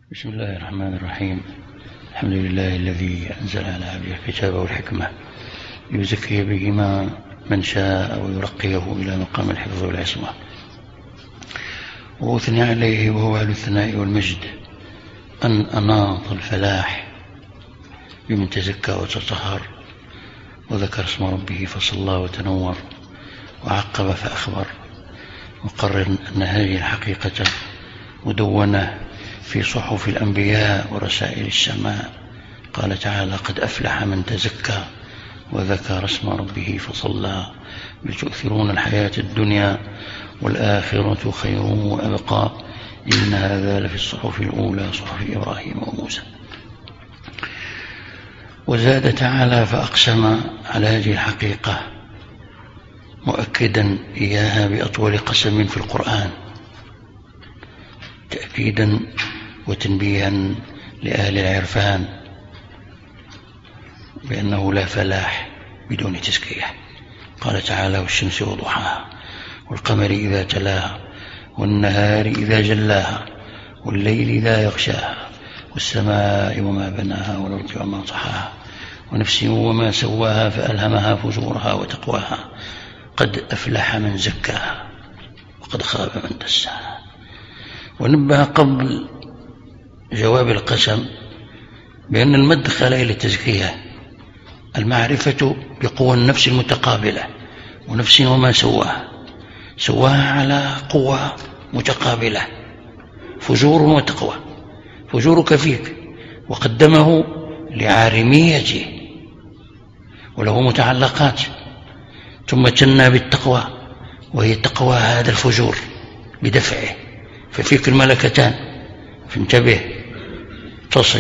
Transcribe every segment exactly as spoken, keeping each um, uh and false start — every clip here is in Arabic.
بسم الله الرحمن الرحيم. الحمد لله الذي أنزل على عبده الكتاب والحكمة ليزكي بهما من شاء ويرقيه إلى مقام الحفظ والعصمة، وأثني عليه وهو أهل الثناء والمجد أن أناط الفلاح بمن تزكى وتطهر وذكر اسم ربه فصلى وتنور وعقب فأخبر، وقرر أن هذه الحقيقة مدونة في صحف الأنبياء ورسائل السماء. قال تعالى: قد أفلح من تزكى وذكر اسم ربه فصلى، بل تؤثرون الحياة الدنيا والآخرة خير وأبقى، إن هذا لفي الصحف الأولى صحف إبراهيم وموسى. وزاد تعالى فأقسم على هذه الحقيقة مؤكدا إياها بأطول قسم في القرآن، تأكيدا وتنبيها لأهل العرفان بأنه لا فلاح بدون تزكية. قال تعالى: والشمس وضحاها والقمر إذا تلاها والنهار إذا جلاها والليل إذا يغشاها والسماء وما بناها والأرض وما طحاها ونفس وما سواها فألهمها فجورها وتقواها، قد أفلح من زكاها وقد خاب من دساها. ونبه قبل جواب القسم بأن المدخل إلى التزكية المعرفة بقوى النفس المتقابلة، ونفس وما سواها سواها على قوة متقابلة، فجور وتقوى. فجورك فيك وقدمه لعارميته وله متعلقات، ثم تنى بالتقوى وهي تقوى هذا الفجور بدفعه، ففيك الملكتان، فانتبه تصل.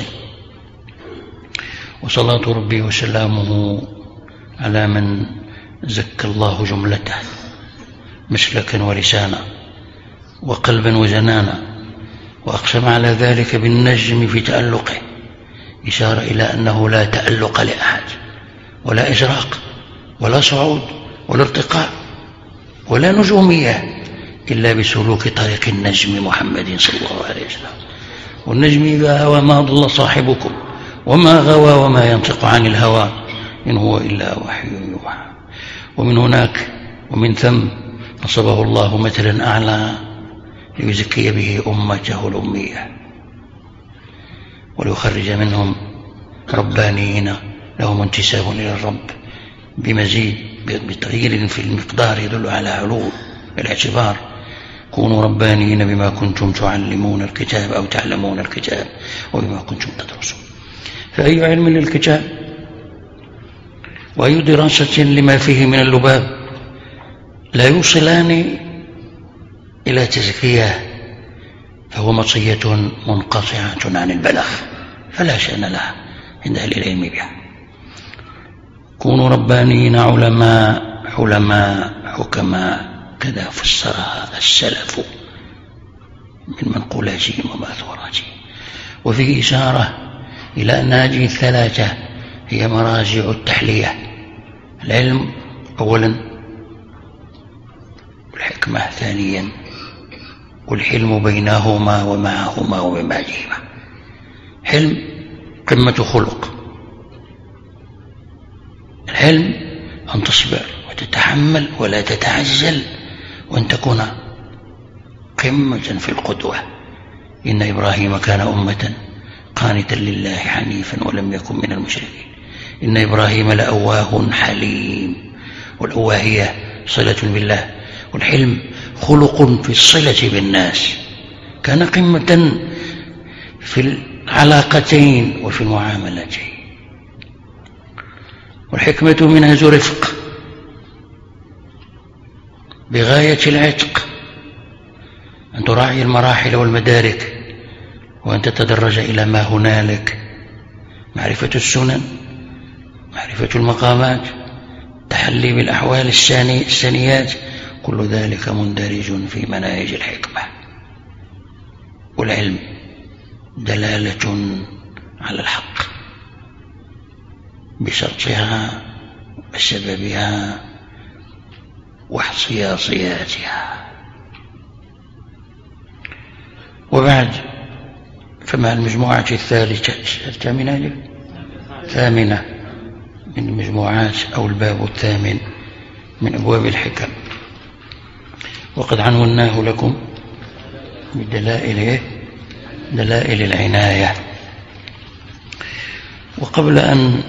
وصلاة ربي وسلامه على من زكى الله جملته مسلكا ولسانا وقلبا وجنانا، وأقسم على ذلك بالنجم في تألقه، إشارة إلى أنه لا تألق لأحد ولا إشراق ولا صعود ولا ارتقاء ولا نجومية إلا بسلوك طريق النجم محمد صلى الله عليه وسلم. والنجم إذا هوى ما ضل صاحبكم وما غوى وما ينطق عن الهوى إن هو إلا وحي يوحى. ومن هناك ومن ثم نصبه الله مثلا أعلى ليزكي به أمته الأمية وليخرج منهم ربانيين لهم انتساب إلى الرب بمزيد بتغيير في المقدار يدل على علو الاعتبار. كونوا ربانيين بما كنتم تعلمون الكتاب أو تعلمون الكتاب وبما كنتم تدرسون. فأي علم للكتاب وأي دراسة لما فيه من اللباب لا يوصلان إلى تزكية، فهو مطية منقطعة عن البلاغ فلا شأن لها عند أهل العلم بها. كونوا ربانيين علماء حلماء حكماء، كذا فسرها السلف من منقولاتهم وماثوراتهم. وفيه إشارة إلى أن هذه الثلاثة هي مراجع التحلية: العلم أولا، والحكمة ثانيا، والحلم بينهما ومعهما ومن بعدهما. حلم قمة خلق، الحلم أن تصبر وتتحمل ولا تتعجل وأن تكون قمة في القدوة. إن إبراهيم كان أمة قانتا لله حنيفا ولم يكن من المشركين. إن إبراهيم لأواه حليم، والأواهية صلة بالله، والحلم خلق في الصلة بالناس، كان قمة في العلاقتين وفي المعاملتين. والحكمة منهج رفق بغاية العتق، أن تراعي المراحل والمدارك وأن تتدرج إلى ما هنالك. معرفة السنن، معرفة المقامات، تحلي بالأحوال السنيات، كل ذلك مندرج في مناهج الحكمة. والعلم دلالة على الحق بشرطها وسببها واحتياطياتها. وبعد، فمع المجموعة الثالثة الثامنة ثامنة من المجموعات أو الباب الثامن من أبواب الحكم، وقد عنوناه لكم بدلائل دلائل العناية. وقبل أن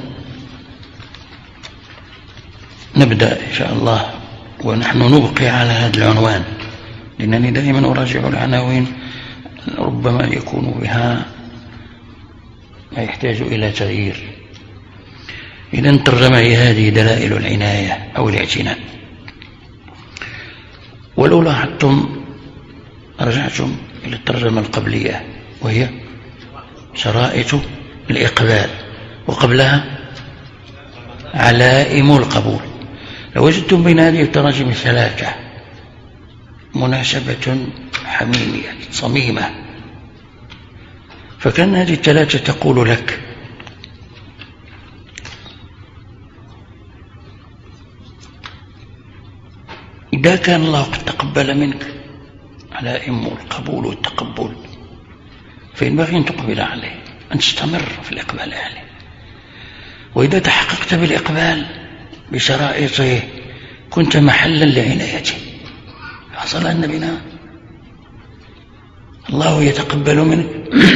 نبدأ إن شاء الله، ونحن نبقي على هذا العنوان لأنني دائما أراجع العناوين ربما يكون بها ما يحتاج إلى تغيير. إذا الترجمة هي هذه دلائل العناية أو الاعتناء. ولو لاحظتم رجعتم إلى الترجمة القبلية وهي شرائط الإقبال، وقبلها علائم القبول. لوجدتم بين هذه التراجم الثلاثة مناسبة حميمية صميمة، فكان هذه الثلاثة تقول لك إذا كان الله قد تقبل منك علائم القبول والتقبل فينبغي أن تقبل عليه، أن تستمر في الإقبال عليه. وإذا تحققت بالإقبال بشرائطه كنت محلا لعنايته. حصل أن بنا الله يتقبل منك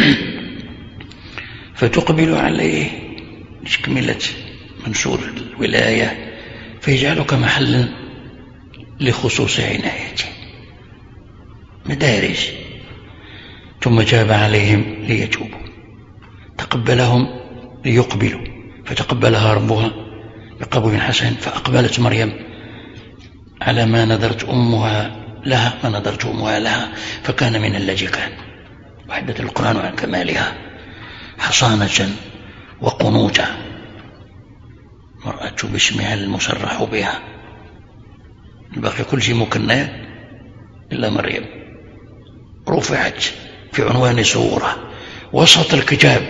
فتقبل عليه لتكملة منشور الولاية، فيجعلك محلا لخصوص عنايته مدارج. ثم تاب عليهم ليتوبوا، تقبلهم ليقبلوا، فتقبلها ربها بقبول حسن، فأقبلت مريم على ما نذرت أمها لها ما نذرت أمها لها فكان من الذي كان. وحدث القرآن عن كمالها حصانة وقنوتا، مرأة باسمها المصرح بها، الباقي كل شيء مكنى إلا مريم. رفعت في عنوان سورة وسط الكتاب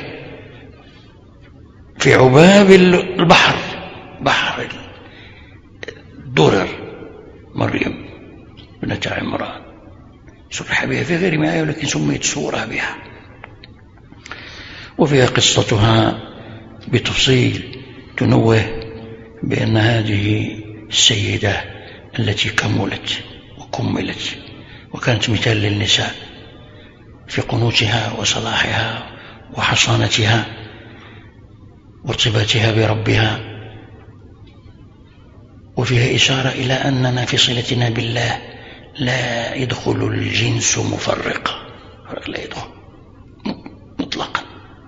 في عباب البحر، بحر الدرر، مريم بنت عمران صرح بها في غير ما آية ولكن سميت سورة بها. وفيها قصتها بتفصيل تنوه بأن هذه السيدة التي كملت وكملت وكانت مثال للنساء في قنوتها وصلاحها وحصانتها وارتباطها بربها. وفيها إشارة إلى أننا في صلتنا بالله لا يدخل الجنس مفرقا، لا يدخل مطلقا.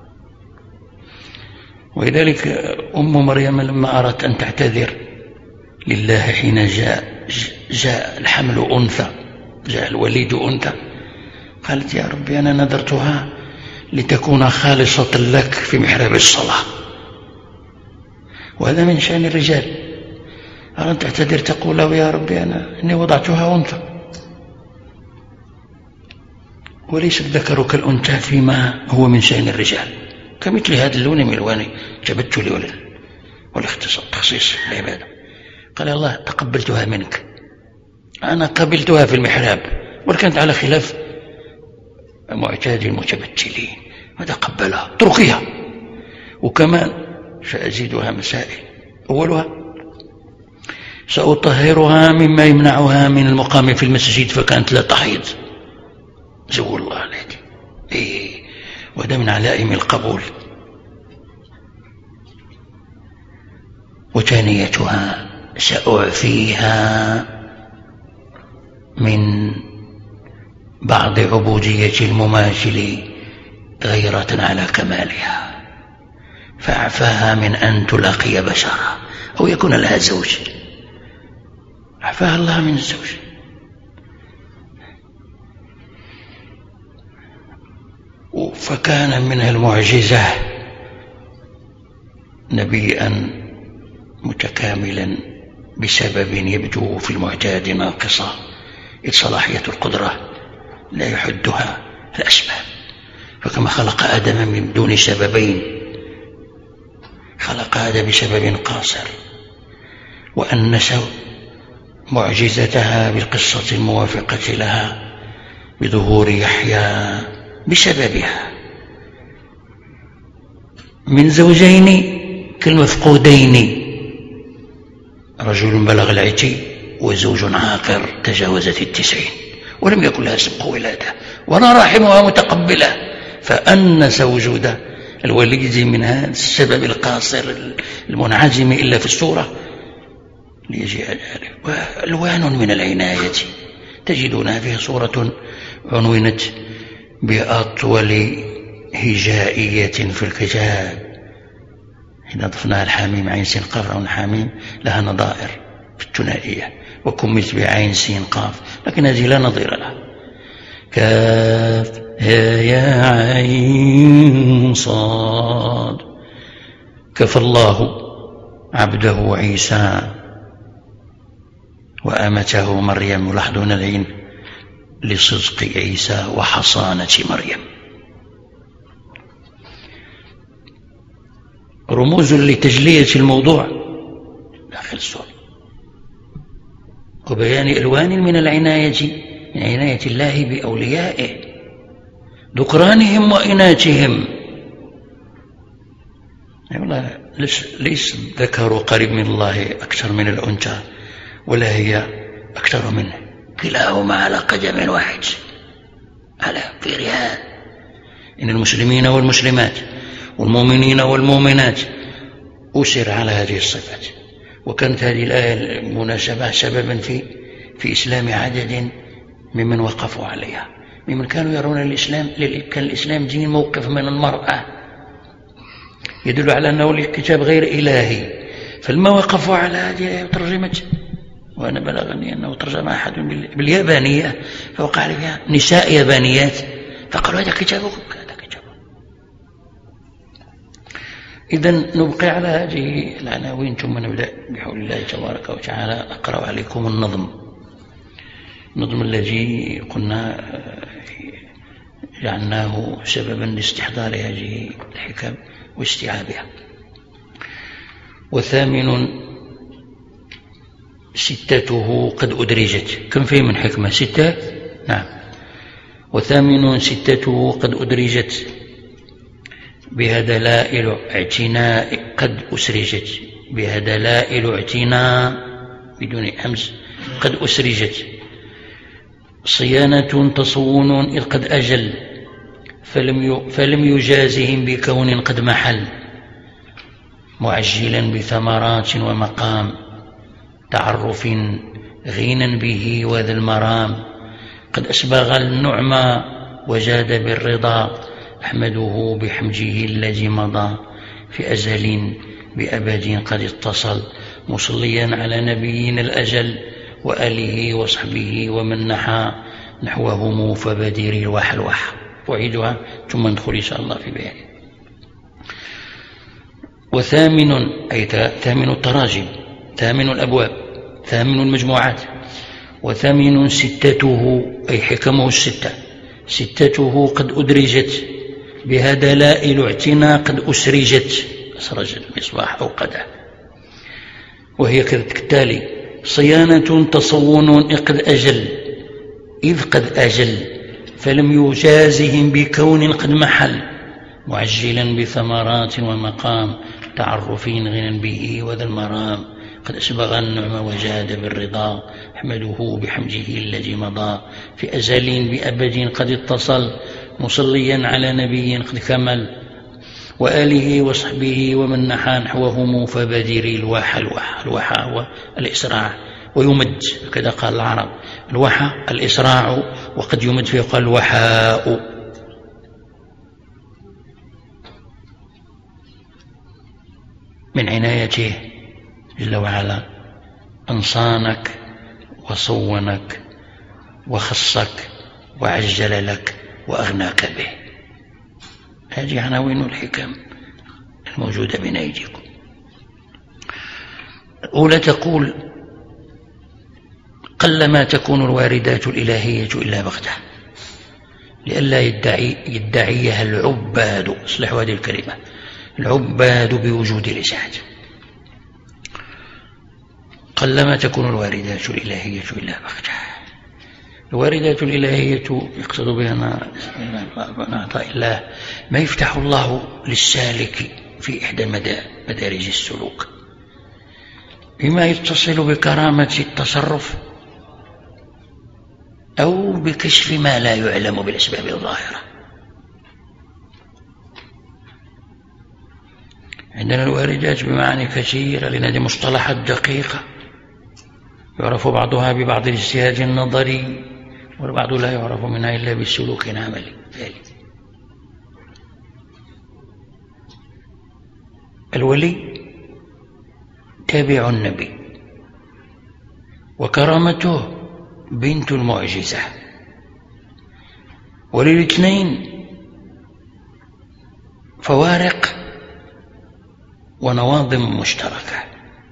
ولذلك أم مريم لما أردت أن تعتذر لله حين جاء, جاء الحمل أنثى، جاء الوليد أنثى، قالت يا ربي أنا نذرتها لتكون خالصة لك في محراب الصلاة، وهذا من شأن الرجال. أردت تعتذر تقول له يا ربي أنا إني وضعتها أنثى، وليس الذكر كالأنثى فيما هو من شأن الرجال، كمثل هذا اللون من الوان التبتل والاختصاص العبادة. قال الله تقبلتها منك، أنا قبلتها في المحراب، ولكنت على خلاف معتاد المتبتلين، وتقبلها اتركيها. وكمان سأزيدها مسائل، أولها سأطهرها مما يمنعها من المقام في المسجد فكانت لا تحيض، زول الله عليك. إيه، وهذا من علائم القبول. وثانيتها سأعفيها من بعض عبودية المماثل غيرة على كمالها، فأعفاها من أن تلاقي بشرا أو يكون لها زوج، أعفاها الله من الزوج. فكان منها المعجزة نبيا متكاملا بسبب يبدو في المعتاد ناقصة، إذ صلاحية القدرة لا يحدها الأسباب. فكما خلق آدم من دون سببين خلق هذا بسبب قاصر، وأنس معجزتها بالقصة الموافقة لها بظهور يحيى بسببها، من زوجين كالمفقودين، رجل بلغ العتي وزوج عاقر تجاوزت التسعين ولم يكن لها سبق ولادة ولا رحمها متقبلة، فأنس وجود الوليد من هذا السبب القاصر المنعزم إلا في الصورة ليجيء ذلك. وألوان من العناية تجدونها فيها صورة عنونت بأطول هجائية في الكتاب، حين ضفناها الحاميم عين سين قاف أو الحاميم لها نظائر في الثنائية، وكملت بعين سين قاف، لكن هذه لا نظير لها. كاف يا عين صاد. كفى الله عبده عيسى وأمته مريم. يلاحظون العين لصدق عيسى وحصانة مريم. رموز لتجلية الموضوع داخل السورة، وبيان ألوان من العناية، من عناية الله بأوليائه ذكرانهم وإناثهم. والله ليس الذكر قريب من الله أكثر من الأنثى، ولا هي أكثر منه، كلاهما على قدم واحد، على في رهان. إن المسلمين والمسلمات والمؤمنين والمؤمنات أسر على هذه الصفات. وكانت هذه الآية المناسبة سببا في في إسلام عدد ممن وقفوا عليها، ممن كانوا يرون الإسلام كان الإسلام دين موقف من المرأة، يدل على أنه الكتاب غير إلهي. فلما وقفوا على هذه الآية ترجمت، وأنا بلغني أنه ترجم أحد باليابانية فوقع فيها نساء يابانيات، فقالوا هذا كتابكم، هذا كتابكم. إذن نبقي على هذه العناوين ثم نبدأ بحول الله تبارك وتعالى. أقرأ عليكم النظم، النظم الذي قلنا جعلناه سببا لاستحضار هذه الحكم واستيعابها. وثامن ستته قد أدرجت. كم فيه من حكمة؟ ستة، نعم. وثامن ستته قد أدرجت بها دلائل اعتناء قد أسرجت، بها دلائل اعتناء بدون همز قد أسرجت. صيانة تصون إذ قد أجل فلم فلم يجازهم بكون قد محل، معجلا بثمرات ومقام تعرف غينا به وذا المرام. قد أسبغ النعمى وجاد بالرضا، أحمده بحمده الذي مضى في أزل بأبد قد اتصل، مصليا على نبينا الأجل وآله وصحبه ومن نحى نحوهم فبدير الوحى الوحى. أعيدها ثم ندخل إن شاء الله في بيان. وثامن أي ثامن التراجم، ثامن الأبواب، ثامن المجموعات. وثامن ستته أي حكمه الستة، ستته قد أدرجت بها دلائل اعتناء قد أسرجت، أسرج المصباح أو قدح. وهي كالتالي: صيانة تصون قد أجل إذ قد أجل فلم يجازهم بكون قد محل، معجلا بثمرات ومقام تعرفين غنى به وذا المرام. قد أسبغ النعم وجاد بالرضا، أحمده بحمده الذي مضى في أزل بأبد قد اتصل، مصليا على نبي قد كمل وآله وصحبه ومن نحى نحوهم فبدير الوحى الوحى. الوحى هو الإسراع ويمد، كذا قال العرب، الوحى الإسراع، وقد يمد فيقال الوحاء. من عنايته جل وعلا أن صانك وصونك وخصك وعجل لك وأغناك به. هذه عناوين الحكم الموجودة بين أيديكم. الأولى تقول: قلما تكون الواردات الإلهية إلا بغتة، لئلا يدعي يدعيها العباد، اصلحوا هذه الكلمة، العباد بوجود الإسعاد. قلما تكون الواردات الإلهية إلا بغتة. الواردات الإلهية يقصد بها عطاء الله، ما يفتح الله للسالك في إحدى مدارج السلوك، بما يتصل بكرامة التصرف أو بكشف ما لا يعلم بالأسباب الظاهرة. عندنا الواردات بمعاني كثيرة، لأن هذه مصطلحات دقيقة يعرف بعضها ببعض الاجتهاد النظري، والبعض لا يعرف منها إلا بالسلوك العملي. الولي تابع النبي، وكرامته بنت المعجزة، وللاثنين فوارق ونواظم مشتركة.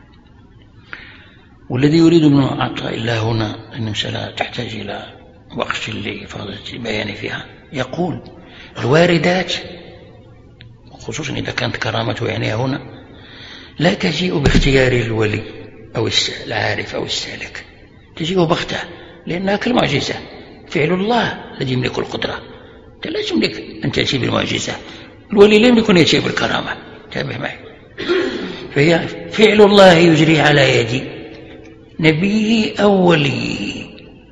والذي يريد ابن عطاء الله هنا المسألة تحتاج إلى وقت لإفاضة البيان فيها. يقول الواردات، خصوصا إذا كانت كرامته يعني هنا، لا تجيء باختيار الولي أو العارف أو السالك، تجيء بغتة، لأنها كالمعجزة، فعل الله الذي يملك القدرة، أنت لا تملك أن تأتي بالمعجزة، الولي لا يملك أن يأتي بالكرامة. تابع معي، فهي فعل الله يجري على يد نبيه أو وليه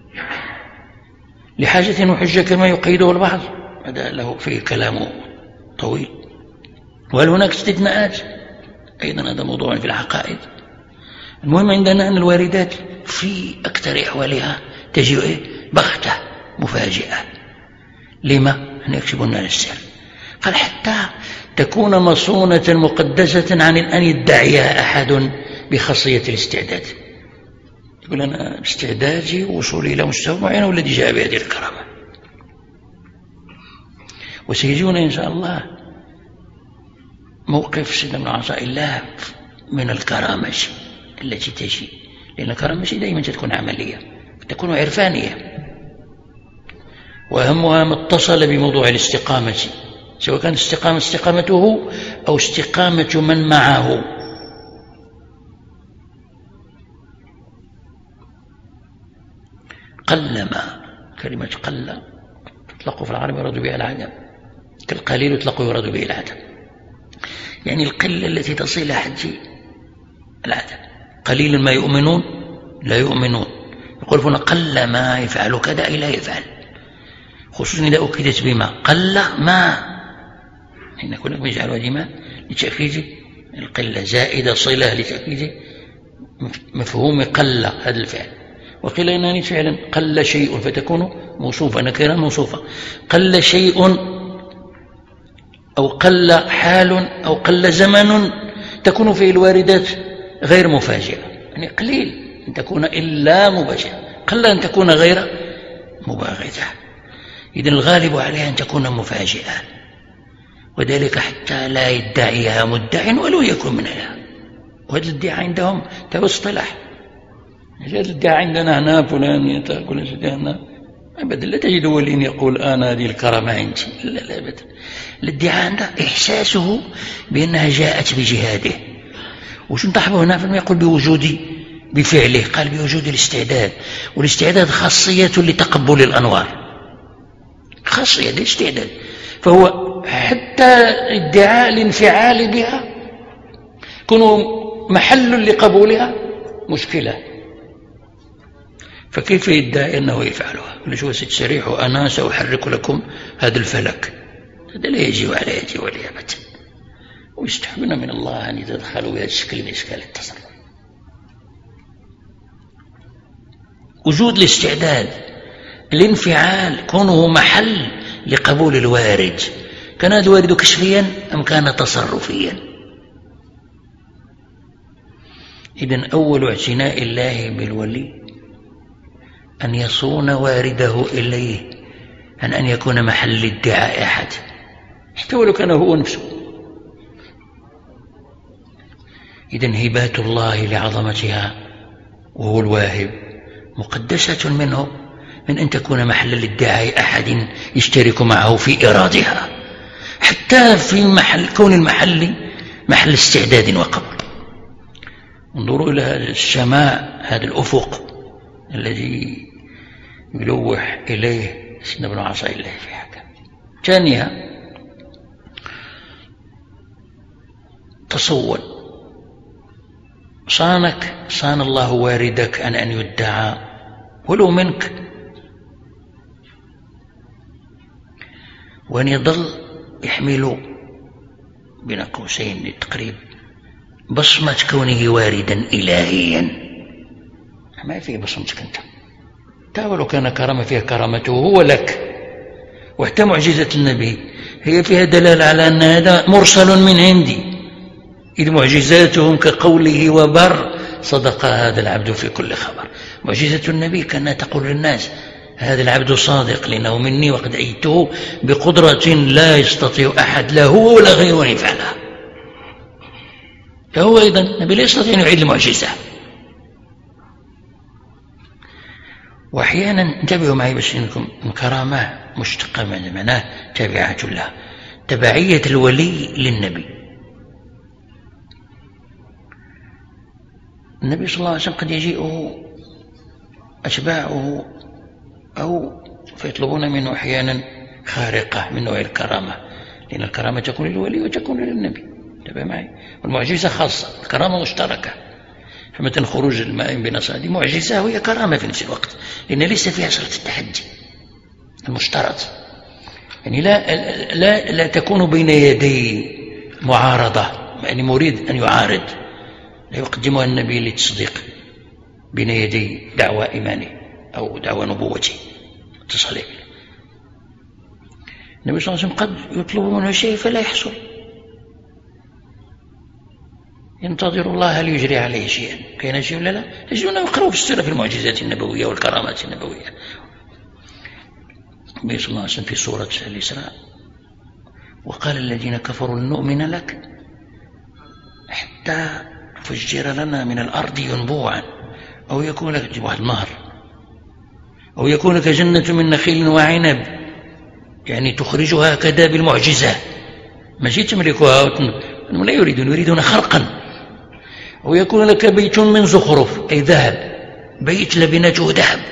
لحاجة وحجة كما يقيده البعض، هذا له فيه كلام طويل. وهل هناك استثناءات؟ أيضا هذا موضوع في العقائد. المهم عندنا أن الواردات في أكثر أحوالها تجيء بغتة مفاجئة. لما؟ أن يكشف الناس السر. قال حتى تكون مصونة مقدسة عن أن يدعيها أحد بخاصية الاستعداد، يقول أنا استعدادي وصولي إلى مستوى معين والذي جاء بهذه الكرامة. وسيجينا إن شاء الله موقف سيدنا ابن عطاء الله من الكرامة التي تجي، لأن الكرامة دائما تكون عملية، تكون عرفانية، وأهمها ما اتصل بموضوع الاستقامة، سواء كانت استقامة استقامته أو استقامة من معه. قلما، كلمة قل تطلق في العرب يراد بها العدم، كالقليل يطلق يراد به العدم، يعني القلة التي تصل إلى حد العدم. قليلا ما يؤمنون لا يؤمنون، يقول هنا قل ما يفعل كذا إلا يفعل، خصوصا إذا أكدت بما قل ما، إن كنا بنجعل هذه ما لتأكيد القلة، زائدة صلة لتأكيد مفهوم قل هذا الفعل. وقيل إنني فعلا قل شيء فتكون موصوفة نكرا موصوفة، قل شيء أو قل حال أو قل زمن تكون في الواردات غير مفاجئة، يعني قليل أن تكون إلا مباشرة، قل أن تكون غير مباغتة. إذن الغالب عليها أن تكون مفاجئة، وذلك حتى لا يدعيها مدع ولو يكون منها. وهذا الادعاء عندهم تبع اصطلاح، هذا الادعاء عندنا هنا فلان يتأكل سدانا أبدا، لا تجد ولي يقول أنا هذه الكرامة عندي، لا لا أبدا. الادعاء عنده إحساسه بأنها جاءت بجهاده. وش نطحبه هنا فلما يقول بوجود بفعله، قال بوجود الاستعداد، والاستعداد خاصية لتقبل الأنوار، خاصية الاستعداد، فهو حتى ادعاء الانفعال بها يكون محل لقبولها مشكلة. فكيف يدعي أنه يفعلها؟ لشو ستسريح أنا سأحرك لكم هذا الفلك، هذا لا يجي ولا يجي ولا أبدا. ويستحبنا من الله أن يتدخلوا بهذا الشكل من إشكال التصرف. وجود الاستعداد، الانفعال كونه محل لقبول الوارد، كان هذا الوارد كشفيا أم كان تصرفيا؟ إذن أول اعتناء الله بالولي أن يصون وارده إليه عن أن يكون محل ادعاء أحد، حتى ولو كان هو نفسه. إذن هبات الله لعظمتها وهو الواهب مقدسة منه من أن تكون محل الادعاء أحد يشترك معه في إرادها، حتى في محل كون المحل محل استعداد وقبول. انظروا إلى هذا السماء، هذا الأفق الذي يلوح إليه سيدنا ابن عطاء الله في حكم. ثانيا تصور صانك صان الله واردك عن أن يدعى ولو منك، وأن يظل يحمل بين قوسين للتقريب بصمة كونه واردا إلهيا. ما فيه بصمتك أنت، تا ولو كان كرامة فيها كرامته هو لك. وحتى معجزة النبي هي فيها دلالة على أن هذا مرسل من عندي، إذ معجزاتهم كقوله وبر صدق هذا العبد في كل خبر. معجزة النبي كانت تقول للناس هذا العبد صادق لأنه مني وقد أيته بقدرة لا يستطيع أحد لا هو ولا غيره أن يفعلها. فهو أيضا النبي لا يستطيع أن يعيد المعجزة. وأحيانا انتبهوا معي بس إنكم الكرامة مشتقة من معناه تابعة له، تبعية الولي للنبي. النبي صلى الله عليه وسلم قد يجيئه أتباعه أو فيطلبون منه أحيانا خارقة من نوع الكرامة، لأن الكرامة تكون للولي وتكون للنبي. انتبه معي. والمعجزة خاصة، الكرامة مشتركة. فمثلا خروج الماء بين أصابع معجزة وهي كرامة في نفس الوقت، لأن ليس فيها شرط التحدي المشترط. يعني لا, لا, لا تكون بين يدي معارضة، يعني مريد أن يعارض لا يقدمها النبي للتصديق بين يدي دعوى إيمانه أو دعوى نبوته اتصاله. النبي صلى الله عليه وسلم قد يطلب منه شيء فلا يحصل، ينتظر الله هل يجري عليه شيئا. كان شيء ولا لا؟ تجدون يقرأوا في السيرة في المعجزات النبوية والكرامات النبوية. النبي صلى الله عليه وسلم في سورة الإسراء وقال الذين كفروا لن نؤمن لك حتى تفجر لنا من الأرض ينبوعا أو يكون لك النهر أو يكون لك جنة من نخيل وعنب، يعني تخرجها هكذا بالمعجزة، ما جيت تملكها. هم لا يريدون، يريدون خرقا. أو يكون لك بيت من زخرف أي ذهب، بيت لبنته ذهب.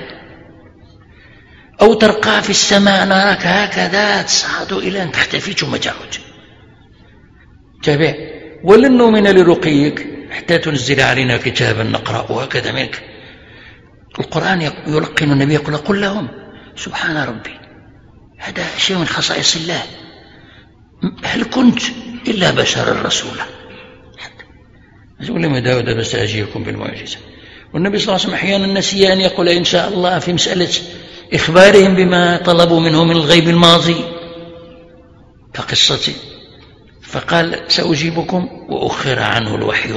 أو ترقى في السماء نراك هكذا تصعد إلى أن تختفي ثم تعود. تابع. ولن نؤمن لرقيك حتى تنزل علينا كتابا نقرأه هكذا منك. القرآن يلقن النبي يقول قل لهم سبحان ربي، هذا شيء من خصائص الله، هل كنت إلا بشرا رسولا. يقول لهم داود بس أجيكم بالمعجزة. والنبي صلى الله عليه وسلم أحيانا نسي أن يقول إن شاء الله في مسألة إخبارهم بما طلبوا منه من الغيب الماضي كقصتي، فقال سأجيبكم وأخر عنه الوحي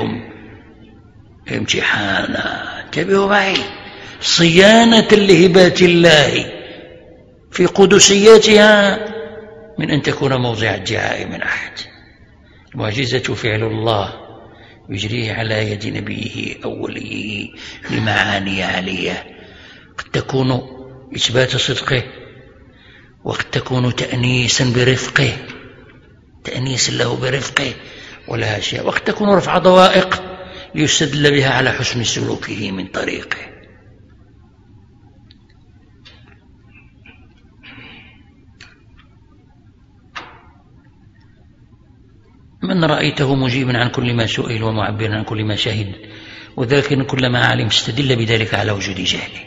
امتحانا. انتبهوا معي، صيانة لهبات الله في قدسياتها من أن تكون موضع ادعاء من أحد. المعجزة فعل الله يجريه على يد نبيه أو وليه لمعاني عالية، قد تكون إثبات صدقه وقد تكون تأنيسا برفقه، تأنيس له برفقه ولا أشياء، وقد تكون رفع ضوائق ليستدل بها على حسن سلوكه من طريقه. من رأيته مجيبا عن كل ما سئل ومعبرا عن كل ما شهد وذاكرا كل ما علم استدل بذلك على وجود جهله.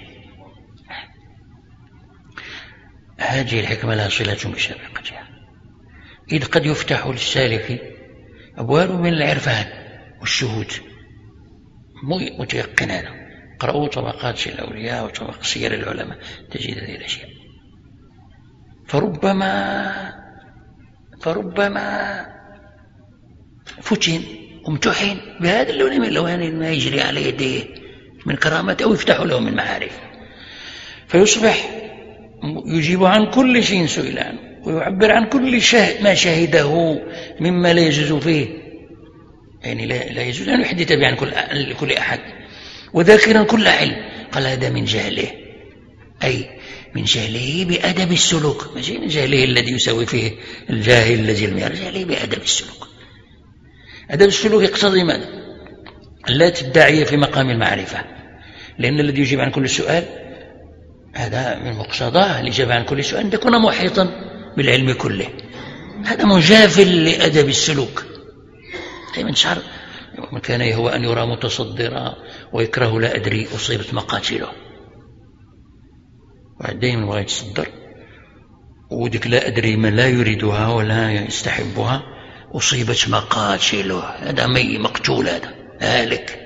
هذه الحكمة لها صلة بسابقتها، إذ قد يفتح للسالك أبواب من العرفان والشهود متيقنة. قرأوا طبقات الأولياء وطبقات سير العلماء تجد هذه الأشياء. فربما فربما فتن وامتحن بهذا اللون من اللوان ما يجري على يديه من كرامة أو يفتح له من معارف، فيصبح يجيب عن كل شيء سئل عنه ويعبر عن كل شاهد ما شهده مما لا يجوز فيه، يعني لا, لا يجوز أن يحدث به عن كل, كل أحد، وذاكرا كل علم. قال هذا من جهله، أي من جهله بأدب السلوك، ما من جهله الذي يسوي فيه الجاهل الذي لم يرى، جهله بأدب السلوك. أدب السلوك يقتضي ماذا؟ لا تدعي في مقام المعرفة، لأن الذي يجيب عن كل سؤال هذا من مقتضاه الإجابة عن كل سؤال أن تكون محيطا بالعلم كله، هذا مجاف لأدب السلوك. دائما شعر من كان يهوى أن يرى متصدرا ويكره لا أدري أصيبت مقاتله. واحد دائما يبغى يتصدر وديك لا أدري من لا يريدها ولا يستحبها أصيبت مقاتله، هذا مي مقتول، هذا هالك.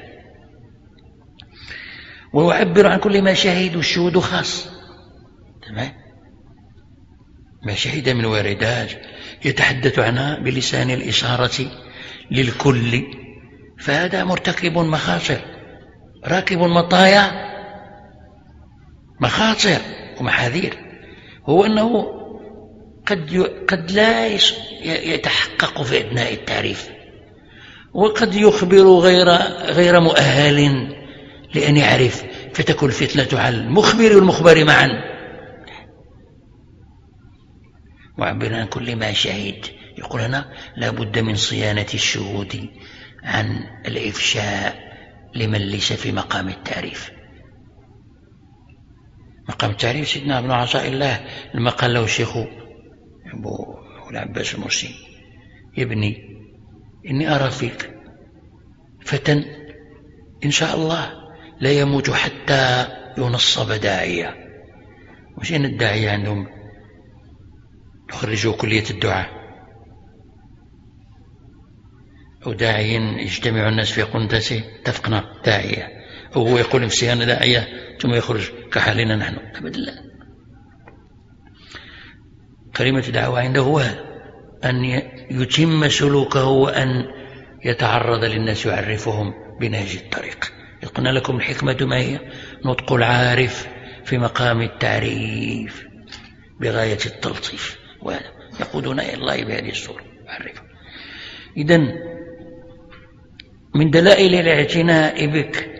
ويعبر عن كل ما شهد، والشهود خاص، تمام، ما شهد من واردات يتحدث عنها بلسان الإشارة للكل، فهذا مرتكب مخاطر، راكب مطايا مخاطر ومحاذير. هو أنه قد قد لا يتحقق في أثناء التعريف، وقد يخبر غير غير مؤهل لأن يعرف، فتكون الفتنة على المخبر والمخبر معا. معبر عن كل ما شهد، يقول هنا لا بد من صيانة الشهود عن الإفشاء لمن ليس في مقام التعريف. مقام التعريف سيدنا ابن عطاء الله لما قال له الشيخ أبو العباس المرسي: يا ابني إني أرى فيك فتى إن شاء الله لا يموت حتى ينصب داعية. وشين الداعية عندهم؟ يخرجوا كلية الدعاء، أو داعي يجتمع الناس في قندسه تفقنا داعية، أو هو يقول نفسي أنا داعية ثم يخرج كحالنا نحن، أبدا لا. كلمة دعوة عنده هو أن يتم سلوكه وأن يتعرض للناس يعرفهم بنهج الطريق. قلنا لكم الحكمة ما هي؟ نطق العارف في مقام التعريف بغاية التلطيف، وهذا يقودنا إلى الله بهذه الصورة. إذن من دلائل الاعتناء بك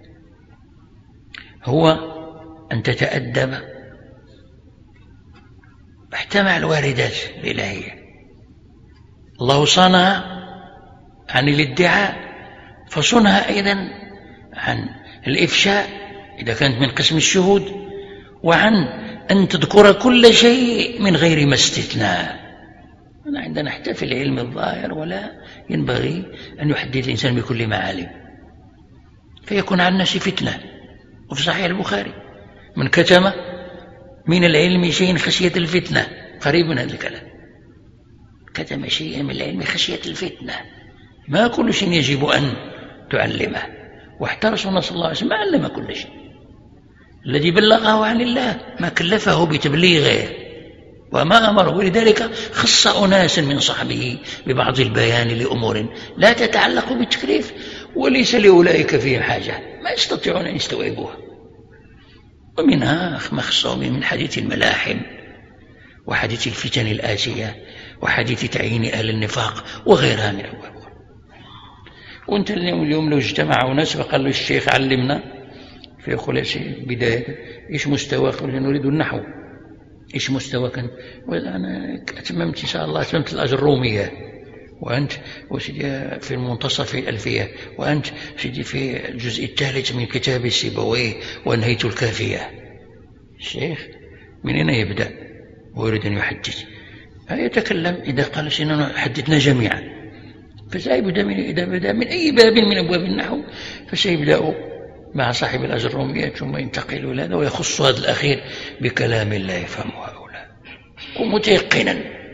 هو أن تتأدب حتى مع الواردات الإلهية. الله صنع عن الادعاء، فصنها أيضا عن الإفشاء إذا كانت من قسم الشهود، وعن أن تذكر كل شيء من غير ما استثناء. عندنا حتى في العلم الظاهر ولا ينبغي أن يحدث الإنسان بكل ما علم، فيكون على الناس فتنة. وفي صحيح البخاري: من كتم من العلم شيء خشية الفتنة، قريب من هذا الكلام، كتم شيئا من العلم خشية الفتنة. ما كل شيء يجب أن تعلمه، وحتى رسول الله صلى الله عليه وسلم علم كل شيء. الذي بلغه عن الله ما كلفه بتبليغه وما أمره، ولذلك خص أناسا من صحبه ببعض البيان لأمور لا تتعلق بالتكليف، وليس لأولئك فيهم حاجة، ما يستطيعون أن يستوعبوها. ومنها ما خصه من حديث الملاحم، وحديث الفتن الآتية، وحديث تعيين أهل النفاق، وغيرها من أبواب. وانت اليوم اليوم لو اجتمع ناس فقال له الشيخ علمنا، فيقول يا شيخ بداية إيش مستواك؟ قال نريد النحو. إيش مستواك؟ أنا أتممت إن شاء الله، أتممت الأجرومية، وأنت وسيدي في المنتصف الألفية، وأنت سيدي في الجزء الثالث من كتاب سيبويه وأنهيت الكافية. الشيخ من أين يبدأ ويريد أن يحدث؟ يتكلم إذا قال سننا حدثنا جميعا، فسيبدأ من إذا بدأ من أي باب من أبواب النحو فسيبدأ مع صاحب الأجرومية ثم ينتقل إلى هذا، ويخص هذا الأخير بكلام لا يفهمه هؤلاء ومتيقنا.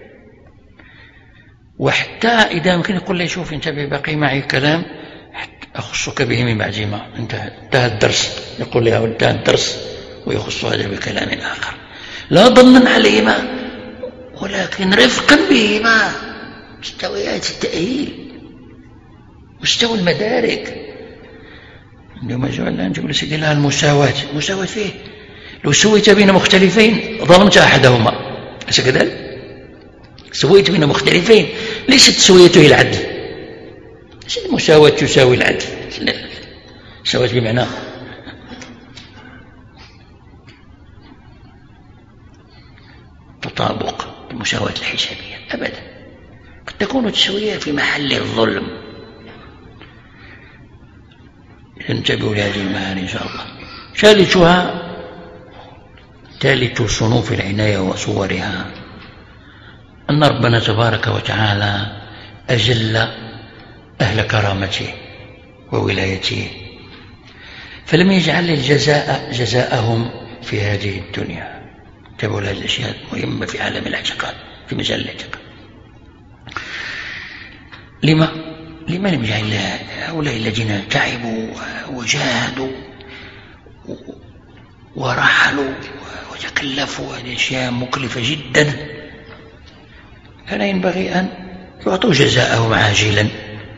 وحتى إذا ممكن يقول لي شوف انتبه بقي معي كلام أخصك به من بعد ما انتهى, انتهى الدرس، يقول لي انتهى الدرس ويخص هذا بكلام آخر، لا ضمن عليهما ولكن رفقا بهما، مستويات التأهيل، مستوى المدارك. عندما جعل أن تقول سيدي لها المساواة، مساواة فيه لو سويت بين مختلفين ظلمت أحدهما، أليس كذلك؟ سويت بين مختلفين ليست سويته العدل، المساواة تساوي العدل، سويت بمعنى تطابق، المساواة الحسابية أبدا، قد تكون التسوية في محل الظلم. انتبهوا لهذه المعاني إن شاء الله. ثالثها ثالث صنوف العناية وصورها أن ربنا تبارك وتعالى أجل أهل كرامته وولايته، فلم يجعل الجزاء جزاءهم في هذه الدنيا. تابعوا هذه الأشياء مهمة في عالم الاعتقاد، في مجال الاعتقاد. لما لما لم يجعل هؤلاء الذين تعبوا وجاهدوا ورحلوا وتكلفوا هذه أشياء مكلفة جدا، كان ينبغي أن يعطوا جزاءهم عاجلا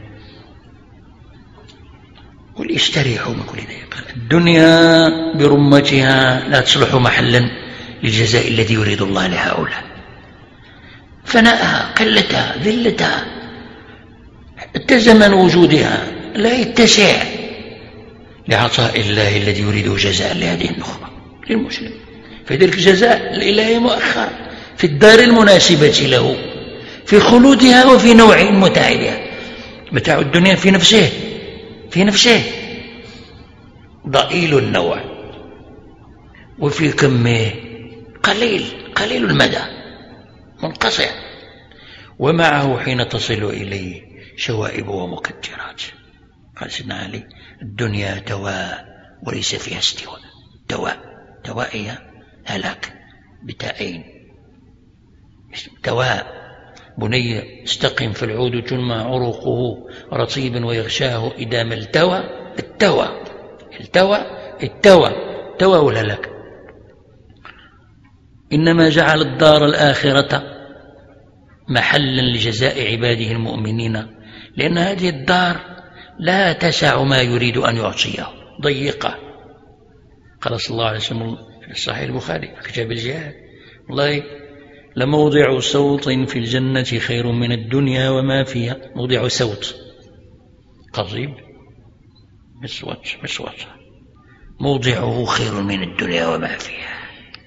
وليستريحوا من كل ذلك. الدنيا برمتها لا تصلح محلا للجزاء الذي يريد الله لهؤلاء. فناءها، قلتها، ذلتها، حتى زمن وجودها لا يتسع لعطاء الله الذي يريده جزاء لهذه النخبة للمسلم. فذلك الجزاء الإلهي مؤخر في الدار المناسبة له، في خلودها وفي نوع متاع بها. متاع الدنيا في نفسه في نفسه ضئيل النوع، وفي كمه قليل قليل المدى منقطع، ومعه حين تصل إليه شوائب ومكدرات. قال سيدنا علي: الدنيا دواء وليس فيها استواء. دواء دواء هي هلاك بتائين. دواء: بني استقم فالعود تنمى عروقه رطيبا ويغشاه إذا ما التوى التوى التوى التوى التوى والهلاك. إنما جعل الدار الآخرة محلا لجزاء عباده المؤمنين، لأن هذه الدار لا تسع ما يريد أن يعطيه، ضيقة. قال صلى الله عليه وسلم في الصحيح البخاري في كتاب الجهاد: والله لموضع صوت في الجنة خير من الدنيا وما فيها. موضع صوت قضيب مصوت مصوت موضعه خير من الدنيا وما فيها.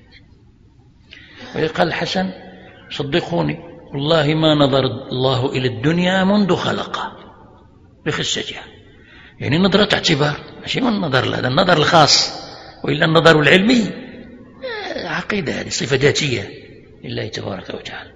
وقال الحسن: صدقوني والله ما نظر الله إلى الدنيا منذ خلقها بخستها. يعني نظرة اعتبار، ماشي من النظر هذا النظر الخاص، وإلا النظر العلمي عقيدة، هذه صفة ذاتية لله تبارك وتعالى.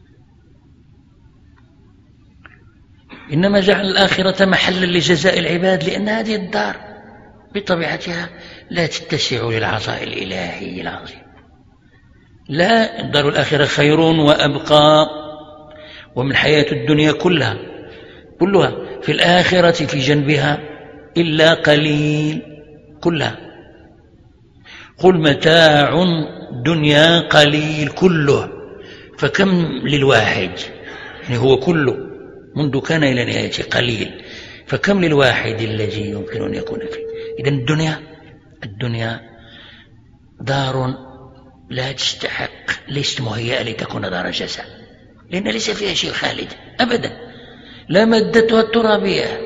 إنما جعل الآخرة محلا لجزاء العباد، لأن هذه الدار بطبيعتها لا تتسع للعطاء الإلهي العظيم. لا، الدار الآخرة خير وأبقى، ومن حياة الدنيا كلها كلها في الآخرة في جنبها إلا قليل كلها. قل متاع دنيا قليل كله، فكم للواحد؟ يعني هو كله منذ كان إلى نهاية قليل، فكم للواحد الذي يمكن أن يكون فيه؟ إذن الدنيا الدنيا دار لا تستحق، ليست مهيئة لتكون دار جزاء، لأن ليس فيها شيء خالد أبدا، لا مادتها الترابية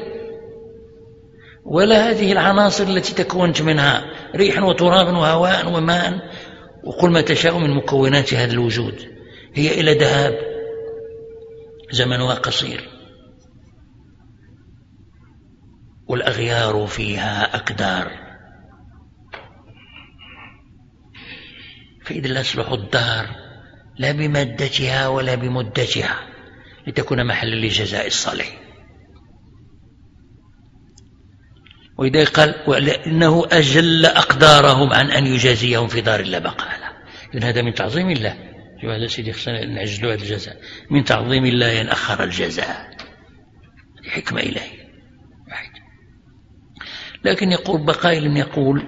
ولا هذه العناصر التي تكونت منها ريح وتراب وهواء وماء وقل ما تشاء من مكونات هذا الوجود. هي إلى ذهاب، زمنها قصير، والأغيار فيها أقدار. فإذا لا تصلح الدار لا بمادتها ولا بمدتها لتكون محلا لجزاء الصالحين. وإذا قال: وإنه أجل أقدارهم عن أن يجازيهم في دار لا بقاء له. إذن هذا من تعظيم الله. هذا سيدي خصنا نعجلوا هذا الجزاء، من تعظيم الله أن أخر الجزاء، هذه حكمة إلهية. لكن يقول بقائل يقول: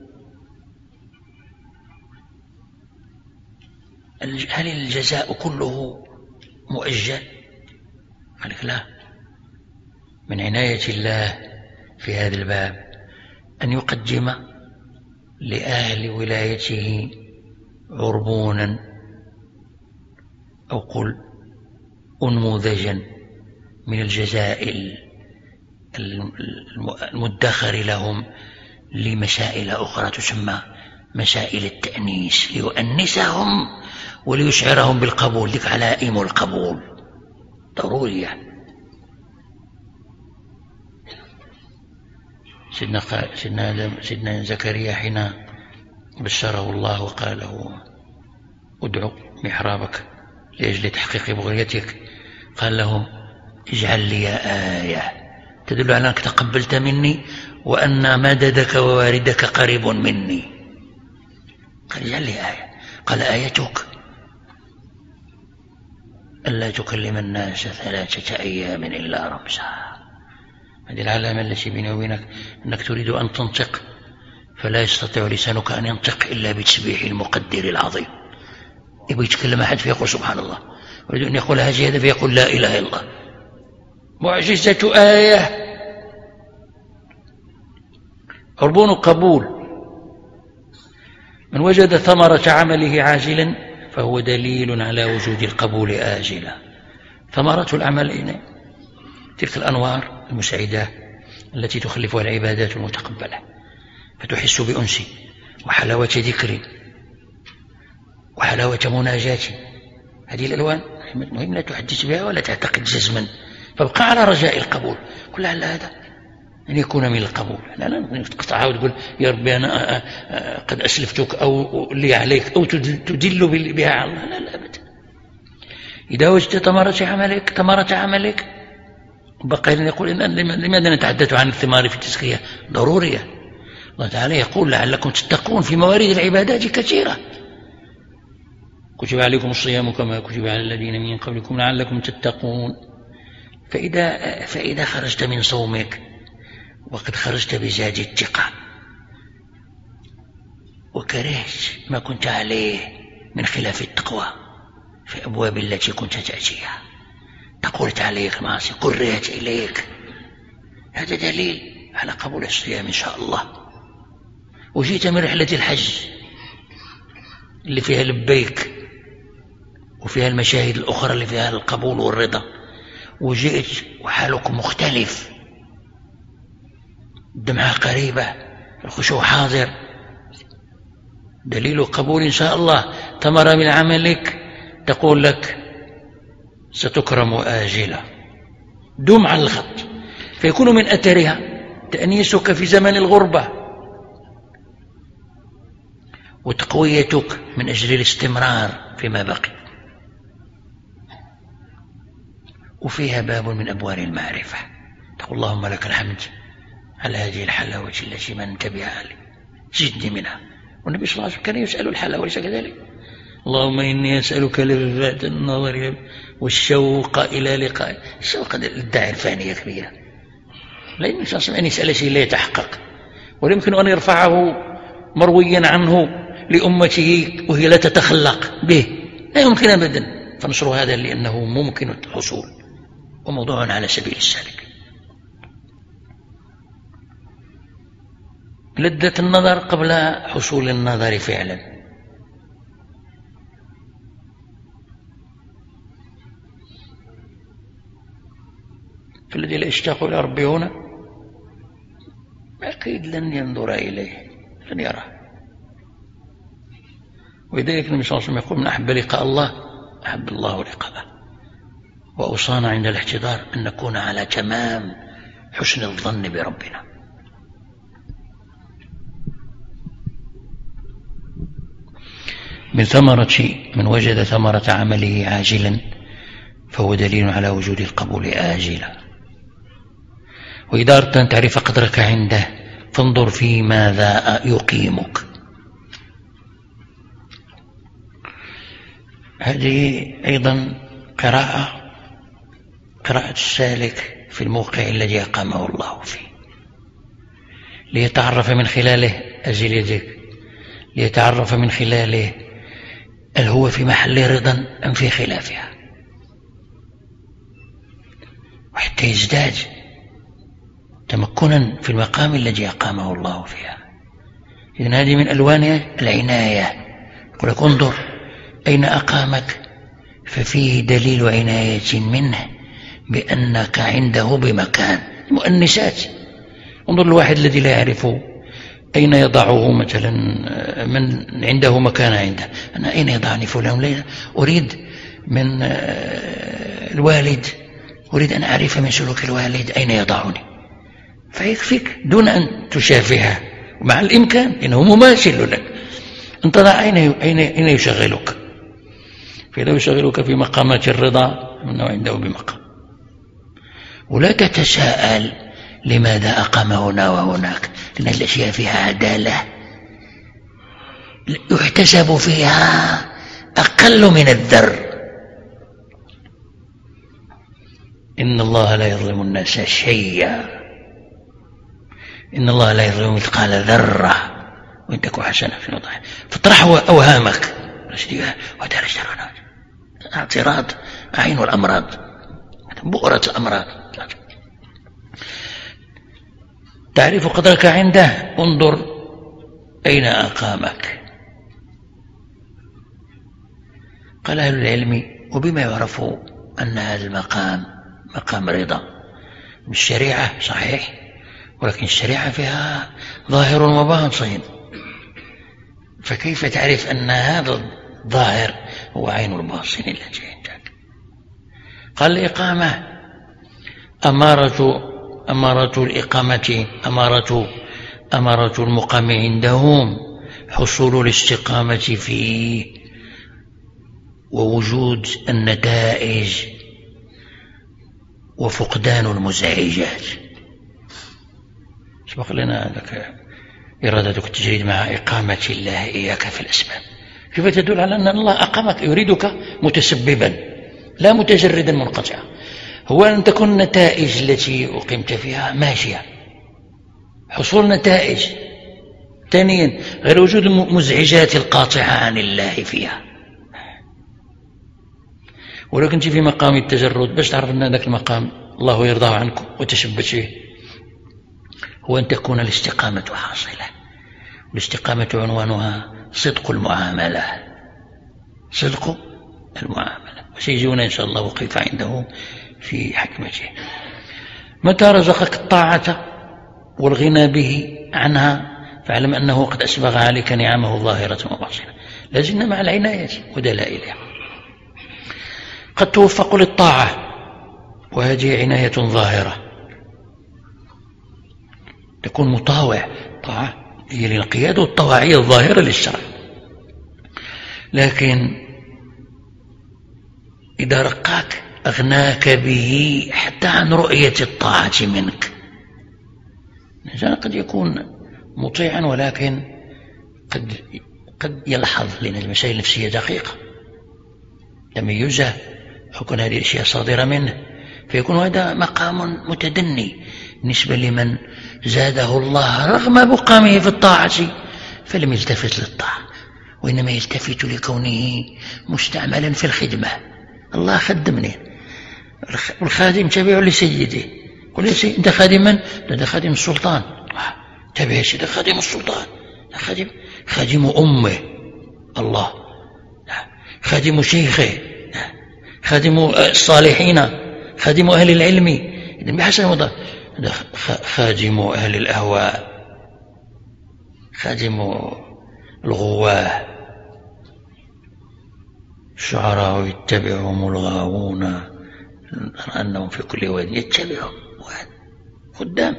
هل الجزاء كله مؤجل؟ قال لك: لا، من عناية الله في هذا الباب أن يقدم لأهل ولايته عربونا، أو قل أنموذجا من الجزاء المدخر لهم لمسائل أخرى تسمى مسائل التأنيس، ليؤنسهم وليشعرهم بالقبول. ذيك علائم القبول ضرورية. سيدنا, سيدنا, سيدنا زكريا حين بشره الله وقال له: ادعو محرابك لأجل تحقيق بغيتك، قال له: اجعل لي آية تدل على أنك تقبلت مني وأن مددك وواردك قريب مني. قال اجعل لي آية. قال آيتك ألا تكلم الناس ثلاثة أيام إلا رمزا. هذه العلامة التي بيني وبينك أنك تريد أن تنطق فلا يستطيع لسانك أن ينطق إلا بتسبيح المقدر العظيم. يبغى يتكلم أحد فيقول سبحان الله، يريد أن يقول هذا فيقول لا إله إلا الله. معجزة آية. عربون قبول. من وجد ثمرة عمله عاجلا فهو دليل على وجود القبول آجلا. ثمرة العمل تلك الأنوار المسعدة التي تخلفها العبادات المتقبلة، فتحس بأنس وحلاوة ذكر وحلاوة مناجاة. هذه الألوان مهم لا تحدث بها ولا تعتقد جزما، فابقى على رجاء القبول. قل لعل هذا أن يكون من القبول. لا لا تقطعها وتقول يا ربي أنا قد أسلفتك أو لي عليك أو تدل بها على الله. لا لا أبدا. إذا وجدت ثمرة عملك ثمرة عملك بقى يقول إن لماذا نتحدث عن الثمار في التزكية؟ ضرورية. الله تعالى يقول لعلكم تتقون في موارد العبادات كثيرة. كتب عليكم الصيام كما كتب على الذين من قبلكم لعلكم تتقون. فإذا, فإذا خرجت من صومك وقد خرجت بزاد الثقة وكرهت ما كنت عليه من خلاف التقوى في أبواب التي كنت تأتيها، تقولت عليك معصية كرهت إليك، هذا دليل على قبول الصيام إن شاء الله. وجيت من رحلة الحج اللي فيها لبيك وفيها المشاهد الأخرى اللي فيها القبول والرضا، وجئت وحالك مختلف، الدمعة قريبة، الخشوع حاضر، دليل قبول إن شاء الله. ثمرة من عملك تقول لك ستكرم آجلا. دم على الخط، فيكون من أثرها تأنيسك في زمن الغربة وتقويتك من أجل الاستمرار فيما بقي. وفيها باب من أبواب المعرفة، تقول اللهم لك الحمد على هذه الحلاوة التي من تبعها لي زدني منها. والنبي صلى الله عليه وسلم كان يسأل الحلاوة وليس كذلك؟ اللهم إني أسألك لذات النظر والشوق إلى لقاء. الشوق للداعي الفانية كبيرة، لا يمكن أن يسأل شيء لا يتحقق، ولا يمكن أن يرفعه مرويا عنه لأمته وهي لا تتخلق به، لا يمكن أبدا. فنشر هذا لأنه ممكن الحصول وموضوع على سبيل السالك. لذة النظر قبل حصول النظر فعلا. فالذي لا يشتاق إلى ربه هنا أكيد لن ينظر إليه، لن يراه. ولذلك النبي صلى الله عليه وسلم يقول من أحب لقاء الله أحب الله لقاءه. وأوصانا عند الاحتضار أن نكون على تمام حسن الظن بربنا. من ثمرة من وجد ثمرة عمله عاجلا فهو دليل على وجود القبول آجلا. وإذا أردت أن تعرف قدرك عنده فانظر في ماذا يقيمك. هذه أيضا قراءة قراءة السالك في الموقع الذي أقامه الله فيه، ليتعرف من خلاله أزل يدك، ليتعرف من خلاله هل هو في محل رضا أم في خلافها، وحتى يزداد تمكنا في المقام الذي أقامه الله فيها. إذن هذه من ألوان العناية. يقول لك انظر أين أقامك، ففيه دليل عناية منه بأنك عنده بمكان. مؤنسات. انظر الواحد الذي لا يعرف أين يضعه مثلا من عنده مكان عنده، أنا أين يضعني فلان ليلة، أريد من الوالد، أريد أن أعرف من سلوك الوالد أين يضعني، فيكفيك دون أن تشافهه مع الإمكان إنه مماثل لك. أنت أين أين يشغلك؟ فإذا يشغلك في مقامات الرضا أنه عنده بمقام. ولا تتساءل لماذا أقام هنا وهناك؟ لأن الأشياء فيها عدالة يحتسب فيها أقل من الذر. إن الله لا يظلم الناس شيئا، إن الله لا يظلم مثقال ذرة وإن تك حسنة فاطرح أوهامك. وهذا اعتراض عين الأمراض، بؤرة الأمراض. تعرف قدرك عنده، انظر أين أقامك. قال أهل العلم: وبما يعرف أن هذا المقام مقام رضا؟ بالشريعة صحيح، ولكن الشريعة فيها ظاهر وباطن، فكيف تعرف أن هذا الظاهر هو عين الباطن التي عندك؟ قال: الإقامة أمارة أمارة الإقامة أمارة أمارة المقام عندهم حصول الاستقامة فيه ووجود النتائج وفقدان المزعجات. سبق لنا لك إرادتك التجريد مع إقامة الله إياك في الأسباب، كيف تدل على أن الله أقامك يريدك متسببا لا متجردا منقطعا. هو أن تكون النتائج التي أقمت فيها ماشية، حصول نتائج. ثانيا غير وجود المزعجات القاطعة عن الله فيها. ولو كنت في مقام التجرد باش تعرف أن ذاك المقام الله يرضى عنك وتشبت فيه، هو أن تكون الاستقامة حاصلة. والاستقامة عنوانها صدق المعاملة، صدق المعاملة، وسيجينا إن شاء الله وقف عنده في حكمته. متى رزقك الطاعة والغنى به عنها فاعلم أنه قد أسبغ عليك نعمه ظاهرة وباطنة. لازلنا مع العناية ودلائلها. قد توفق للطاعة وهذه عناية ظاهرة، تكون مطاوع. طاعة هي الانقياد والطواعية الظاهرة للشرع، لكن إذا رقاك أغناك به حتى عن رؤية الطاعة منك. الإنسان قد يكون مطيعا ولكن قد قد يلحظ، لأن المسائل النفسية دقيقة، تميزه حكم هذه الأشياء صادرة منه، فيكون هذا مقام متدني بالنسبة لمن زاده الله رغم مقامه في الطاعة فلم يلتفت للطاعة، وإنما يلتفت لكونه مستعملا في الخدمة. الله خدمني، والخادم تابع لسيده. قل يا سيدي أنت خادم من؟ أنت خادم السلطان. تابع يا سيدي خادم السلطان، خادم خادم أمه الله، خادم شيخه، خادم الصالحين، خادم أهل العلم. إذن بحسن وضع خادم أهل الأهواء، خادم الغواه. الشعراء يتبعهم الغاوون أنهم في كل واد يتبعهم واد قدام.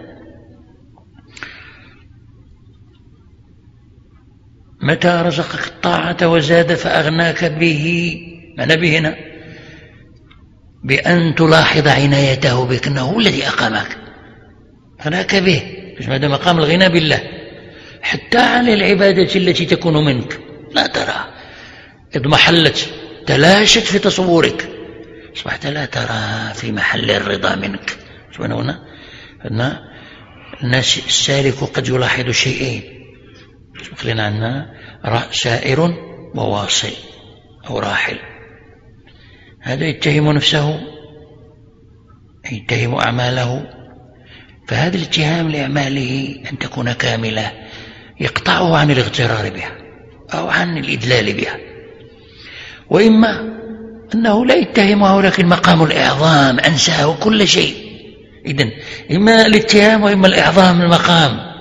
متى رزقك الطاعة وزاد فأغناك به، معنى به هنا بأن تلاحظ عنايته بك، أنه هو الذي أقامك، أغناك به. هذا مقام الغنى بالله حتى عن العبادة التي تكون منك لا ترى، اضمحلت تلاشت في تصورك، أصبحت لا ترى في محل الرضا منك. شوفنا هنا أن الناس السالك قد يلاحظ شيئين، سبق لنا عنا سائر وواصل أو راحل. هذا يتهم نفسه، يتهم أعماله، فهذا الاتهام لأعماله أن تكون كاملة يقطعه عن الاغترار بها أو عن الإدلال بها. وإما أنه لا يتهمها ولكن مقام الإعظام أنساه كل شيء. إذن إما الاتهام وإما الإعظام المقام،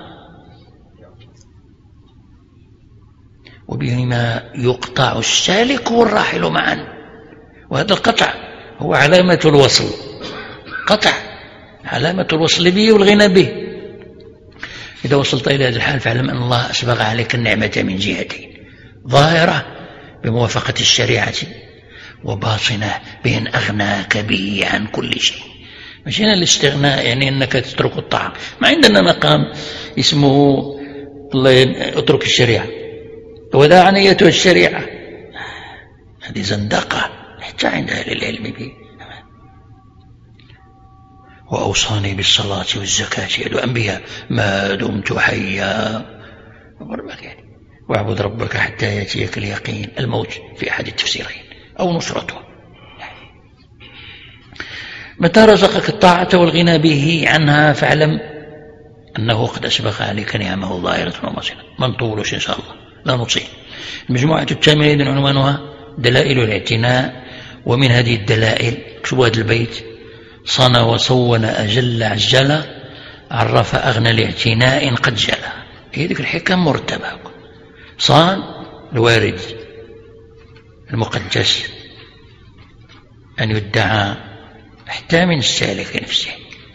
وبهما يقطع السالك والراحل معا. وهذا القطع هو علامة الوصل، قطع علامة الوصل به والغنى به. إذا وصلت إلى هذا الحال فاعلم أن الله أسبغ عليك النعمة من جهتين: ظاهرة بموافقة الشريعة، وباطنة بأن أغناك به عن كل شيء. مش هنا الاستغناء يعني أنك تترك الطاعة. ما عندنا مقام اسمه الله اترك الشريعة وداعنية الشريعة، هذه زندقة حتى عند أهل العلم به. وأوصاني بالصلاة والزكاة الأنبياء ما دمت حيا، يعني واعبد ربك حتى يأتيك اليقين، الموت في أحد التفسيرين أو نصرته. متى رزقك الطاعة والغنى به عنها فاعلم أنه قد أسبق عليك نعمه ظاهرة وباطنة. ما نطولش إن شاء الله، لا نطيل. المجموعة الثامنة عنوانها دلائل الاعتناء، ومن هذه الدلائل اكتبوا هذا البيت: صنى وصون أجل عجل، عرف أغنى الاعتناء قد جلى. هي ذيك الحكم مرتبة. صان الوارد المقدس أن يدعى حتى من السالك نفسه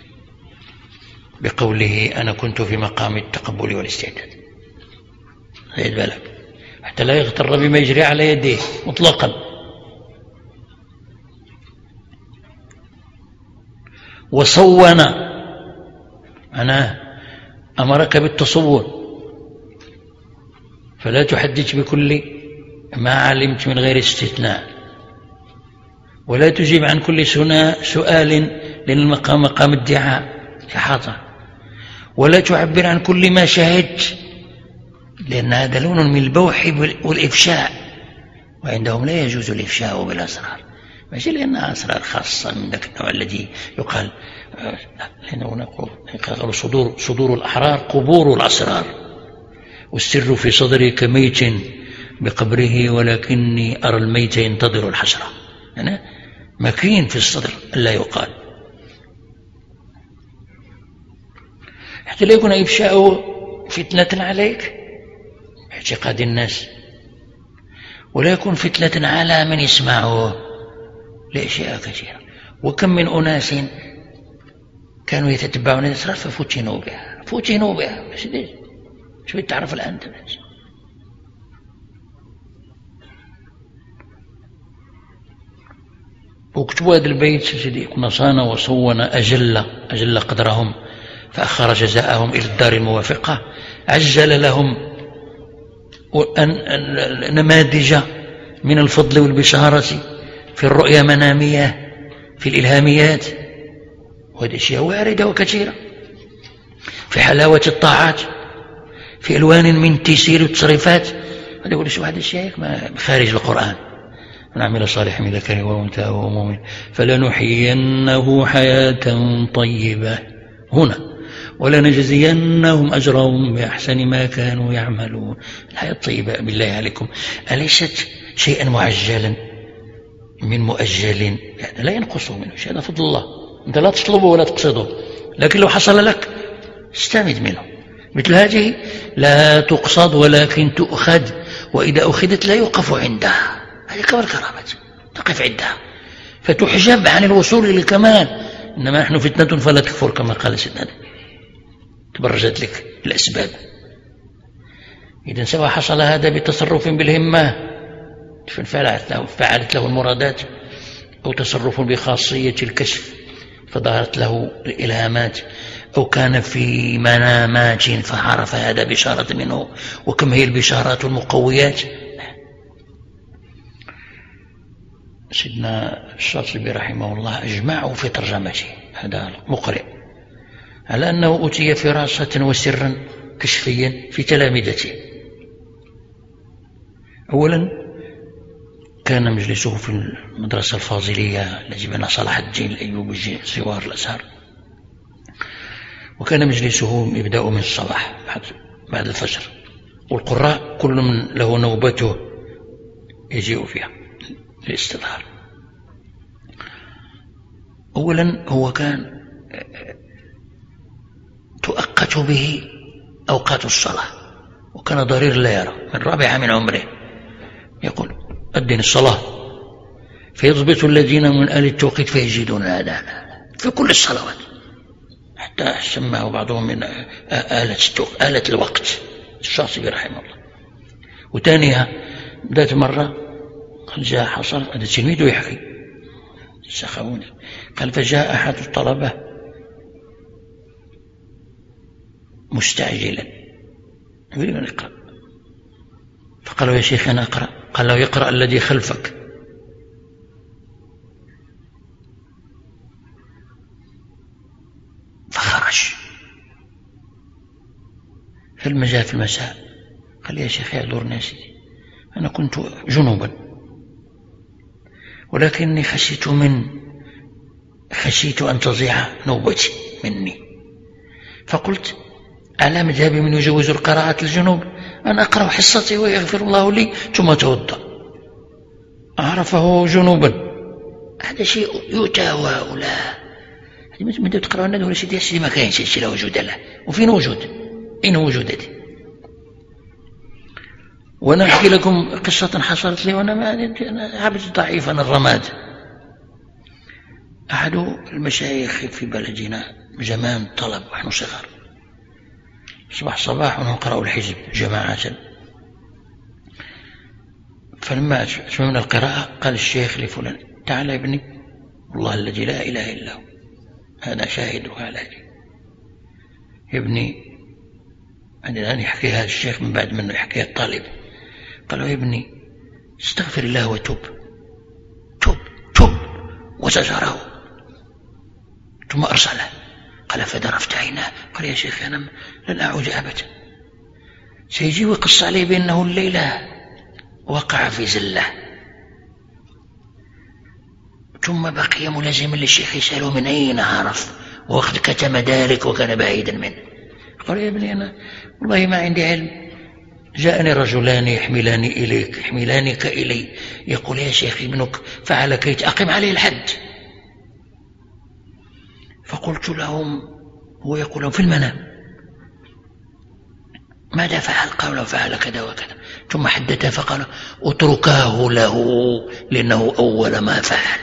بقوله أنا كنت في مقام التقبل والاستعداد، خذ بالك حتى لا يغتر بما يجري على يديه مطلقا. وصون أنا أمرك بالتصور، فلا تحدث بكل ما علمت من غير استثناء، ولا تجيب عن كل سؤال لأن المقام مقام ادعاء إحاطة، ولا تعبر عن كل ما شهدت لأن هذا لون من البوح والإفشاء، وعندهم لا يجوز الإفشاء بالأسرار، ماشي لأنها أسرار خاصة من ذاك النوع الذي يقال لأنه نقول صدور, صدور الأحرار قبور الأسرار، والسر في صدري كميت بقبره ولكني أرى الميت ينتظر الحسرة. يعني مكين في الصدر لا يقال، حتى لا يكون إفشاء فتنة عليك اعتقاد الناس، ولا يكون فتنة على من يسمعه لأشياء كثيرة. وكم من أناس كانوا يتتبعون الأسرار ففتنوا بها فتنوا بها شو تعرف الآن الناس. واكتبوا هذا البيت سيدي: كنا صان وصون أجل أجل قدرهم فأخر جزاءهم إلى الدار الموافقة، عجل لهم نماذج من الفضل والبشارة في الرؤيا منامية في الإلهاميات، وهذه أشياء واردة وكثيرة في حلاوة الطاعات في ألوان من تيسير التصريفات. هذا يقول شو هذه الشيء خارج القرآن: من عمل صالحا من ذكر وأنثى وهو مؤمن فلنحيينه حياة طيبة هنا ولنجزينهم أجرهم بأحسن ما كانوا يعملون. الحياة الطيبة بالله عليكم أليست شيئا معجلا من مؤجل؟ يعني لا ينقص منه شيء، هذا فضل الله، أنت لا تطلبه ولا تقصده، لكن لو حصل لك استمد منه. مثل هذه لا تقصد ولكن تؤخذ، وإذا أخذت لا يوقف عندها، هذه كبر كرامة، تقف عندها فتحجب عن الوصول للكمال. إنما نحن فتنة فلا تكفر كما قال سيدنا، تبرزت لك الأسباب. إذن سواء حصل هذا بتصرف بالهمة فعلت له, فعلت له المرادات، أو تصرف بخاصية الكشف فظهرت له الإلهامات، أو كان في منامات فعرف هذا بشارة منه. وكم هي البشارات المقويات. سيدنا الشاطبي رحمه الله أجمعوا في ترجمته هذا مقرئ على أنه أتي فراسة وسرا كشفيا في تلامذته. أولا كان مجلسه في المدرسة الفاضلية التي بنى صلاح الدين الأيوبي سوار الأزهر، وكان مجلسه يبدأ من الصباح بعد الفجر، والقراء كل من له نوبته يجيء فيها للاستظهار. أولا هو كان تؤقت به أوقات الصلاة، وكان ضرير لا يرى من رابعة من عمره يقول أذن الصلاة، فيضبط الذين من آل التوقيت فيجدون الأذان في كل الصلوات، حتى سماه بعضهم من آلة التوقيت آلة الوقت. الشاطبي رحمه الله. وثانيها ذات مرة قد جاء حصل هذا تلميذه يحكي السخاوي. قال فجاء أحد الطلبة مستعجلا يريد أن يقرأ، فقالوا يا شيخ أنا أقرأ. قال له يقرأ الذي خلفك. فخرج. فلما جاء في المساء قال يا شيخ يعذرني يا سيدي، أنا كنت جنوبا ولكني خشيت من خشيت أن تضيع نوبتي مني، فقلت على مذهبي من يجوز القراءة الجنوب أن أقرأ حصتي ويغفر الله لي ثم توضأ. عرفه جنوبا. هذا شيء يتاوى ولا من تقرأ الندى ولا شيء يا ما كاين شيء لا وجود له. وفين وجود؟ أين وجودتي؟ وأنا أحكي لكم قصة حصلت لي وأنا عبد ضعيف أنا الرماد. أحد المشايخ في بلدنا زمان طلب ونحن صغار صباح صباح ونقرأ الحزب جماعة. فلما أتممنا القراءة قال الشيخ لفلان تعال يا ابني والله الذي لا إله إلا هو هذا شاهده على هذه يا ابني. الآن يحكي هذا الشيخ من بعد منه يحكيها الطالب. قالوا يا ابني استغفر الله وتوب. توب توب وزجره ثم أرسله. قال فدرفت عيناه. قال يا شيخ أنا لن أعود أبدا. سيجي ويقص عليه بأنه الليلة وقع في زلة، ثم بقي ملازما للشيخ يسأله من أين عرف وقد كتم ذلك وكان بعيدا منه. قال يا ابني أنا والله ما عندي علم، جاءني رجلان يحملان إليك يحملانك إلي يقول يا شيخ ابنك فعل كي تأقم عليه الحد. فقلت لهم هو يقول لهم في المنام ماذا فعل؟ قالوا فعل كذا وكذا. ثم حدث فقال اتركاه له لأنه أول ما فعل.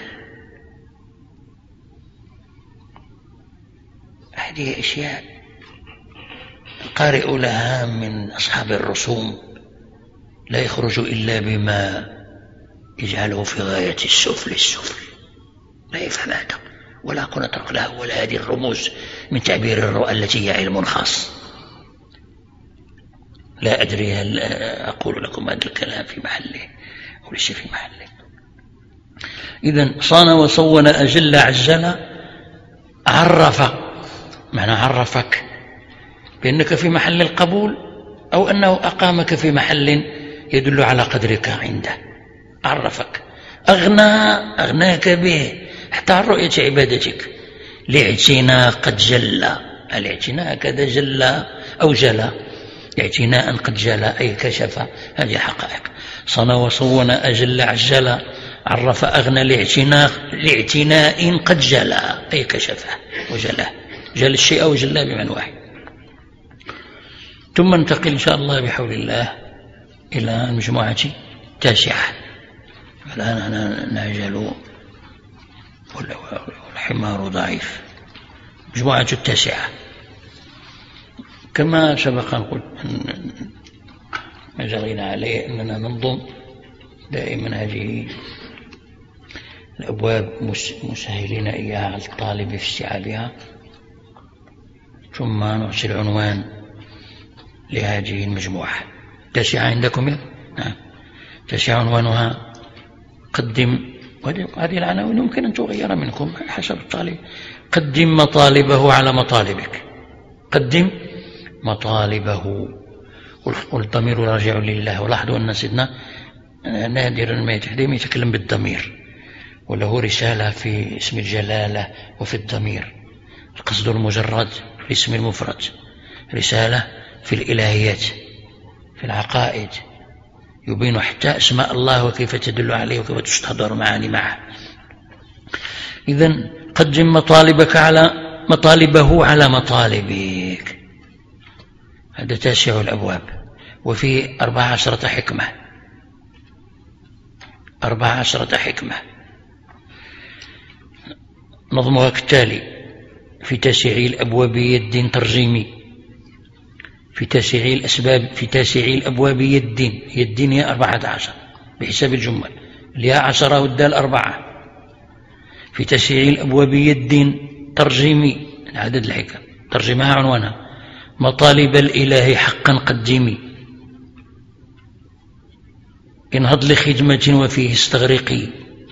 هذه أشياء القارئ لها من أصحاب الرسوم لا يخرج إلا بما يجعله في غاية السفل السفل، لا يفهم هذا ولا أكون أترك له ولا هذه الرموز من تعبير الرؤى التي هي علم خاص. لا أدري هل أقول لكم هذا الكلام في محله أو ليس في محله. إذن صان وصون أجل عجل عرف، معنى عرفك بأنك في محل القبول أو أنه أقامك في محل يدل على قدرك عنده. عرفك أغنى أغناك به حتى عن رؤية عبادتك. لاعتناء قد جل، الاعتناء كذا جل أو جل، اعتناء قد جل أي كشف. هذه حقائق. صنى وصون أجل عجل عرف أغنى لاعتناء لاعتناء قد جل أي كشفه وجله. جل الشيء أو جله بمعنى واحد. ثم ننتقل إن شاء الله بحول الله إلى المجموعة التاسعة. الآن أنا نعجل والحمار ضعيف. مجموعة التاسعة كما سبق أن قلت ما جرينا عليه أننا ننظم دائما هذه الأبواب مسهلين إياها على الطالب في استيعابها، ثم نعطي العنوان لهذه المجموعة. التاسعة عندكم؟ نعم. التاسعة عنوانها قدم، هذه العناوين يمكن أن تغير منكم حسب الطالب. قدم مطالبه على مطالبك. قدم مطالبه والضمير راجع لله. ولاحظوا أن سيدنا نادرا ما يتحدث يتكلم بالضمير وله رسالة في اسم الجلالة وفي الضمير. القصد المجرد في اسم المفرد، رسالة في الإلهيات في العقائد، يبين حتى أسماء الله وكيف تدل عليه وكيف تستحضر معاني معه. إذن قدم مطالبك على مطالبه على مطالبك. هذا تاسع الأبواب. وفي أربع عشرة حكمة. أربع عشرة حكمة نظمها كالتالي: في تاسع الأبواب يد ترجيمي، في تاسع الأسباب في تاسع الأبواب يد يد هي أربعة عشر بحساب الجمل، الياء عشرة والدال أربعة. في تشريع الأبواب يد ترجمي عدد الحكم ترجمها عنوانها مطالب الإله حقا قدمي انهض لخدمة وفيه استغرقي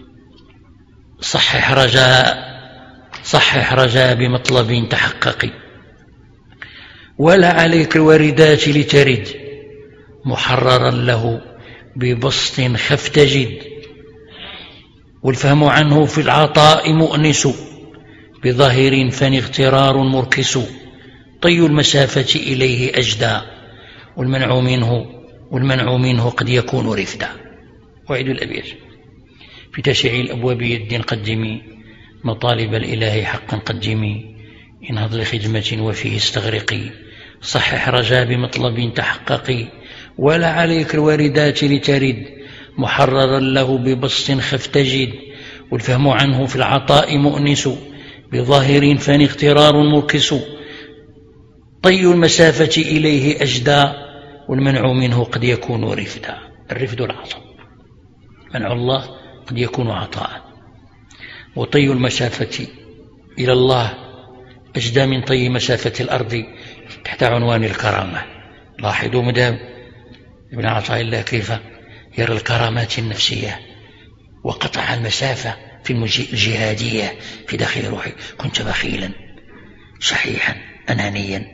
صحح رجاء صحح رجاء بمطلب تحققي ولا عليك الواردات لترد محررا له ببسط خف تجد والفهم عنه في العطاء مؤنس بظاهر فن اغترار مركس طي المسافة إليه أجدى والمنع منه والمنع منه قد يكون رفدا. وعيد الأبيات في تشريع الأبواب يد قدمي مطالب الإله حقا قدمي انهض لخدمة وفيه استغرقي صحح رجاء بمطلب تحققي ولا عليك الواردات لترد محررا له ببسط خف تجد والفهم عنه في العطاء مؤنس بظاهر فان اغترار مركس طي المسافة إليه أجدى والمنع منه قد يكون رفدا. الرفد العطاء منع الله قد يكون عطاء وطي المسافة إلى الله أجدى من طي مسافة الأرض تحت عنوان الكرامة. لاحظوا مدام ابن عطاء الله كيف يرى الكرامات النفسية وقطع المسافة في الجهادية في داخل روحي. كنت بخيلا شحيحا أنانيا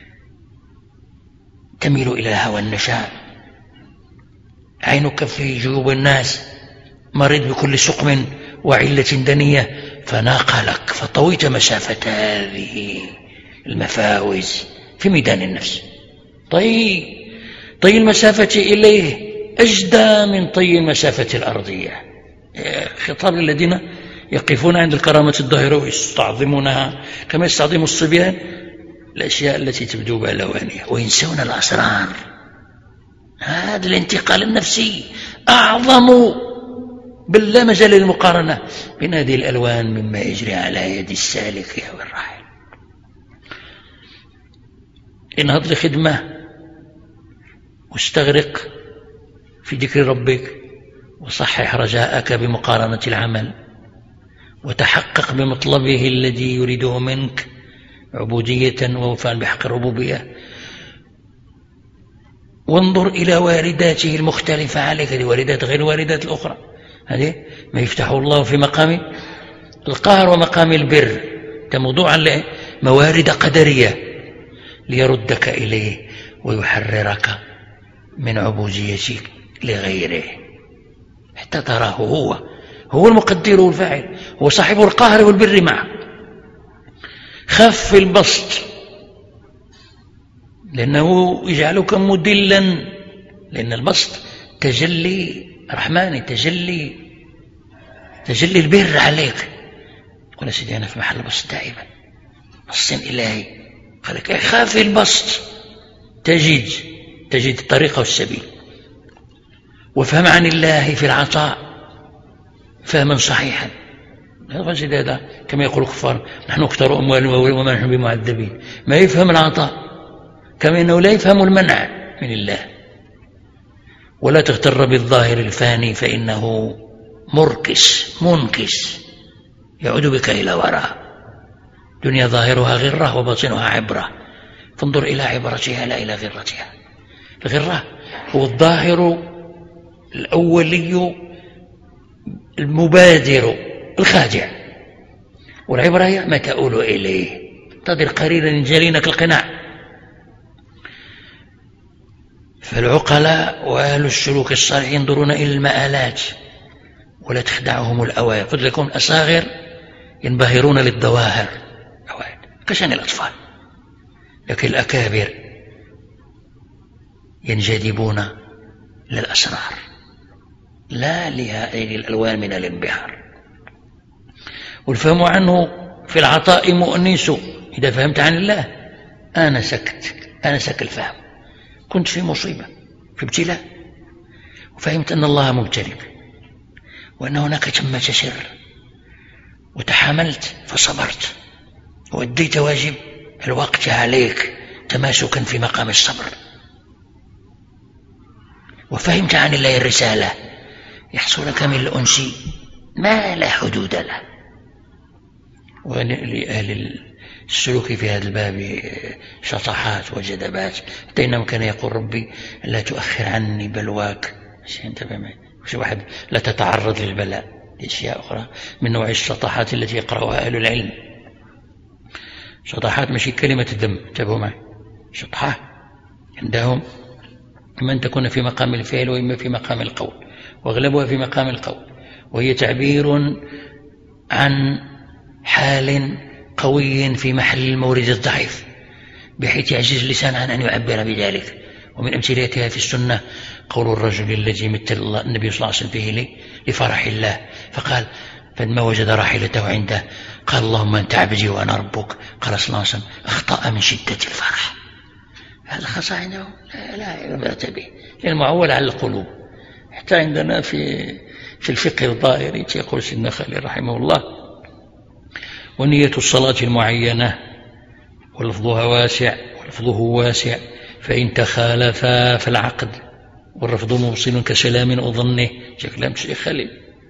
تميل إلى الهوى النشاء عينك في جيوب الناس مريض بكل سقم وعلة دنية فناقلك فطويت مسافة هذه المفاوز في ميدان النفس. طي طي المسافة إليه أجدى من طي المسافة الأرضية. خطاب للذين يقفون عند الكرامة الظاهرة ويستعظمونها كما يستعظم الصبيان الأشياء التي تبدو بهلوانية وينسون الأسرار. هذا الانتقال النفسي أعظم بل لا مجال للمقارنة بين هذه الألوان مما يجري على يد السالك أو الراحل. انهض لخدمة واستغرق في ذكر ربك وصحح رجاءك بمقارنة العمل وتحقق بمطلبه الذي يريده منك عبودية ووفاء بحق الربوبية وانظر إلى وارداته المختلفة عليك. هذه واردات غير الواردات الأخرى. هذه ما يفتحه الله في مقام القهر ومقام البر كموضوع موارد قدرية ليردك إليه ويحررك من عبوديتك لغيره حتى تراه هو هو المقدر والفاعل هو صاحب القهر والبر معه. خف البسط لأنه يجعلك مدلا لأن البسط تجلي رحماني تجلي تجلي البر عليك. قل سيدي أنا في محل بسط دائما بسط إلهي قالك خاف البسط تجد تجد الطريقة والسبيل وفهم عن الله في العطاء فهما صحيحا. هذا كما يقول الكفار نحن اكثر أموال وما نحن بمعذبين. ما يفهم العطاء كما أنه لا يفهم المنع من الله. ولا تغتر بالظاهر الفاني فإنه مركس منكس يعود بك إلى وراء. دنيا ظاهرها غرة وباطنها عبرة فانظر إلى عبرتها لا إلى غرتها. الغرة هو الظاهر الأولي المبادر الخادع والعبرة هي ما تؤول إليه تضر قريرا ينجلينك القناع. فالعقلاء وأهل السلوك الصالح ينظرون إلى المآلات ولا تخدعهم الأوائل. قد لكم الأصاغر ينبهرون للظواهر كشان الأطفال لكن الأكابر ينجذبون للأسرار لا لهذه الألوان من الانبهار. والفهم عنه في العطاء مؤنس. إذا فهمت عن الله آنسك آنسك الفهم. كنت في مصيبة في ابتلاء وفهمت أن الله مبتليك وأن هناك ثمة سر وتحملت فصبرت وأديت واجب الوقت عليك تماسكا في مقام الصبر وفهمت عن الله الرسالة يحصل لك من الأنس ما لا حدود له ولأهل السلوك في هذا الباب شطحات وجدبات، حتى إنهم كان يقول ربي لا تؤخر عني بلواك، مش واحد لا تتعرض للبلاء، أشياء أخرى من نوع الشطحات التي يقرأها أهل العلم. شطحات ماشي كلمة الذم، انتبهوا معي، شطحة عندهم إما أن تكون في مقام الفعل وإما في مقام القول، وأغلبها في مقام القول، وهي تعبير عن حال قوي في محل المورد الضعيف بحيث يعجز اللسان عن أن يعبر بذلك. ومن أمثلتها في السنة قول الرجل الذي مثل الله النبي صلى الله عليه وسلم فيه لفرح الله، فقال فلما وجد راحلته عنده قال اللهم أنت عبدي وأنا ربك، قال صلى الله عليه وسلم أخطأ من شدة الفرح. هذا خاصة عندهم لا لا عبرة به، المعول على القلوب. حتى عندنا في في الفقه الظاهري يقول سيدنا خليل رحمه الله: ونية الصلاة المعينة ولفظها واسع ولفظه واسع، فإن تخالفا فالعقد والرفض موصل كسلام أظنه، كلام الشيخ خليل.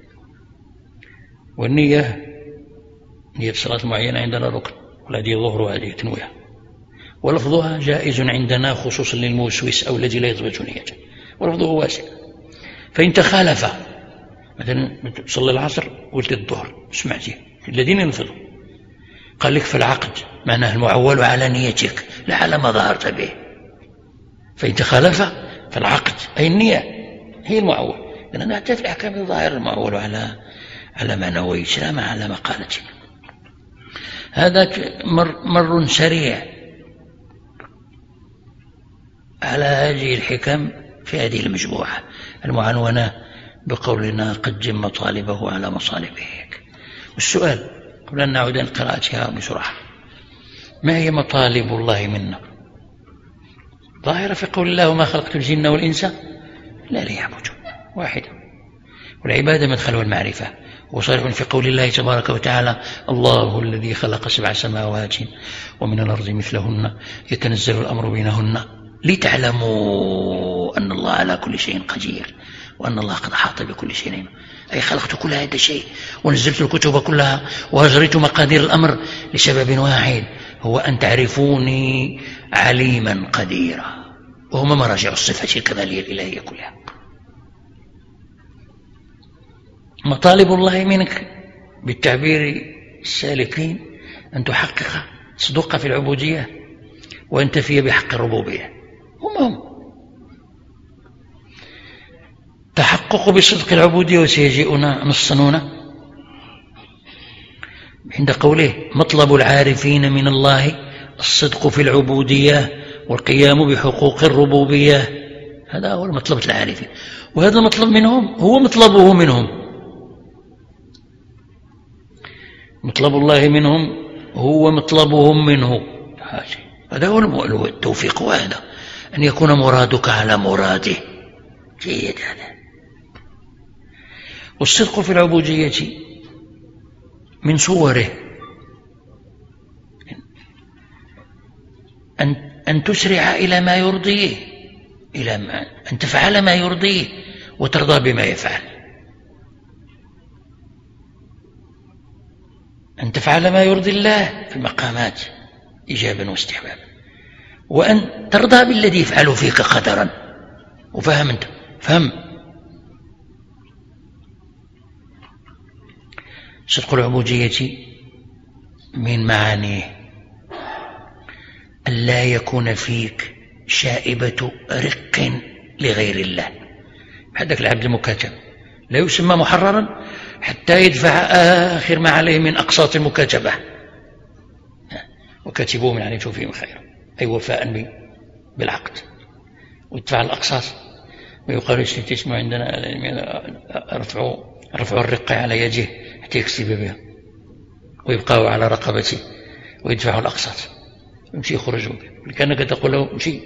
والنية نية الصلاة المعينة عندنا ركن، والذي يظهر هذه تنويها، ولفظها جائز عندنا خصوصا للموسوس أو الذي لا يضبط نيته، ولفظه واسع. فإن تخالف مثلا صلى العصر قلت الظهر سمعتي الذين ينفذوا قال لك فالعقد معناه المعول على نيتك لا على ما ظهرت به. فإن تخالف فالعقد أي النية هي المعول، لأننا نعترف الأحكام الظاهر المعول على على ما نويت لا على مقالتك. هذا مر, مر سريع على هذه الحكم في هذه المجموعة المعنونة بقولنا قدم مطالبه على مصالبه. والسؤال قبل أن نعود إلى قراءتها بسرعة: ما هي مطالب الله منا؟ ظاهرة في قول الله وما خلقت الجن والإنس لا ليعبدون، واحدة، والعبادة مدخل المعرفة. وصرف في قول الله تبارك وتعالى: الله الذي خلق سبع سماوات ومن الأرض مثلهن يتنزل الأمر بينهن لتعلموا أن الله على كل شيء قدير وأن الله قد أحاط بكل شيء. أي خلقت كل هذا الشيء ونزلت الكتب كلها وأجريت مقادير الأمر لسبب واحد، هو أن تعرفوني عليما قديرا، وهما مراجع الصفة الكمالية الإلهية كلها. مطالب الله منك بالتعبير السالكين أن تحقق صدق في العبودية وأن تفي بحق الربوبية. هم هم تحقق بصدق العبودية، وسيجيئنا نصا هنا عند قوله: مطلب العارفين من الله الصدق في العبودية والقيام بحقوق الربوبية. هذا هو المطلب العارفين، وهذا المطلب منهم هو مطلبه منهم. مطلب الله منهم هو مطلبهم منه. هذا هو التوفيق، وهذا أن يكون مرادك على مراده. جيد هذا. والصدق في العبودية من صوره أن أن تسرع إلى ما يرضيه، إلى ما أن تفعل ما يرضيه وترضى بما يفعل، أن تفعل ما يرضي الله في مقامات إيجابا واستحبابا، وأن ترضى بالذي يفعل فيك قدرا. وفهم أنت فهم صدق العبودية من معانيه أن لا يكون فيك شائبة رق لغير الله. هذاك العبد المكاتب لا يسمى محررا حتى يدفع آخر ما عليه من أقساط المكاتبة، وكاتبوه من عليه فيهم خير، أي وفاء بالعقد، ويدفع الأقساط. ويقال تسمع عندنا رفعوا رفعوا الرق على يده حتى يكسب بها، ويبقى على رقبته ويدفع الأقساط، يمشي يخرج به. كأنك تقول له امشي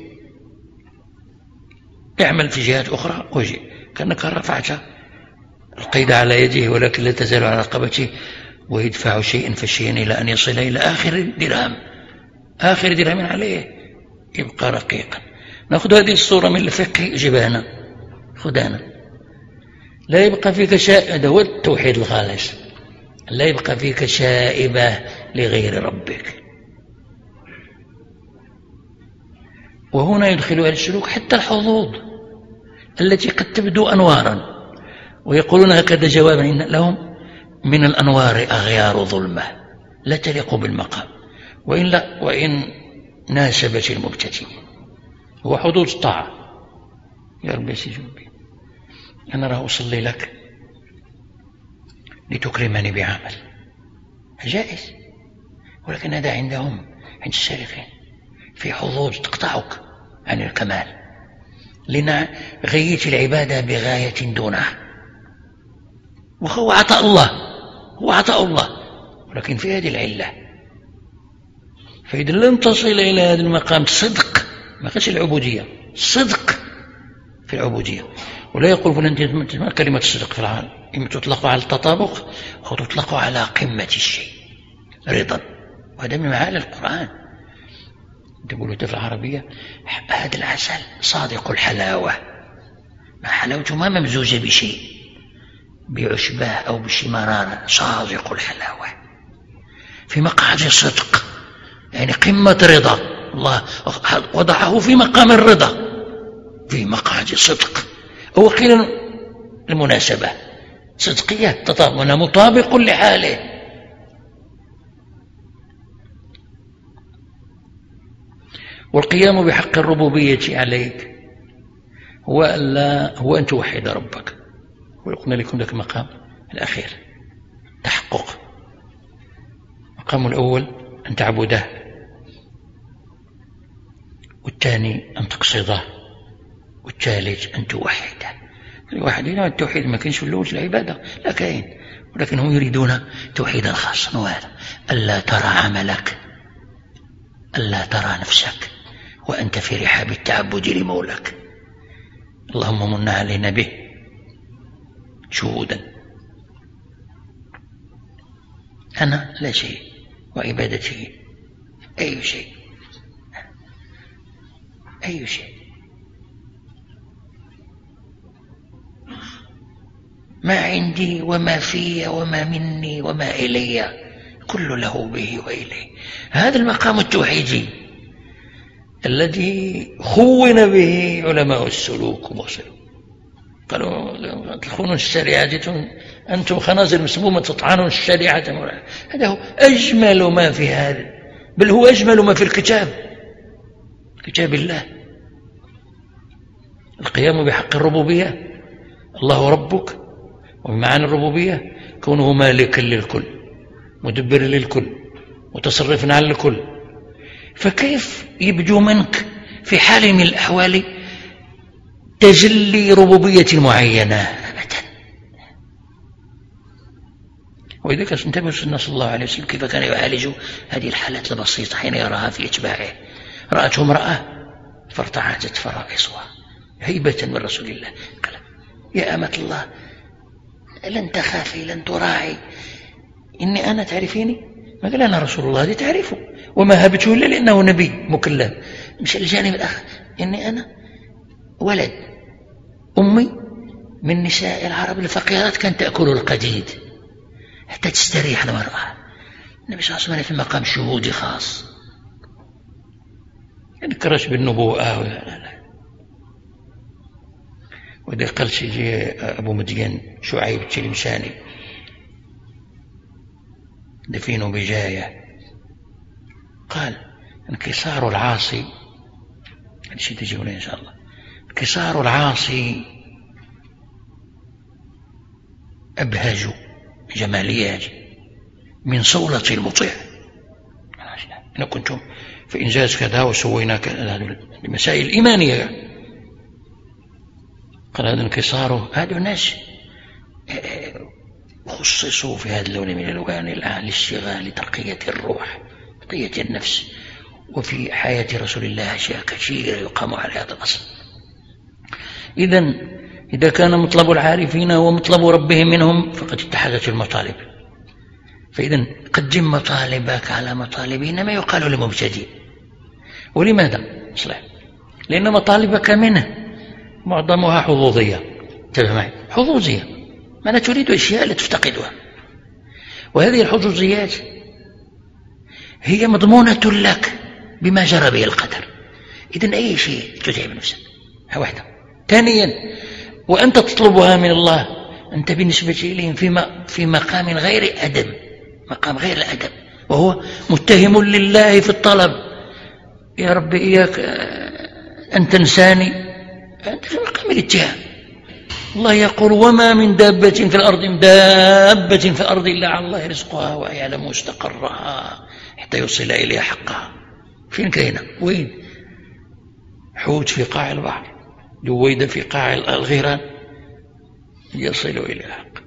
اعمل في جهات أخرى وجي، كأنك رفعت القيد على يده ولكن لا تزال على رقبته، ويدفع شيئا فشيئا إلى أن يصل إلى آخر درهم، آخر درهم عليه يبقى رقيقا. نأخذ هذه الصورة من الفقه جبانا خدانا، لا يبقى فيك شيء. هذا هو التوحيد الخالص، لا يبقى فيك شائبة لغير ربك. وهنا يدخل أهل السلوك حتى الحظوظ التي قد تبدو أنوارا، ويقولون هكذا جوابا إن لهم من الأنوار أغيار ظلمة لا تليق بالمقام، وإن, لا وإن ناسبت المبتدئ. هو حدود الطاعة. يا رب يسجنبي أنا راه أصلي لك لتكرمني بعمل جائز، ولكن هذا عندهم عند السالفين في حظوظ تقطعك عن الكمال، لأن غيت العبادة بغاية دونها، وهو عطاء الله، هو عطاء الله، ولكن في هذه العلة. فإذا لم تصل إلى هذا المقام صدق، ما قالش العبودية، صدق في العبودية. ولا يقول فلان تسمع كلمة الصدق في العالم، إما تطلق على التطابق أو تطلق على قمة الشيء رضا، وهذا من معاني القرآن. تقولوا في العربية هذا العسل صادق الحلاوة، ما حلاوته ما ممزوجة بشيء، بعشبة أو بشي مرارة، صادق الحلاوة في مقعد صدق، يعني قمة رضا. الله وضعه في مقام الرضا، في مقعد صدق. أو قيل المناسبة صدقية تطابق، مطابق لحاله. والقيام بحق الربوبية عليك هو ألا هو أن توحد ربك. وقلنا لكم ذاك المقام الأخير تحقق. المقام الأول أن تعبده، والثاني أن تقصده، والثالث أن توحده. الواحد هنا التوحيد ما كاينش في الأول في العبادة، لا كاين، ولكن هم يريدون توحيدا خاصا، وهذا ألا ترى عملك، ألا ترى نفسك وأنت في رحاب التعبد لمولاك. اللهم من علينا به شهودا. أنا لا شيء وعبادتي أي شيء، أي شيء. ما عندي وما في وما مني وما إلي كل له به وإليه. هذا المقام التوحيدي الذي خون به علماء السلوك ومصر. قالوا تخونون الشريعة، أنتم خنازير مسمومة تطعنون الشريعة. هذا هو أجمل ما في هذا، بل هو أجمل ما في الكتاب، كتاب الله. القيام بحق الربوبية، الله ربك، وبمعنى الربوبية كونه مالكا للكل، مدبر للكل، متصرف على الكل. فكيف يبدو منك في حال من الأحوال تجلي ربوبية معينة؟ أبدا. وإذا كان انتبه سيدنا صلى الله عليه وسلم كيف كان يعالج هذه الحالات البسيطة حين يراها في إتباعه. رأته امرأة فارتعدت فرائصها هيبة من رسول الله، قال يا أمة الله لن تخافي لن تراعي، إني أنا تعرفيني؟ ما قال أنا رسول الله، هذه تعرفه، وما هبته إلا لأنه نبي مكلم. مش الجانب الآخر، إني أنا ولد أمي من نساء العرب الفقيرات كانت تأكل القديد حتى تستريح المرأة. النبي صلى الله عليه وسلم في مقام شهودي خاص، يذكرش بالنبوءة ولا لا لا. وإذا قال سيدي أبو مدين شعيب التلمساني دفين بجاية، قال انكسار العاصي، هذا شيء تجيبنا إن شاء الله، انكسار العاصي أبهج جماليات من صولة المطيع. أنا كنتم في إنجاز كذا وسوينا كذا، المسائل الإيمانية. قال هذا انكساره، هذا الناس خصصوا في هذا اللون من الألوان للاشتغال لترقية الروح، ترقية النفس. وفي حياة رسول الله أشياء كثيرة يقام على هذا الأصل. إذن إذا كان مطلب العارفين هو مطلب ربهم منهم فقد اتحدت المطالب. فإذن قدم مطالبك على مطالبه، إنما يقال لمبتدئ. ولماذا؟ صحيح. لأن مطالبك منه معظمها حظوظية. انتبه معي، حظوظية، معنى تريد أشياء لا تفتقدها. وهذه الحظوظيات هي مضمونة لك بما جرى به القدر. إذن أي شيء تتعب نفسك واحدة. ثانيا، وأنت تطلبها من الله أنت بالنسبة إليهم في مقام غير أدب، مقام غير الأدب، وهو متهم لله في الطلب. يا رب إياك أن تنساني، أنت في مقام الاتهام. الله يقول وما من دابة في الأرض دابة في الأرض إلا على الله رزقها ويعلم مستقرها حتى يوصل إليها حقها. فين كاينة؟ وين؟ حوت في قاع البحر، دويدة في قاع الغيران، يصل إليها حق.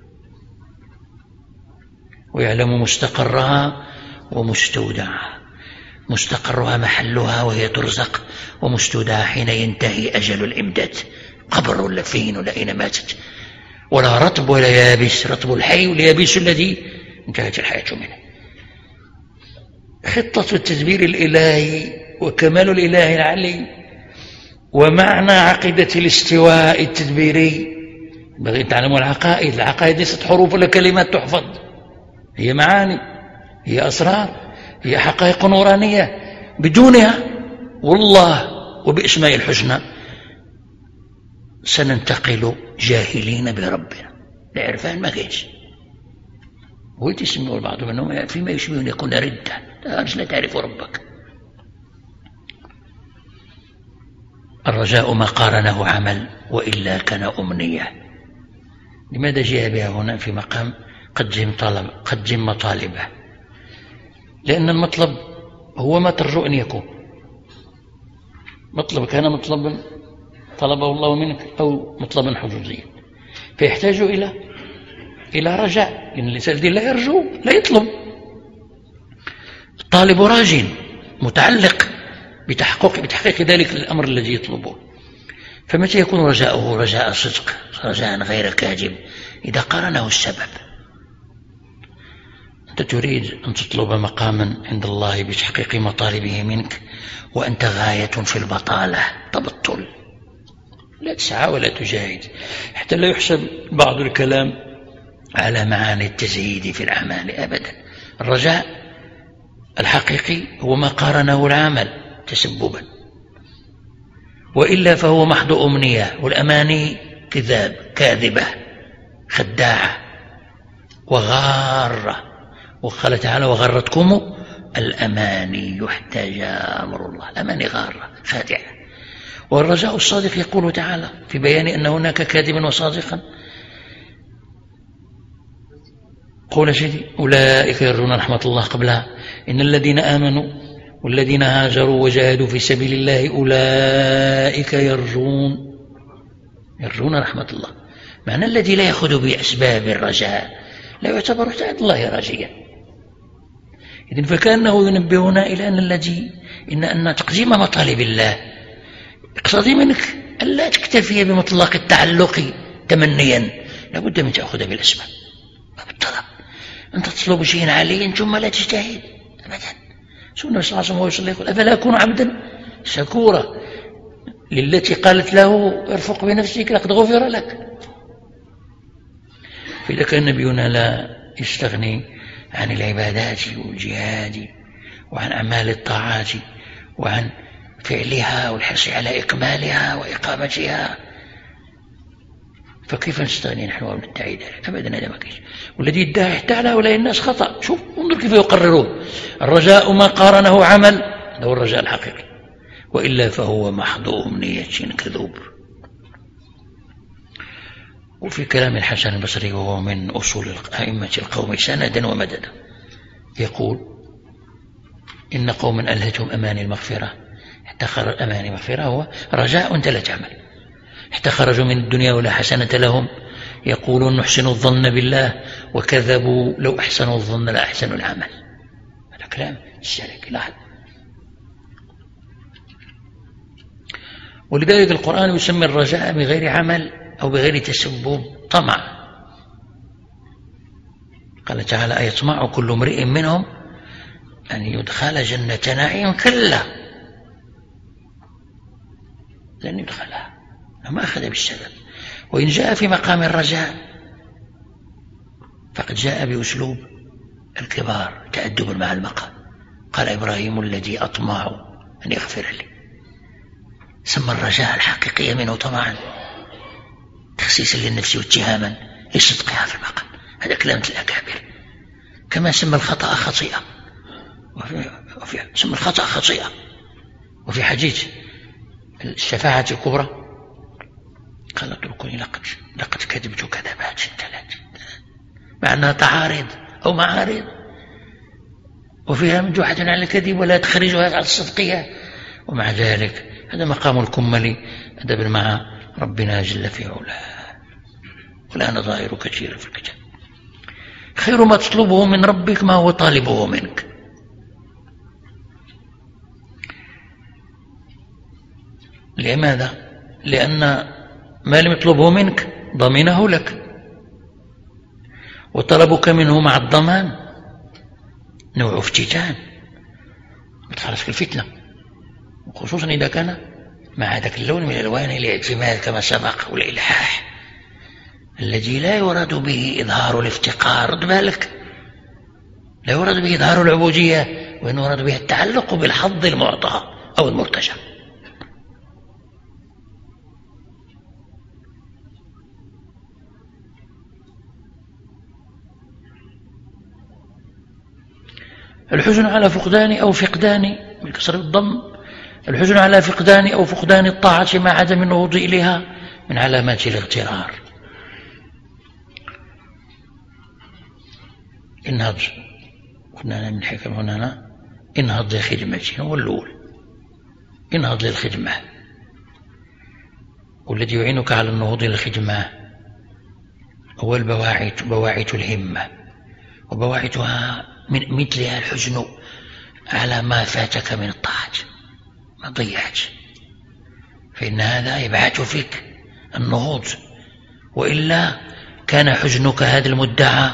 ويعلم مستقرها ومستودعها. مستقرها محلها وهي ترزق، ومستودعها حين ينتهي أجل الإمداد، قبر ولا فين ولا أين ماتت، ولا رطب ولا يابس، رطب الحي واليابس الذي انتهت الحياة منه. خطة التدبير الإلهي وكمال الإله العلي ومعنى عقيدة الاستواء التدبيري. بغي تعلموا العقائد. العقائد ليست حروف ولا كلمات تحفظ، هي معاني، هي أسرار، هي حقائق نورانية. بدونها والله وبأسماء الحسنى سننتقل جاهلين بربنا. العرفان ما كاينش، ويتسموا البعض منهم فيما يشبه أن يكون ردة، لا تعرف ربك. الرجاء ما قارنه عمل وإلا كان أمنية. لماذا جاء بها هنا في مقام قدم طلب قدم مطالبه؟ لأن المطلب هو ما ترجو أن يكون. مطلب كان مطلبا طلبه الله منك أو مطلبا حجوزيا، فيحتاج إلى إلى رجاء، لأن الإنسان الذي لا يرجو لا يطلب. الطالب راج متعلق بتحقيق بتحقيق ذلك الأمر الذي يطلبه. فمتى يكون رجاؤه رجاء صدق، رجاء غير كاذب؟ إذا قارنه السبب. أنت تريد أن تطلب مقاما عند الله بتحقيق مطالبه منك وأنت غاية في البطالة، تبطل، لا تسعى ولا تجاهد، حتى لا يحسب بعض الكلام على معاني التزهيد في الأعمال أبدا. الرجاء الحقيقي هو ما قارنه العمل تسببا، وإلا فهو محض أمنية، والأماني كذاب كاذبة خداعة وغارة. وقال تعالى وغرتكم الأماني يحتاج أمر الله. الأماني غارة خادعة. والرجاء الصادق يقول تعالى في بيان أن هناك كاذبا وصادقا، قول سيدي أولئك يرجون رحمة الله قبلها إن الذين آمنوا والذين هاجروا وجاهدوا في سبيل الله أولئك يرجون يرجون رحمة الله. معنى الذي لا يأخذ بأسباب الرجاء لا يعتبر عند الله راجيا. إذن فكأنه ينبهنا إلى أن الذي إن أن تقديم مطالب الله يقتضي منك ألا تكتفي بمطلق التعلق تمنيا، لابد من تأخذ بالأسباب. بالطلب أنت تطلب شيئا عاليا ثم لا تجتهد أبدا. سنة صلى الله عليه وسلم يقول أفلا أكون عبدا شكورا للتي قالت له ارفق بنفسك لقد غفر لك. فإذا كان نبينا لا يستغني عن العبادات والجهاد وعن أعمال الطاعات وعن فعلها والحرص على إكمالها وإقامتها، فكيف نستغني نحن وندعي ذلك؟ أبدا هذا ما كاينش. والذي يدعي حتى على هؤلاء الناس خطأ. شوف انظر كيف يقررون. الرجاء ما قارنه عمل، هو الرجاء الحقيقي، وإلا فهو محض أمنية كذوب. وفي كلام الحسن البصري وهو من أصول أئمة القوم سندا ومددا يقول إن قوما ألهتهم أماني المغفرة حتى خرج أماني المغفرة هو رجاء لا تعمل حتى خرجوا من الدنيا ولا حسنة لهم يقولون نحسن الظن بالله وكذبوا لو أحسنوا الظن لا أحسنوا العمل. هذا كلام الشرك لاحظ. ولذلك القرآن يسمي الرجاء بغير عمل أو بغير تسبب طمع. قال تعالى أيطمع كل امرئ منهم أن يدخل جنة نعيم؟ كلا لن يدخلها، ما أخذ بالسبب. وإن جاء في مقام الرجاء فقد جاء بأسلوب الكبار تأدبا مع المقام. قال إبراهيم الذي أطمع أن يغفر لي، سمى الرجاء الحقيقي منه طمعا، تخسيسا للنفس واتهاما لصدقها في المقام. هذا كلام الأكابر. كما سمى الخطأ خطيئة، وفي, وفي سمى الخطأ خطيئة. وفي حديث الشفاعة الكبرى قال اتركوني لقد لقد كذبت كذبات ثلاث، مع أنها تعارض أو معارض، وفيها مندوحة على الكذب ولا تخرجها على الصدقية، ومع ذلك هذا مقام الكمل أدبا مع ربنا جل في علاه. ولا نظائر كثيرة في الكتاب. خير ما تطلبه من ربك ما هو طالبه منك. لماذا؟ لأن ما لم يطلبه منك ضمنه لك، وطلبك منه مع الضمان نوع افتتان، تخلص في الفتنة، وخصوصا إذا كان مع ذاك اللون من الألوان الاعتماد كما سبق والإلحاح الذي لا يراد به إظهار الافتقار. رد بالك، لا يراد به إظهار العبودية، وإن يراد به التعلق بالحظ المعطى أو المرتجى. الحزن على فقدان أو فقدان بالكسر الضم، الحزن على فقدان أو فقدان الطاعة مع عدم النهوض إليها من علامات الاغترار. انهض، قلنا من حكم هنا انهض لخدمتي، هو الأول انهض للخدمة، والذي يعينك على النهوض للخدمة هو البواعث، بواعث الهمة، وبواعثها من مثلها الحزن على ما فاتك من الطاعات، ما ضيعت، فإن هذا يبعث فيك النهوض، وإلا كان حزنك هذا المدعى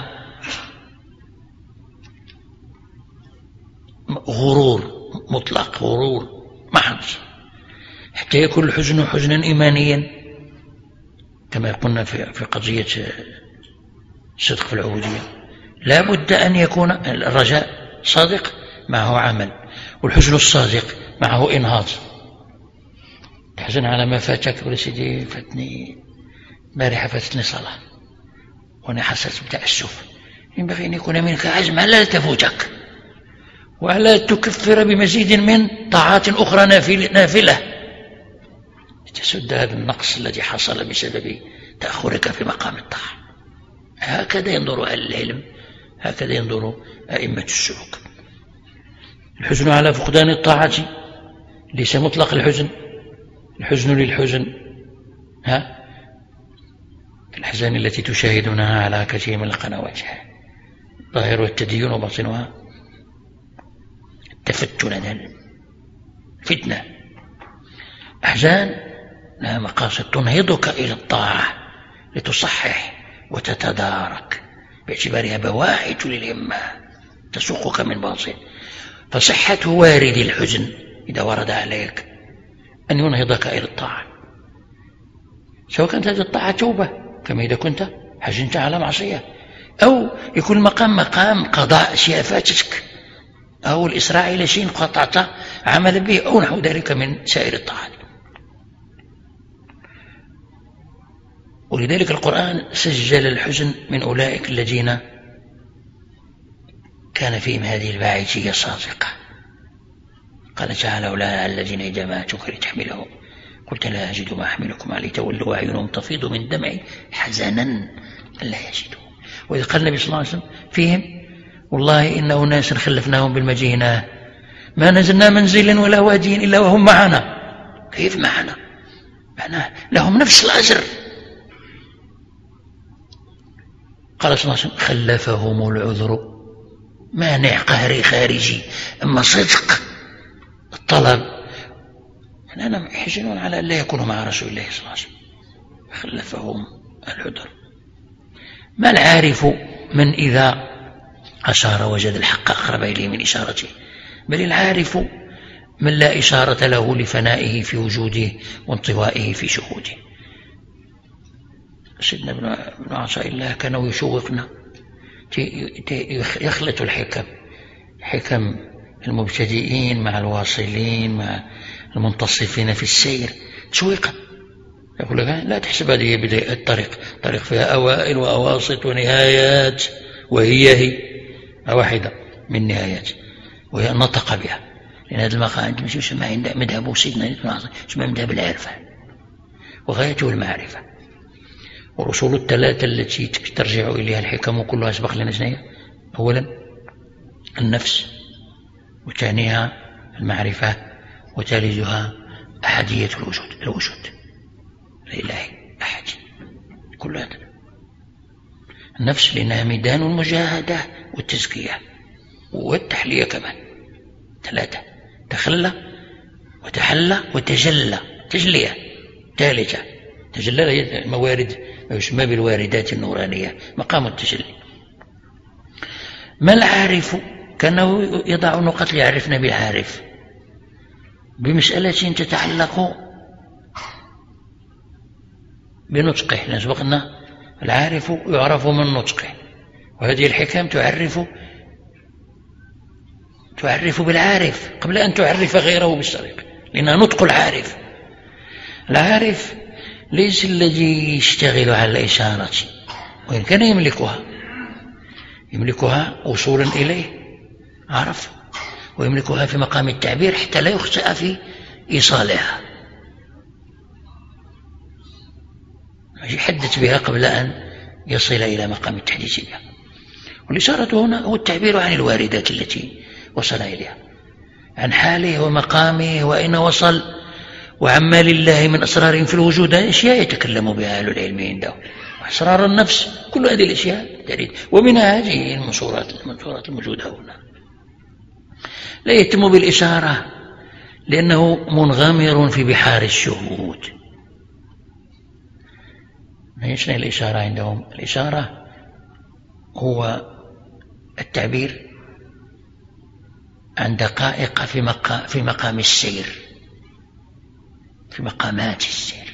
غرور مطلق، غرور محض، حتى يكون الحزن حزنا إيمانيا كما قلنا في قضية الصدق في العبودية. لا بد أن يكون الرجاء صادق معه عمل، والحزن الصادق معه إنهاض. تحزن على ما فاتك، ولا سيدي فاتني بارحة فاتتني صلاة وأنا حسيت بتأسف، ينبغي أن يكون منك عزم ألا تفوتك، وألا تكفر بمزيد من طاعات أخرى نافلة تسد هذا النقص الذي حصل بسبب تأخرك في مقام الطاعة. هكذا ينظر أهل العلم، هكذا ينظر أئمة السلوك. الحزن على فقدان الطاعة ليس مطلق الحزن، الحزن للحزن، ها الأحزان التي تشاهدونها على كثير من القنوات، ظاهر التدين وباطنها التفتن، فتنة، أحزان لها مقاصد تنهضك إلى الطاعة لتصحح وتتدارك، باعتبارها بواعث للهمة تسوقك من باطن. فصحة وارد الحزن إذا ورد عليك أن ينهضك إلى الطاعة، سواء كانت هذه الطاعة توبة كما إذا كنت حزنت على معصية، أو يكون المقام مقام قضاء أشياء فاتتك، أو الإسراع إلى شيء قطعت عمل به، أو نحو ذلك من سائر الطاعات. ولذلك القرآن سجل الحزن من أولئك الذين كان فيهم هذه الباعثية الصادقة. قال تعالى: أولئك الذين إذا ما أتوك لتحملهم قلت لا أجد ما أحملكم عليه تولوا أعينهم تفيض من دمع حزنا ألا يجدوا. وإذا قال النبي صلى الله عليه وسلم فيهم: والله إن أناسا خلفناهم بالمدينة ما نزلنا منزلا ولا وادي إلا وهم معنا. كيف معنا؟ معناه لهم نفس الأجر. قال صلى الله عليه وسلم: خلفهم العذر، مانع قهري خارجي، أما صدق الطلب لأنهم يحزنون على أن لا يكونوا مع رسول الله صلى الله عليه وسلم. خلفهم العذر. ما العارف من إذا أشار وجد الحق أقرب إليه من إشارته، بل العارف من لا إشارة له لفنائه في وجوده وانطوائه في شهوده. سيدنا ابن عطاء الله كانوا يشوقنا يخلط الحكم، حكم المبتدئين مع الواصلين مع المنتصفين في السير تشويقا. يقول لك لا تحسب هذه بداية الطريق، الطريق فيها أوائل وأواسط ونهايات، وهي هي واحدة من نهايات، وهي نطق بها. لأن هذا المقام أنت مش يسمى مذهب سيدنا يسمى مذهب العرفان، وغايته المعرفة. والرسول الثلاثة التي ترجع إليها الحكم كلها سبق لنا شنو؟ أولا النفس، وثانيها المعرفة، وثالثها أحدية الوجود، الوجود الإلهي أحد. كل هذا النفس لأنها ميدان المجاهدة والتزكية والتحلية كمان. ثلاثة: تخلى وتحلى وتجلى، تجلية ثالثة. تجلى الموارد ما يسمى بالواردات النورانية، مقام التجلي. ما العارف؟ كأنه يضع نقط ليعرفنا بالعارف بمسألة تتعلق بنطقه، لأن سبقنا العارف يعرف من نطقه، وهذه الحكام تعرف تعرف بالعارف قبل أن تعرف غيره بالسرقة، لأنها نطق العارف. العارف ليس الذي يشتغل على الإشارة، وإن كان يملكها يملكها وصولا إليه عرف، ويملكها في مقام التعبير حتى لا يخطئ في إيصالها، يحدث بها قبل أن يصل إلى مقام التحديث بها. والإشارة هنا هو التعبير عن الواردات التي وصل إليها، عن حاله ومقامه وأين وصل، وعما لله من أسرار في الوجود، أشياء يتكلم بها أهل العلم عنده، وأسرار النفس، كل هذه الأشياء تريد، ومنها هذه المنصورات المنصورات الموجودة هنا. لا يتم بالإشارة لأنه منغمر في بحار الشهود. ما يشنع الإشارة عندهم؟ الإشارة هو التعبير عن دقائق في مقام, في مقام السير، في مقامات السير،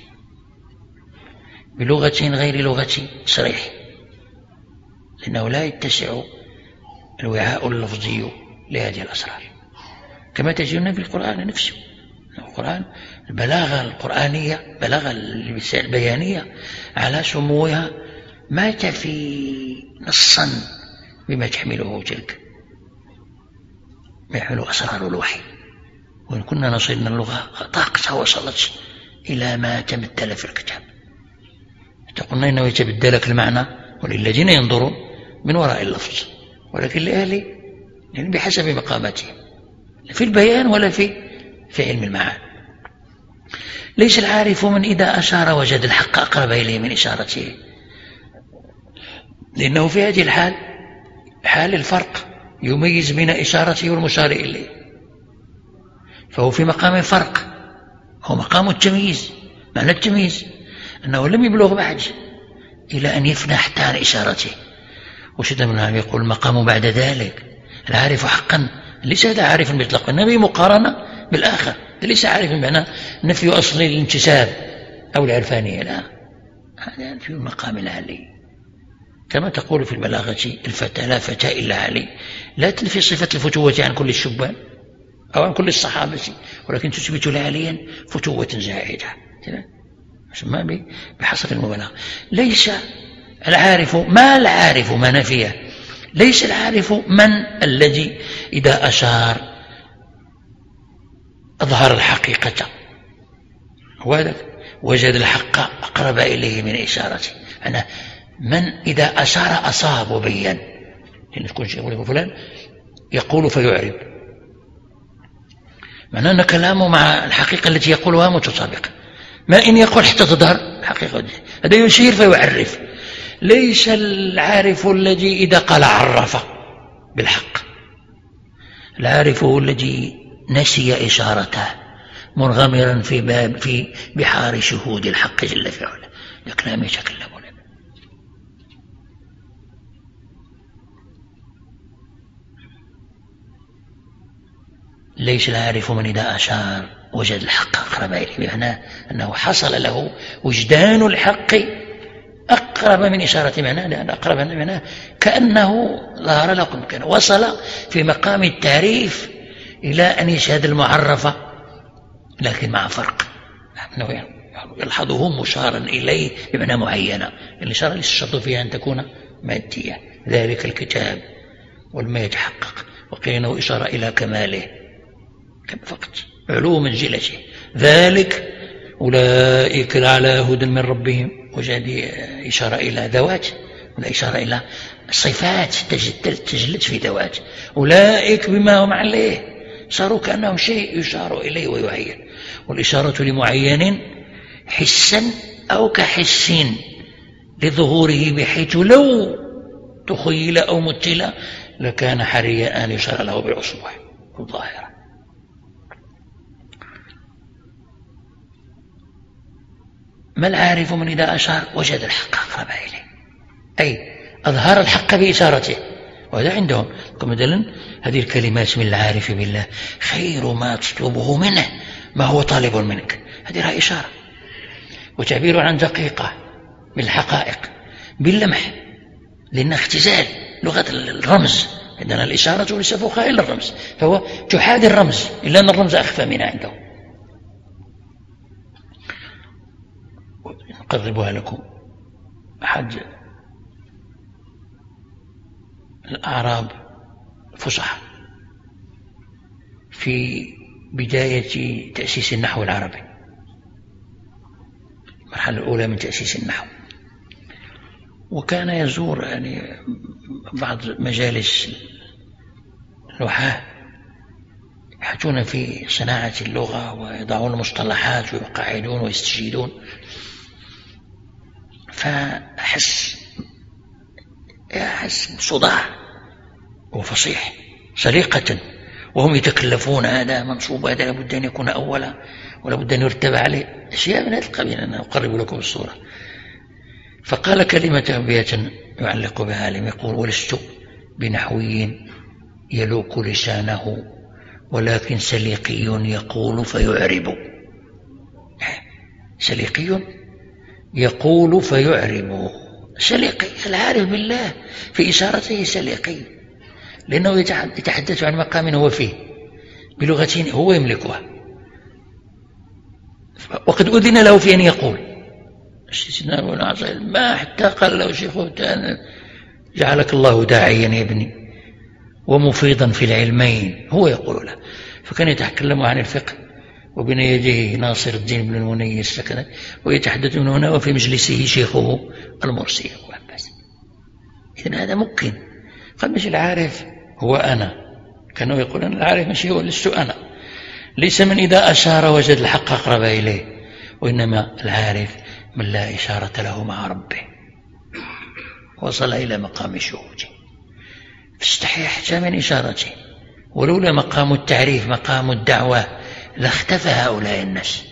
بلغة غير لغة تصريح، لأنه لا يتسع الوعاء اللفظي لهذه الأسرار، كما تجدون في القرآن نفسه. القرآن البلاغة القرآنية، بلاغة البيانية على سموها ما تفي نصا بما تحمله تلك، ما يحمله أسرار الوحي. وإن كنا نصلنا اللغة طاقتها وصلت إلى ما تمثل في الكتاب، قلنا إنه يتبدلك المعنى وللذين ينظرون من وراء اللفظ، ولكن لأهل يعني بحسب مقاماتهم في البيان ولا في في علم المعاني. ليس العارف من إذا أشار وجد الحق أقرب إليه من إشارته، لأنه في هذه الحال حال الفرق يميز بين إشارته والمشار إليه، فهو في مقام فرق، هو مقام التمييز. معنى التمييز أنه لم يبلغ بعد إلى أن يفنى حتى عن إشارته. وشد من العلم يقول المقام بعد ذلك. العارف حقا ليس هذا عارف مطلق، النبي مقارنة بالآخر، ليس عارف بمعنى نفي أصل الانتساب أو العرفانية، لا، هذا في المقام العالي. كما تقول في البلاغة الفتى لا فتى إلا علي، لا تنفي صفة الفتوة عن كل الشبان أو عن كل الصحابة، ولكن تثبت لعليا فتوة زائدة، يسمى بحسب المبالغة. ليس العارف ما العارف ما نفيه، ليس العارف من الذي إذا أشار أظهر الحقيقة، وهذا وجد الحق أقرب إليه من إشارته. أنا من إذا أشار أصاب وبين، لأن تكون شيء يقول فلان يقول فيعرب، معناه أن كلامه مع الحقيقة التي يقولها متطابقة. ما إن يقول حتى تظهر الحقيقة، هذا يشير فيعرف. ليس العارف الذي إذا قال عرف بالحق، العارف هو الذي نسي إشارته منغمرا في باب في بحار شهود الحق جل في علاه، لكن لم يتكلمون. ليس العارف من إذا أشار وجد الحق أقرب إليه، بمعنى أنه حصل له وجدان الحق أقرب من إشارة معناه، لأن أقرب من معناه كأنه ظهر لكم، كان وصل في مقام التعريف إلى أن يشهد المعرفة، لكن مع فرق أنه يلحظه مشارا إليه بمعنى معينة. الإشارة ليس الشرط فيها أن تكون مادية، ذلك الكتاب والما يتحقق، وقيل إنه إشارة إلى كماله فقط، علو منزلته. ذلك أولئك على هدى من ربهم، وجد إشارة إلى ذوات ولا إشارة إلى صفات تجلت في ذوات. أولئك بما هم عليه صاروا كأنهم شيء يشار إليه ويعين، والإشارة لمعين حسا أو كحس لظهوره، بحيث لو تخيل أو مثل لكان حريا أن يشار له بالأصبع الظاهرة. ما العارف من إذا أشار وجد الحق أقرب إليه، أي أظهر الحق بإشارته، وهذا عندهم. مثلا هذه الكلمات من العارف بالله: خير ما تطلبه منه ما هو طالب منك، هذه رأي إشارة، وتعبير عن دقيقة من الحقائق باللمح، لأنها اختزال لغة الرمز. عندنا الإشارة ليس فوقها إلا الرمز، فهو تحاذي الرمز، إلا أن الرمز أخفى منها عندهم. نقربها لكم. أحد الأعراب فصحى في بداية تأسيس النحو العربي، المرحلة الأولى من تأسيس النحو، وكان يزور يعني بعض مجالس النحاة يحثون في صناعة اللغة ويضعون المصطلحات ويقاعدون ويستجيدون، فأحس أحس صداع وفصيح سليقة، وهم يتكلفون هذا منصوب، هذا لابد أن يكون أولا ولابد أن يرتب عليه أشياء من هذا القبيل. أنا أقرب لكم الصورة. فقال كلمة أبية يعلق بها لم يقول: ولست بنحوي يلوك لسانه ولكن سليقي يقول فيعرب. سليقي يقول فيعرب، سليقي العارف بالله في إشارته سليقي، لأنه يتحدث عن مقام هو فيه بلغة هو يملكها، وقد أذن له في أن يقول. ما حتى قال له شيخه: جعلك الله داعيا يا ابني ومفيضا في العلمين، هو يقول له. فكان يتكلم عن الفقه وبين يديه ناصر الدين بن المنير سكن، ويتحدث من هنا وفي مجلسه شيخه المرسي. إذن هذا ممكن. قال: مش العارف هو أنا، كانوا يقولون العارف مش هو لست أنا، ليس من إذا أشار وجد الحق أقرب إليه، وإنما العارف من لا إشارة له مع ربه، وصل إلى مقام الشهود، فاستحي حتى من إشارته. ولولا مقام التعريف مقام الدعوة لاختفى هؤلاء الناس.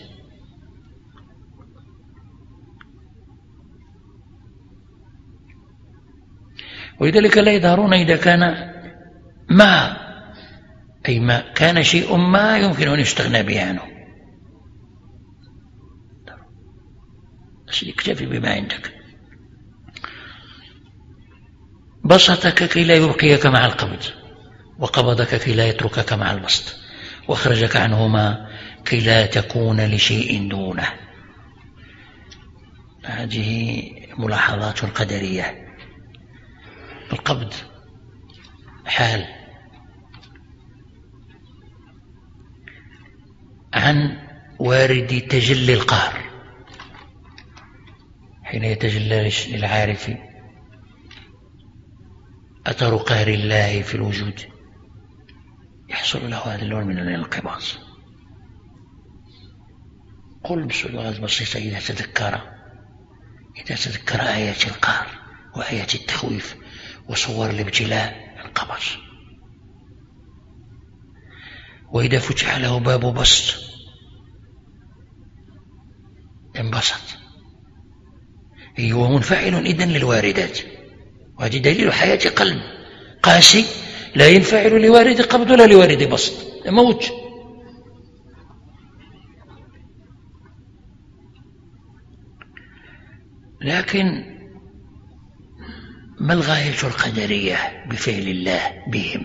ولذلك لا يظهرون إذا كان ما أي ما كان شيء ما يمكن أن يستغنى به عنه، بس اكتفي بما عندك. بسطك كي لا يبقيك مع القبض، وقبضك كي لا يتركك مع البسط، واخرجك عنهما كي لا تكون لشيء دونه. هذه ملاحظات قدرية. القبض حال عن وارد تجلي القهر، حين يتجلى للعارف أثر قهر الله في الوجود، يحصل له هذا اللون من الانقباض. قل بصورة بسيطة: إذا تذكر إذا تذكر آيات القهر وآيات التخويف وصور الابتلاء انقبض، وإذا فتح له باب بسط انبسط. هو منفعل إذن للواردات، وهذا دليل حياة قلب قاسي لا ينفعل لوارد قبض ولا لوارد بسط، موت. لكن ما الغاية القدرية بفعل الله بهم؟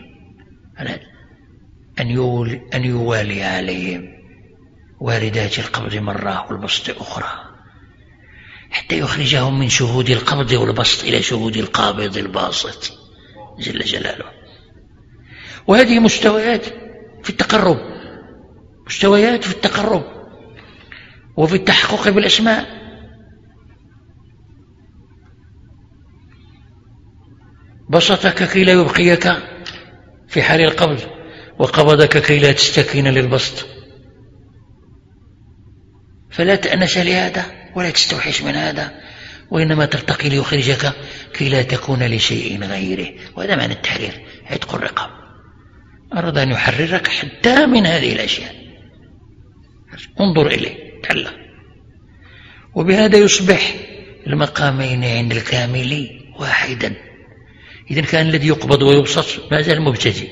أن يوالي عليهم واردات القبض مرة والبسط أخرى، حتى يخرجهم من شهود القبض والبسط إلى شهود القابض الباسط جل جلاله. وهذه مستويات في التقرب، مستويات في التقرب وفي التحقق بالأسماء. بسطك كي لا يبقيك في حال القبض، وقبضك كي لا تستكين للبسط، فلا تأنس لهذا ولا تستوحش من هذا، وإنما ترتقي ليخرجك كي لا تكون لشيء غيره. وهذا معنى التحرير، عتق الرقاب. أراد أن يحررك حتى من هذه الأشياء، انظر إليه تعالى. وبهذا يصبح المقامين عند الكامل واحدا. إذن كان الذي يقبض ويبسط ما زال مبتدئ،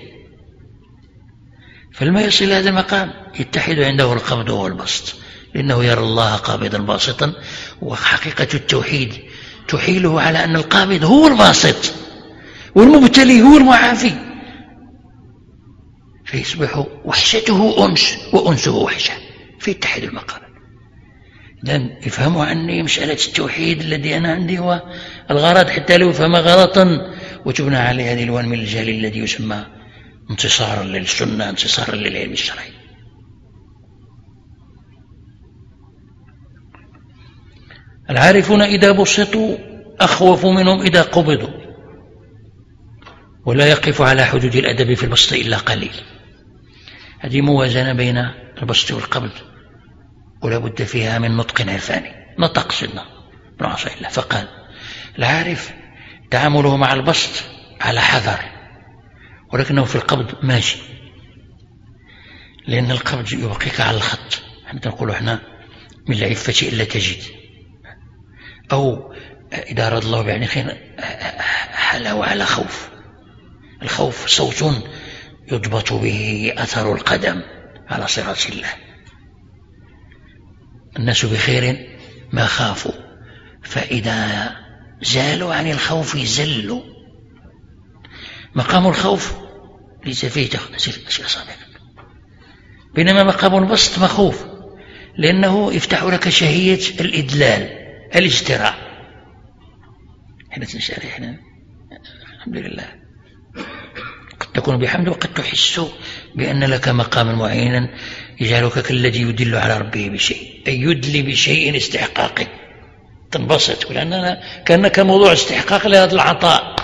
فلما يصل هذا المقام يتحد عنده القبض والبسط، لأنه يرى الله قابضا باسطا. وحقيقة التوحيد تحيله على أن القابض هو الباسط والمبتلي هو المعافي، فيصبح وحشته أنس وأنسه وحشة في اتحاد المقام. إذن يفهموا عني مسألة التوحيد الذي أنا عندي هو الغرض، حتى لو يفهم غلطا وتبنى عليه هذه الألوان من الجهل الذي يسمى انتصارا للسنة، انتصارا للعلم الشرعي. العارفون إذا بسطوا أخوف منهم إذا قبضوا، ولا يقف على حدود الأدب في البسط إلا قليل. هذه موازنة بين البسط والقبض، ولا بد فيها من نطق عرفاني. نطق سيدنا ابن عطاء الله فقال: العارف تعامله مع البسط على حذر، ولكنه في القبض ماشي، لأن القبض يبقيك على الخط. احنا نقول احنا من العفة إلا تجد، أو إذا أراد الله يعني خير حلوا على خوف. الخوف صوت يضبط به أثر القدم على صراط الله. الناس بخير ما خافوا، فإذا زالوا عن الخوف زلوا. مقام الخوف ليس فيه أشياء صامتة، بينما مقام البسط مخوف، لأنه يفتح لك شهية الإدلال، الاجتراء. احنا تنشاري احنا الحمد لله قد تكون بحمد، وقد تحس بأن لك مقاما معينا يجعلك كالذي يدل على ربه بشيء، أي يدلي بشيء استحقاقي تنبسط، ولأننا كأنك موضوع استحقاق لهذا العطاء.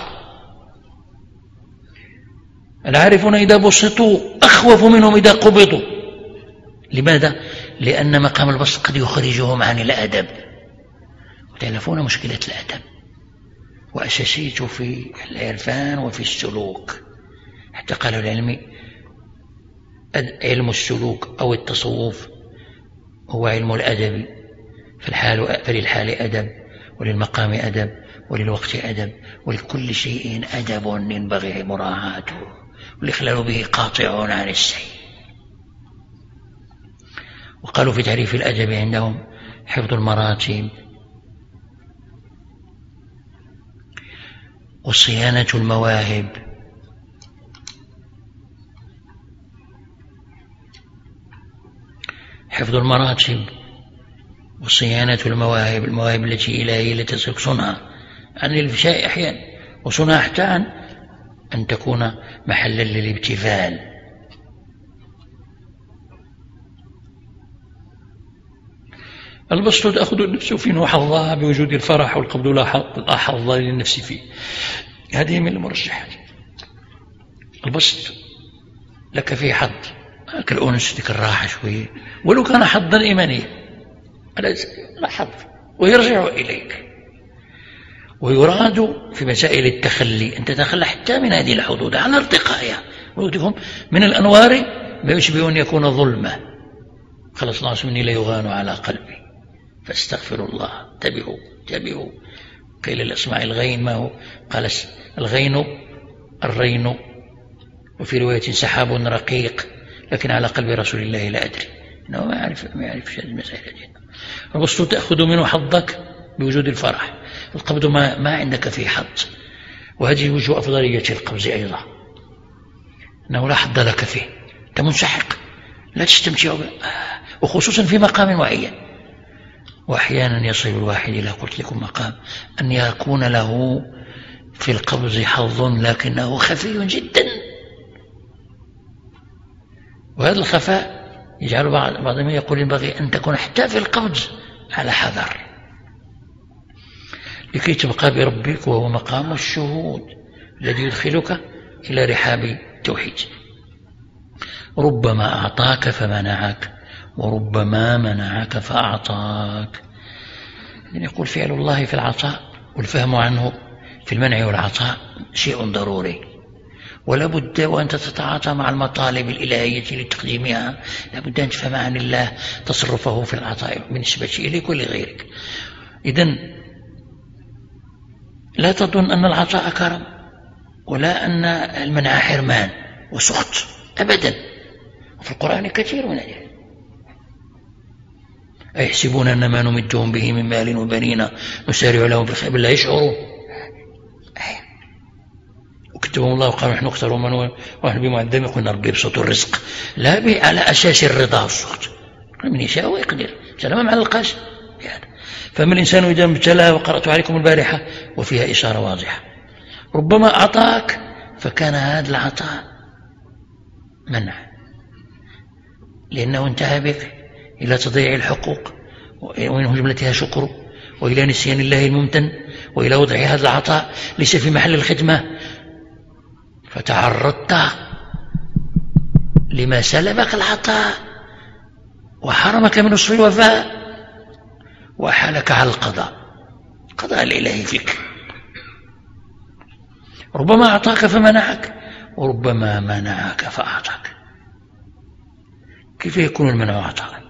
العارفون إذا بسطوا أخوف منهم إذا قبضوا. لماذا؟ لأن مقام البسط قد يخرجهم عن الأدب، وتعرفون مشكلة الأدب وأساسيته في العرفان وفي السلوك. حتى قالوا العلم علم السلوك أو التصوف هو علم الأدب، فالحال فللحال أدب، وللمقام أدب، وللوقت أدب، ولكل شيء أدب ينبغي مراعاته، والإخلال به قاطع عن السير. وقالوا في تعريف الأدب عندهم حفظ المراتب، وصيانة المواهب، حفظ المراتب وصيانة المواهب، المواهب التي إلهية التي تصنها عن الفشاء أحيانا، وصنها حتى عن أن تكون محلا للابتذال. البسط تأخذ النفس فيه حظها بوجود الفرح، والقبض لا حظ للنفس فيه. هذه من المرجحات. البسط لك فيه حظ كالأنس، لك الراحة شوية، ولو كان حظا إيمانيا لا حظ ويرجع إليك. ويراد في مسائل التخلي أن تتخلى حتى من هذه الحدود على ارتقائها، ويؤتكم من الأنوار ما يشبه أن يكون ظلمة. خلص الله مني لا يغان على قلبي فاستغفر الله. انتبهوا انتبهوا. قيل الأسماء الغين ما هو؟ قال الغين الرين، وفي رواية سحاب رقيق، لكن على قلب رسول الله لا أدري، إنه ما يعرف ما يعرف هذه المسائل. البسط تأخذ منه حظك بوجود الفرح، القبض ما, ما عندك فيه حظ، وهذه وجه أفضلية القبض أيضا، أنه لا حظ لك فيه، أنت منسحق لا تستمتع به، وخصوصا في مقام معين. وأحيانا يصل الواحد إلى قلت لكم مقام أن يكون له في القبض حظ لكنه خفي جدا، وهذا الخفاء يجعل بعضهم يقول ينبغي أن تكون حتى في القبض على حذر لكي تبقى بربك، وهو مقام الشهود الذي يدخلك إلى رحاب التوحيد. ربما أعطاك فمنعك، وربما منعك فأعطاك. يعني يقول فعل الله في العطاء والفهم عنه في المنع والعطاء شيء ضروري، ولا بد وأنت تتعاطى مع المطالب الإلهية لتقديمها لا بد أن تفهم عن الله تصرفه في العطاء بالنسبة إليك ولغيرك. إذن لا تظن أن العطاء كرم ولا أن المنع حرمان وسخط أبدا. في القرآن كثير من ذلك. أيحسبون أن ما نمدهم به من مال وبنين نسارع لهم بالخير بل لا يشعرون. وكتبهم الله وقالوا نحن نختار من ونحن بمعدم قلنا ربي يبسط الرزق لا به على أساس الرضا والسخط، من يشاء ويقدر سلام مع القاس. فما الإنسان إذا ابتلاه وقرأت عليكم البارحة وفيها إشارة واضحة. ربما أعطاك فكان هذا العطاء منع لأنه انتهى بك إلى تضييع الحقوق ومن جملتها شكر، وإلى نسيان الله الممتن، وإلى وضع هذا العطاء ليس في محل الخدمة، فتعرضت لما سلبك العطاء وحرمك من وصف الوفاء وأحالك على القضاء، قضاء الإلهي فيك. ربما أعطاك فمنعك، وربما منعك فأعطاك. كيف يكون المنع عطاء؟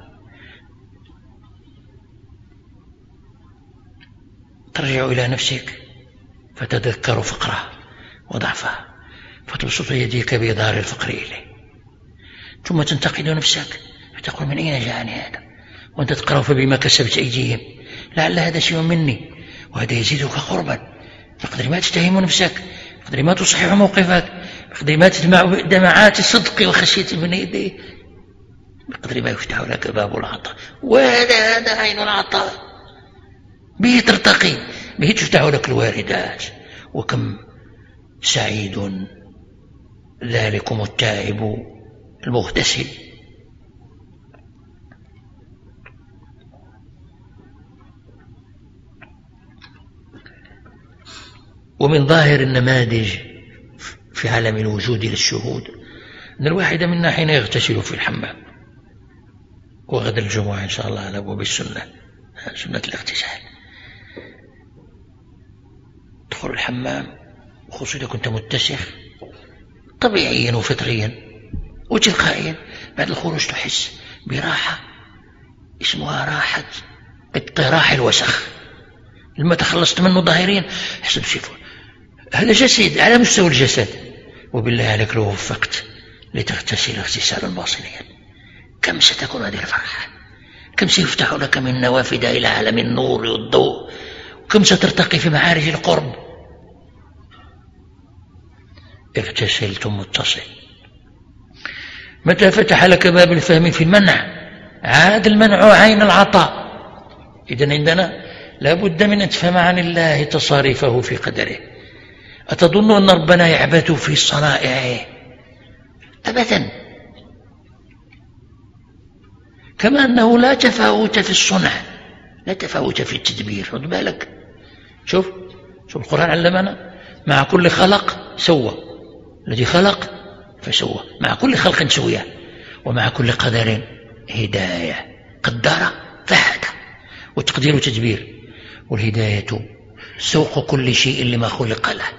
ترجع إلى نفسك فتذكر فقرها وضعفها فتبسط يديك بإظهار الفقر إليه، ثم تنتقد نفسك فتقول من أين جاءني هذا، وأنت تقرأ فبما كسبت أيديهم لعل هذا شيء مني، وهذا يزيدك قربا. بقدر ما تتهم نفسك، بقدر ما تصحح موقفك، بقدر ما تدمع دمعات الصدق وخشية من يديه، بقدر ما يفتح لك باب العطاء. وهذا هذا عين العطاء، به ترتقي، به تفتح لك الواردات. وكم سعيد ذلكم التائب المغتسل. ومن ظاهر النماذج في عالم الوجود للشهود أن الواحد منا حين يغتسل في الحمام، وغدا الجمعة إن شاء الله على أبواب السنة سنة الاغتسال، تدخل الحمام وخصوصا إذا كنت متسخ طبيعيا وفطريا وتلقائيا، بعد الخروج تحس براحة اسمها راحة اطراح الوسخ. لما تخلصت منه ظاهريا حسب شوفوا هذا جسد على مستوى الجسد، وبالله عليك لو وفقت لتغتسل اغتسالا باطنيا كم ستكون هذه الفرحة، كم سيفتح لك من نوافذ إلى عالم النور والضوء، وكم سترتقي في معارج القرب. اغتسلت متصل. متى فتح لك باب الفهم في المنع عاد المنع عين العطاء. إذن عندنا لا بد من أن تفهم عن الله تصاريفه في قدره. أتظن أن ربنا يعبث في صنائعه؟ أبدا. كما أنه لا تفاوت في الصنع، لا تفاوت في التدبير. خذ بالك، شوف شوف القرآن علمنا مع كل خلق سوى، الذي خلق فسوى، مع كل خلق سوية، ومع كل قدر هداية، قدر فهدى، والتقدير تدبير، والهداية سوق كل شيء لما خلق له.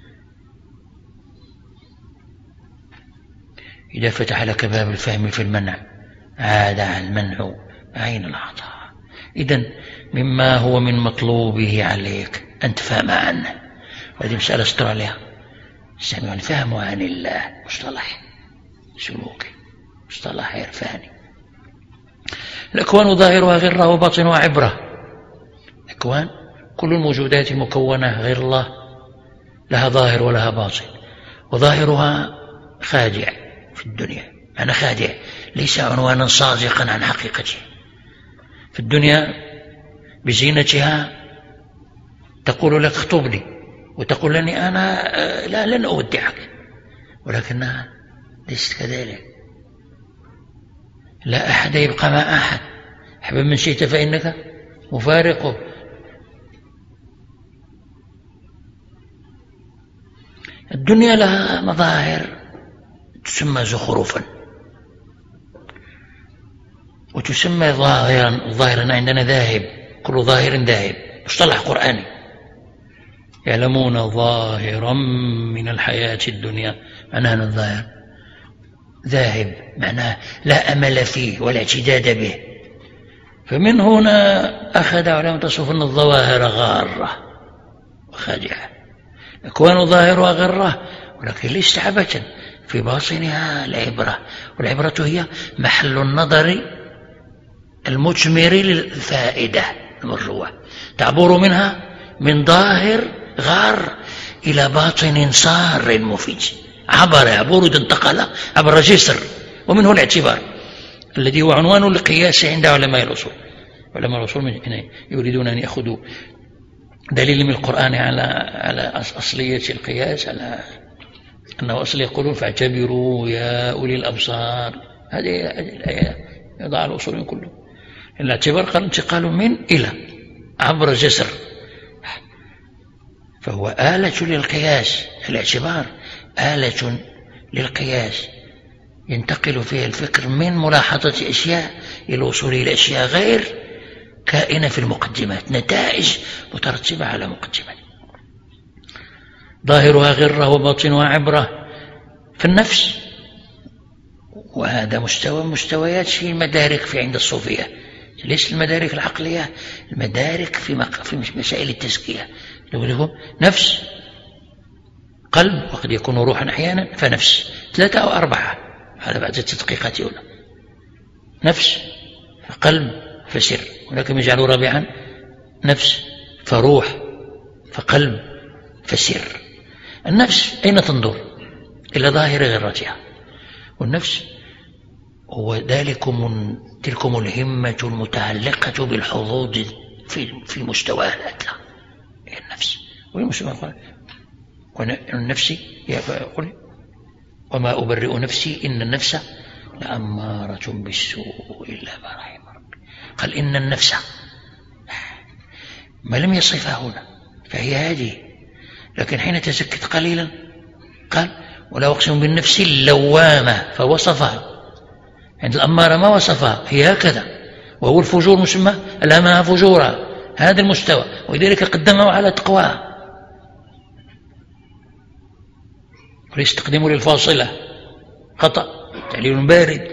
إذا فتح لك باب الفهم في المنع عاد المنع عين العطاء. إذن مما هو من مطلوبه عليك أن تفهم عنه، وهذه مسألة استر عليها. السمع الفهم عن الله مصطلح سلوكي، مصطلح عرفاني. الأكوان ظاهرها غرة وباطنها عبرة. الأكوان كل الموجودات المكونة غير الله لها ظاهر ولها باطن، وظاهرها خادع في الدنيا، معنى خادع ليس عنوانا صادقا عن حقيقته. في الدنيا بزينتها تقول لك اخطبني، وتقول لني أنا لا لن أودعك، ولكنها ليست كذلك. لا أحد يبقى مع أحد، حبا من شئت فإنك مفارقه. الدنيا لها مظاهر تسمى زخرفا، وتسمى ظاهرا. ظاهرا عندنا ذاهب، كل ظاهر ذاهب، مصطلح قرآني. يعلمون ظاهرا من الحياة الدنيا، معناها الظاهر ذاهب، معناه لا أمل فيه ولا اعتداد به. فمن هنا أخذ علماء التصوف أن الظواهر غارة وخادعة، أكوان ظاهرها غرة ولكن ليست عبثا، في باطنها العبرة، والعبرة هي محل النظر المثمر للفائدة المرجوة، تعبر منها من ظاهر غار إلى باطن صار مفيد. عبر عبور انتقل عبر جسر، ومنه الاعتبار الذي هو عنوان القياس عند علماء الأصول. علماء الأصول يريدون أن يأخذوا دليل من القرآن على على أصلية القياس، على أنه أصل، يقولون فاعتبروا يا أولي الأبصار. هذه الآية يضع الأصول كله. الاعتبار قال انتقال من إلى عبر جسر، فهو آلة للقياس. الاعتبار آلة للقياس ينتقل فيها الفكر من ملاحظة أشياء إلى الوصول إلى أشياء غير كائنة في المقدمات، نتائج مترتبة على مقدمات. ظاهرها غرة وباطنها عبرة في النفس، وهذا مستوى مستويات في المدارك في عند الصوفية، ليس المدارك العقلية، المدارك في, في مسائل التزكية. لهم نفس، قلب، وقد يكون روحا أحيانا، فنفس ثلاثة أو أربعة على بعض التدقيقات هنا. نفس فقلب فسر، ولكن يجعلوا رابعا نفس فروح فقلب فسر. النفس أين تنظر؟ إلى ظاهر غرتها، والنفس هو ذلكم تلكم الهمة المتعلقة بالحظوظ في في مستواها الأدنى. النفس والنفس يقول وما أبرئ نفسي إن النفس لأمارة بالسوء إلا ما رحم ربي. قال إن النفس ما لم يصفها هنا فهي هذه، لكن حين تزكت قليلا قال ولا أقسم بالنفس اللوامة فوصفها. عند الأمارة ما وصفها، هي هكذا، وهو الفجور مسمى ألهمها فجورا، هذا المستوى، ولذلك قدمه على تقواه. وليس تقديمه للفاصلة، خطأ، تعليل بارد.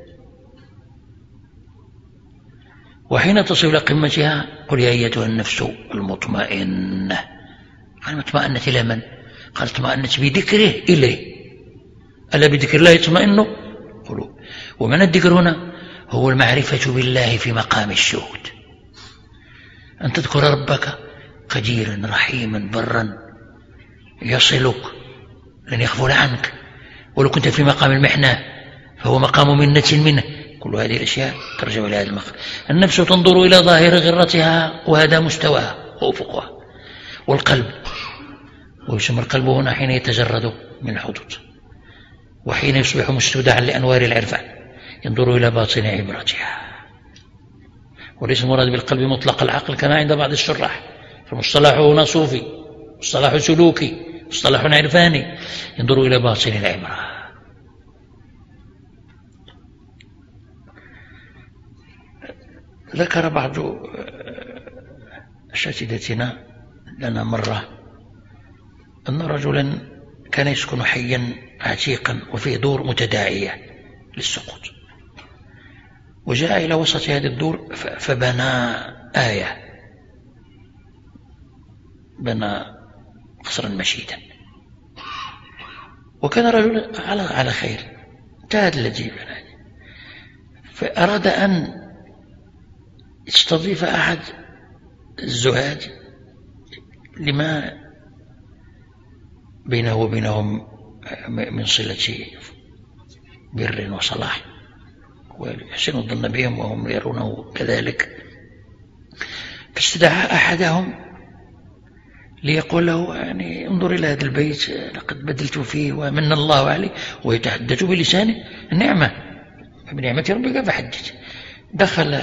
وحين تصل إلى قمتها قل يا أيتها النفس المطمئنة. قال مطمئنة إلى من؟ قال اطمأنت بذكره إليه، ألا بذكر الله يطمئن قلوب. ومن الذكر هنا هو المعرفة بالله في مقام الشهود، أن تذكر ربك قديرا رحيما برا يصلك لن يغفل عنك، ولو كنت في مقام المحنة فهو مقام منة منه. كل هذه الأشياء ترجع إلى هذا المقام. النفس تنظر إلى ظاهر غرتها، وهذا مستواها وأفقها. والقلب، ويسمى القلب هنا حين يتجرد من الحدود، وحين يصبح مستودعا لأنوار العرفان، ينظر إلى باطن عبرتها. وليس المراد بالقلب مطلق العقل كما عند بعض الشراح، فمصطلح هنا صوفي، مصطلح سلوكي، مصطلح عرفاني، ينظر إلى باطن العبرة. ذكر بعض أساتذتنا لنا مرة أن رجلا كان يسكن حيا عتيقا وفيه دور متداعية للسقوط، وجاء إلى وسط هذه الدور فبنى آية، بنى قصرا مشيدا، وكان رجل على على خير، انتهت الذي بنى، فأراد أن يستضيف أحد الزهاد لما بينه وبينهم من صلة بر وصلاح، ويحسن الظن بهم وهم يرونه كذلك. فاستدعى أحدهم ليقول له يعني انظر إلى هذا البيت لقد بدلت فيه ومن الله عليه، ويتحدث بلسانه النعمة، بنعمة ربك فحدث. دخل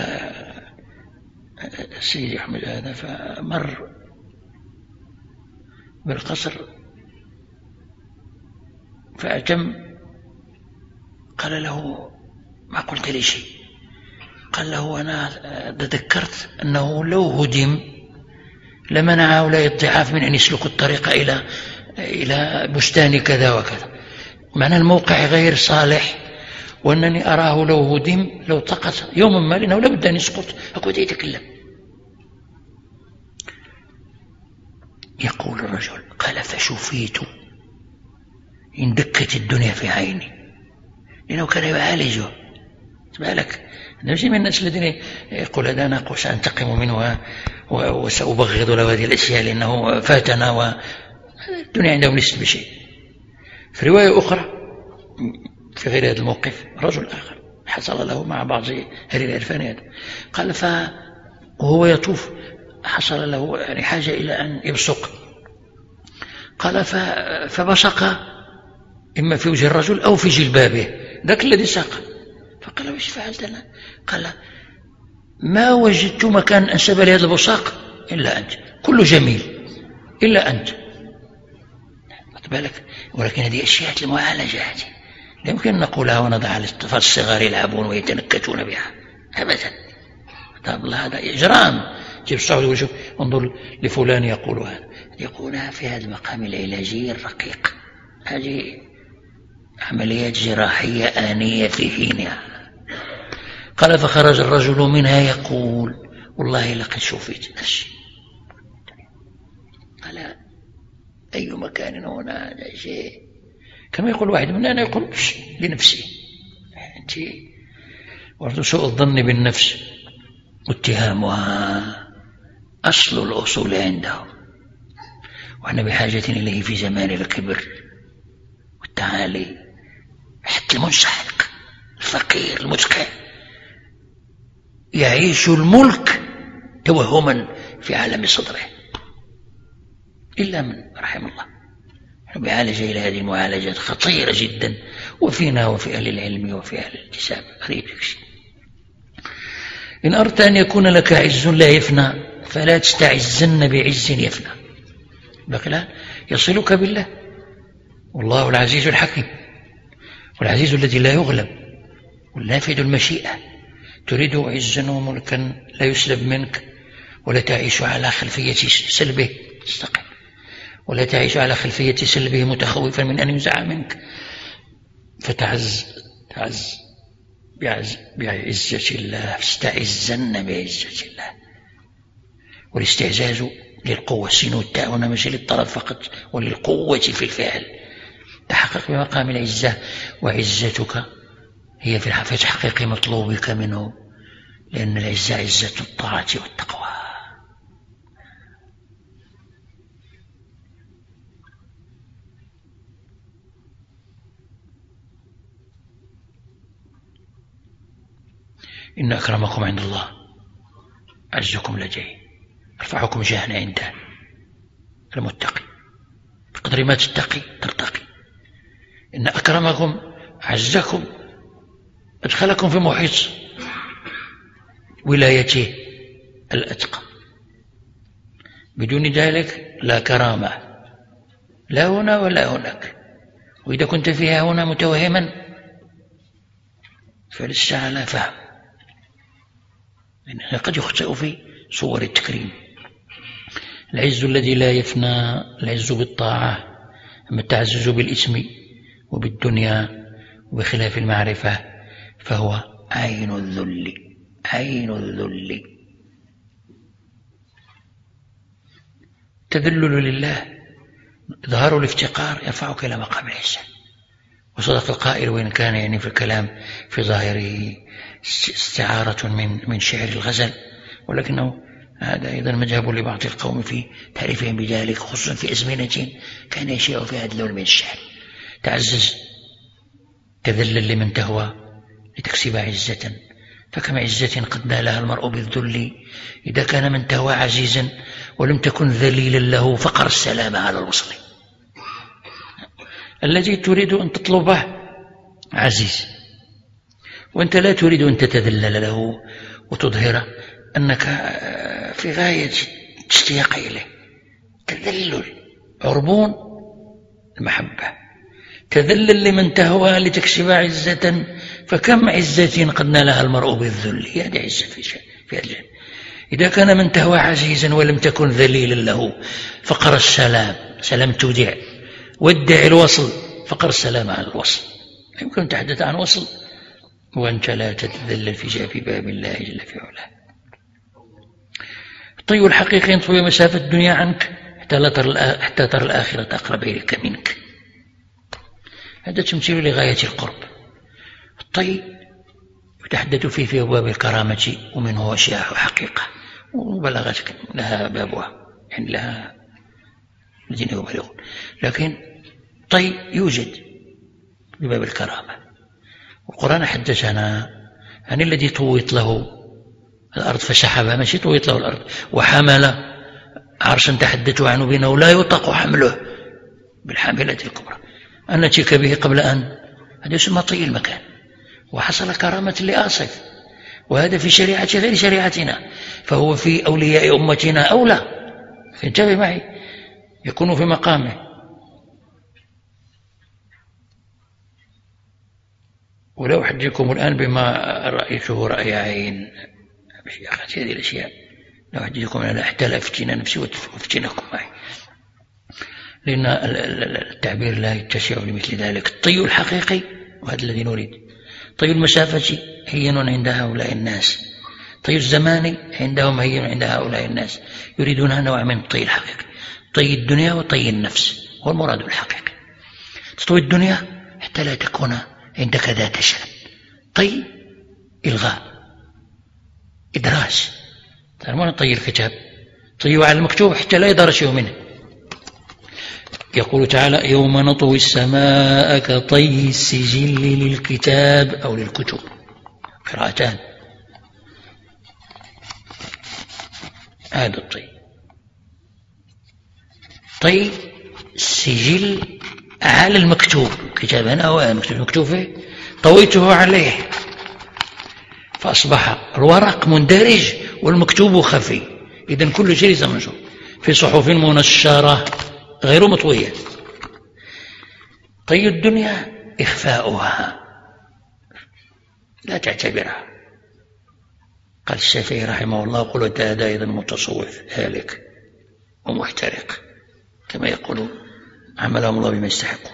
السيد أحمد هذا فمر بالقصر فأتم، قال له ما قلت لي شيء. قال له أنا تذكرت أنه لو هدم لمنع هؤلاء الضعاف من أن يسلكوا الطريق إلى إلى بستان كذا وكذا، معنى الموقع غير صالح، وأنني أراه لو هدم لو طقت يوما ما لأنه لابد أن يسقط. أقول يتكلم. يقول الرجل قال فشفيت إن دكت الدنيا في عيني، لأنه كان يعالجه. بالك نجي من الناس الذين يقول هذا أنا سأنتقم منه وسأبغض له هذه الأشياء لأنه فاتنا، والدنيا عندهم ليست بشيء. في رواية أخرى في غير هذا الموقف رجل آخر حصل له مع بعض هذه العرفانيات، قال فهو يطوف حصل له يعني حاجة إلى أن يبصق، قال فبصق إما في وجه الرجل أو في جلبابه ذاك الذي ساق. فقال وش فعلت أنا؟ قال ما وجدت مكان أنسب لهذا البصاق إلا أنت، كله جميل إلا أنت. بالك، ولكن هذه أشياء المعالجة هذه لا يمكن أن نقولها ونضع الأطفال الصغار يلعبون ويتنكتون بها أبدا. الله هذا إجرام. جيب الصعود وشوف انظر لفلان يقول هذا، يقولها في هذا المقام العلاجي الرقيق. هذه عمليات جراحية آنية في حينها. قال فخرج الرجل منها يقول والله لقد شفيت نفسي. قال أي مكان هنا هذا شيء كما يقول واحد منا، أنا يقول لنفسي. أنت ورد سوء الظن بالنفس واتهامها أصل الأصول عندهم، وأنا بحاجة إليه في زمان الكبر والتعالي. حتى المنسحق الفقير المتقع يعيش الملك توهما في عالم صدره إلا من رحم الله. بعالجة إلى هذه المعالجات خطيرة جدا، وفينا وفي أهل العلم وفي أهل الانتساب غريب شيء. إن أردت أن يكون لك عز لا يفنى فلا تستعزن بعز يفنى، بقى يصلك بالله، والله العزيز الحكيم، والعزيز الذي لا يغلب والنافذ المشيئة. تريد عزا وملكا لا يسلب منك، ولا تعيش على خلفية سلبه تستقيم، ولا تعيش على خلفية سلبه متخوفا من أن ينزع منك، فتعز تعز بعز بعزة الله، فاستعزن بعزة الله. والاستعزاز للقوة، السين والتاء هنا مش للطرف فقط، وللقوة في الفعل. تحقق بمقام العزة، وعزتك هي في تحقيق مطلوبك منه، لأن العزة عزة الطاعة والتقوى. إن أكرمكم عند الله أعزكم لديه أرفعكم جاهنا عنده. المتقي بقدر ما تتقي ترتقي. إن أكرمكم أعزكم أدخلكم في محيط ولايته الأتقى. بدون ذلك لا كرامة، لا هنا ولا هناك. وإذا كنت فيها هنا متوهما فلست على فهم، لأنه قد يخطئ في صور التكريم. العز الذي لا يفنى العز بالطاعة، أما التعزز بالإسم وبالدنيا وبخلاف المعرفة فهو عين الذل. عين الذل تذلل لله، إظهار الافتقار يرفعك إلى مقام العزة. وصدق القائل وإن كان يعني في الكلام في ظاهره استعارة من من شعر الغزل، ولكنه هذا أيضا مذهب لبعض القوم في تعريفهم بذلك، خصوصا في أزمنة كان يشيع في هذا اللون من الشعر. تعزز تذلل لمن تهوى لتكسب عزة، فكم عزة قد نالها المرء بالذل، إذا كان من تهوى عزيزا ولم تكن ذليلا له فقر السلام على الوصل. الذي تريد أن تطلبه عزيز، وأنت لا تريد أن تتذلل له وتظهر أنك في غاية اشتياق إليه. تذلل عربون المحبة، تذلل لمن تهوى لتكسب عزة، فكم عزة قد نالها المرء بالذل. هذه عزة في الجنة. إذا كان من تهوى عزيزا ولم تكن ذليلا له فقر السلام، سلام تودع، ودع الوصل، فقر السلام على الوصل. يمكن تحدث عن وصل وأنت لا تتذلل في جاف باب الله جل في علاه. الطي الحقيقي ينطوي مسافة الدنيا عنك حتى ترى الآخرة أقرب إليك منك. هذا تمثيل لغاية القرب. الطي يتحدث فيه في أبواب الكرامة، ومنه أشياء حقيقة ومبالغات لها بابها، يعني لها الذين يبالغون، لكن طي يوجد بباب الكرامة. والقرآن حدثنا عن الذي طويت له الأرض فسحبها، ماشي طويت له الأرض، وحمل عرشا تحدثوا عنه بأنه لا يطاق حمله بالحاملة الكبرى، أن نتيك به قبل أن، هذا يسمى طي المكان. وحصل كرامة لآصف، وهذا في شريعة غير شريعتنا، فهو في أولياء أمتنا أولى. انتبه معي، يكون في مقامه. ولو أحدثكم الآن بما رأيته رأي عين بشيخات هذه الأشياء، لو أحدثكم أنا أحتال أفتنا نفسي وأفتنكم معي، لأن التعبير لا يتسع لمثل ذلك. الطي الحقيقي، وهذا الذي نريد. طي المسافة هين عند هؤلاء الناس، طي الزمان عندهم هين عند هؤلاء الناس، يريدون نوع من الطي الحقيقي. طي الدنيا وطي النفس هو المراد الحقيقي. تطوي الدنيا حتى لا تكون عندك ذات شأن. طي إلغاء، إدراس، تعلمون طي الكتاب، طيوا على المكتوب حتى لا يدار شيء منه. يقول تعالى: يوم نطوي السماء كطي السجل للكتاب أو للكتب، قراءتان. هذا الطي. طي السجل على المكتوب، كتاب أنا أو المكتوب فيه طويته عليه، فأصبح الورق مندرج والمكتوب خفي. إذن كل شيء ليس منشور في صحف منشرة غير مطوية. طي الدنيا إخفاؤها، لا تعتبرها. قال الشافعي رحمه الله: قل هذا أيضا متصوف هالك ومحترق، كما يقول عملهم الله بما يستحقون.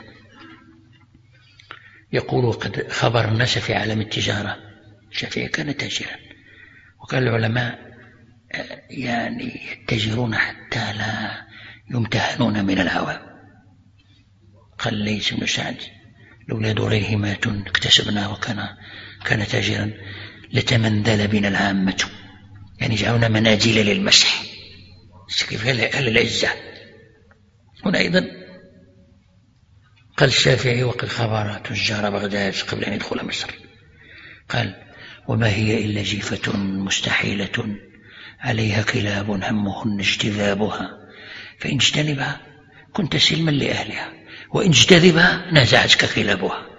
يقول: قد خبر الناس في عالم التجارة. الشافعي كان تاجرا، وكان العلماء يعني يتجرون حتى لا يمتهنون من العوام. قال ليث بن سعد: لولا دريهمات اكتسبنا، وكان كان تاجرا، لتمنذل بنا العامة، يعني جعلنا مناجل للمسح. كيف أهل العزة. هنا أيضا قال الشافعي: وقد خبر تجار بغداد قبل أن يدخل مصر، قال: وما هي إلا جيفة مستحيلة عليها كلاب همهن اجتذابها، فإن اجتنبها كنت سلما لأهلها، وإن اجتذبها نازعتك كلابها.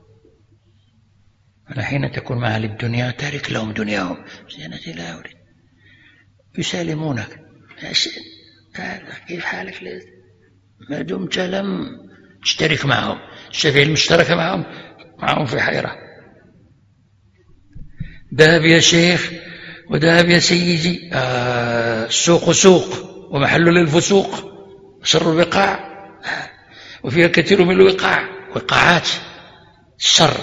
أنا حين تكون مع أهل الدنيا تارك لهم دنياهم، زينتي لا أريد، يسالمونك: كيف حالك؟ ما دمت لم تشترك معهم. الشافعي المشترك معهم معهم في حيرة. ذهب يا شيخ وذهب يا سيدي، آه السوق سوق ومحل للفسوق، شر البقاع، وفيها كثير من الوقاع، وقاعات الشر.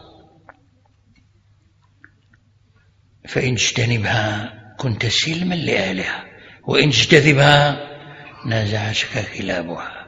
فإن اجتنبها كنت سلما لأهلها، وإن اجتذبها نازعتك كلابها.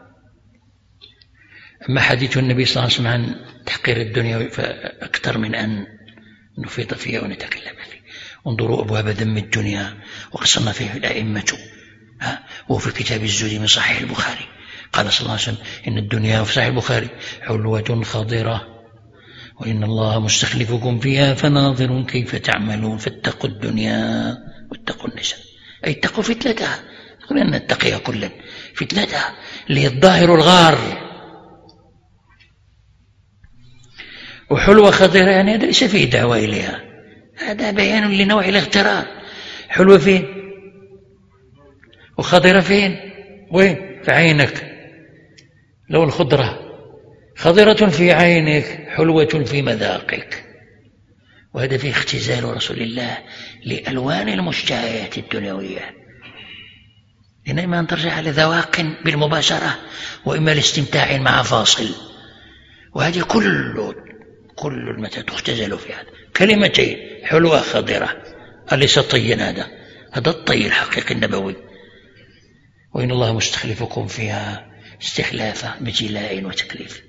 أما حديث النبي صلى الله عليه وسلم عن تحقير الدنيا فأكثر من أن نفيض فيها ونتكلم فيه. انظروا أبواب ذم الدنيا وقصرنا فيه الأئمة. وفي كتاب الزهد من صحيح البخاري قال صلى الله عليه وسلم إن الدنيا في صحيح البخاري حلوة خضرة وإن الله مستخلفكم فيها فناظر كيف تعملون فاتقوا الدنيا واتقوا النساء، أي اتقوا فتنتها. يقول أن نتقيها كلا فتنتها اللي الظاهر الغار. وحلوة خضرة يعني هذا ليس فيه دعوة إليها، هذا بيان لنوع الاغترار. حلوة فين وخضرة فين؟ وين؟ في عينك. لو الخضرة خضرة في عينك حلوة في مذاقك، وهذا فيه اختزال رسول الله لألوان المشتهيات الدنيوية، لأن إما أن ترجع لذواق بالمباشرة وإما لاستمتاع مع فاصل. وهذه كل كل المتى تختزل في هذا كلمتين حلوة خضرة. أليس طي هذا؟ هذا الطي الحقيقي النبوي. وإن الله مستخلفكم فيها استخلافا بجلاء وتكليف.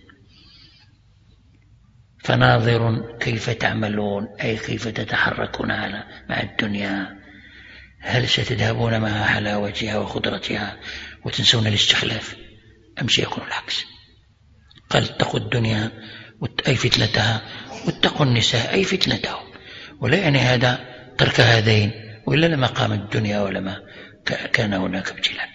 فناظر كيف تعملون، أي كيف تتحركون مع الدنيا. هل ستذهبون مع حلاوتها وخضرتها وتنسون الاستخلاف أم سيكون العكس؟ قال اتقوا الدنيا أي فتنتها واتقوا النساء أي فتنتهم. ولا يعني هذا ترك هذين، وإلا لما قامت الدنيا ولما كان هناك ابتلاء.